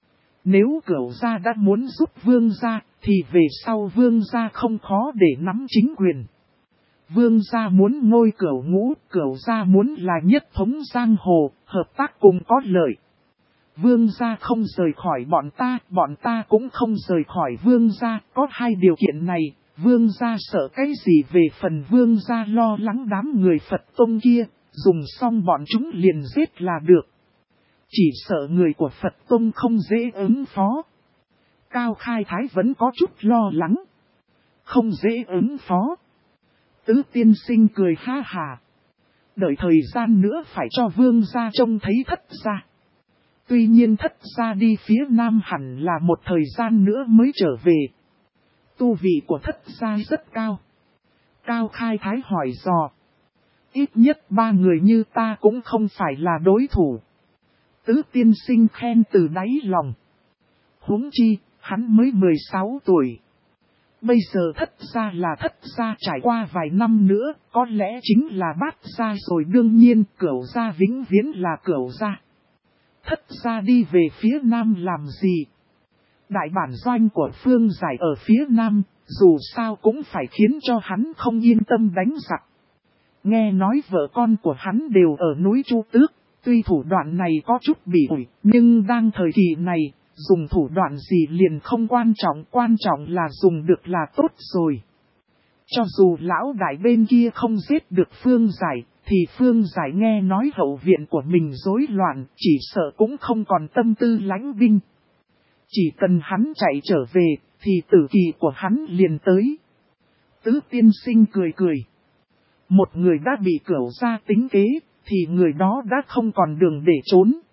Nếu Cửu gia đã muốn giúp Vương gia, thì về sau Vương gia không khó để nắm chính quyền. Vương gia muốn ngôi Cửu ngũ, Cửu gia muốn là nhất thống giang hồ, hợp tác cùng có lợi. Vương gia không rời khỏi bọn ta cũng không rời khỏi Vương gia, có hai điều kiện này, Vương gia sợ cái gì về phần Vương gia lo lắng đám người Phật Tông kia, dùng xong bọn chúng liền giết là được. Chỉ sợ người của Phật Tông không dễ ứng phó. Cao Khai Thái vẫn có chút lo lắng. Không dễ ứng phó. Tứ tiên sinh cười ha hà. Đợi thời gian nữa phải cho Vương gia trông thấy Thất gia. Tuy nhiên Thất gia đi phía Nam hẳn là một thời gian nữa mới trở về. Tu vị của Thất gia rất cao. Cao Khai Thái hỏi dò. Ít nhất 3 người như ta cũng không phải là đối thủ. Tứ tiên sinh khen từ đáy lòng. Huống chi, hắn mới 16 tuổi. Bây giờ Thất gia là Thất gia, trải qua vài năm nữa, có lẽ chính là Bát gia rồi, đương nhiên Cửu gia vĩnh viễn là Cửu gia. Thất gia đi về phía Nam làm gì? Đại bản doanh của Phương Giải ở phía Nam, dù sao cũng phải khiến cho hắn không yên tâm đánh giặc. Nghe nói vợ con của hắn đều ở núi Chu Tước, tuy thủ đoạn này có chút bị ủi, nhưng đang thời kỳ này, dùng thủ đoạn gì liền không quan trọng là dùng được là tốt rồi. Cho dù lão đại bên kia không giết được Phương Giải, thì Phương Giải nghe nói hậu viện của mình rối loạn, chỉ sợ cũng không còn tâm tư lãnh binh. Chỉ cần hắn chạy trở về, thì tử kỳ của hắn liền tới. Tứ tiên sinh cười cười. Một người đã bị cửu gia tính kế, thì người đó đã không còn đường để trốn.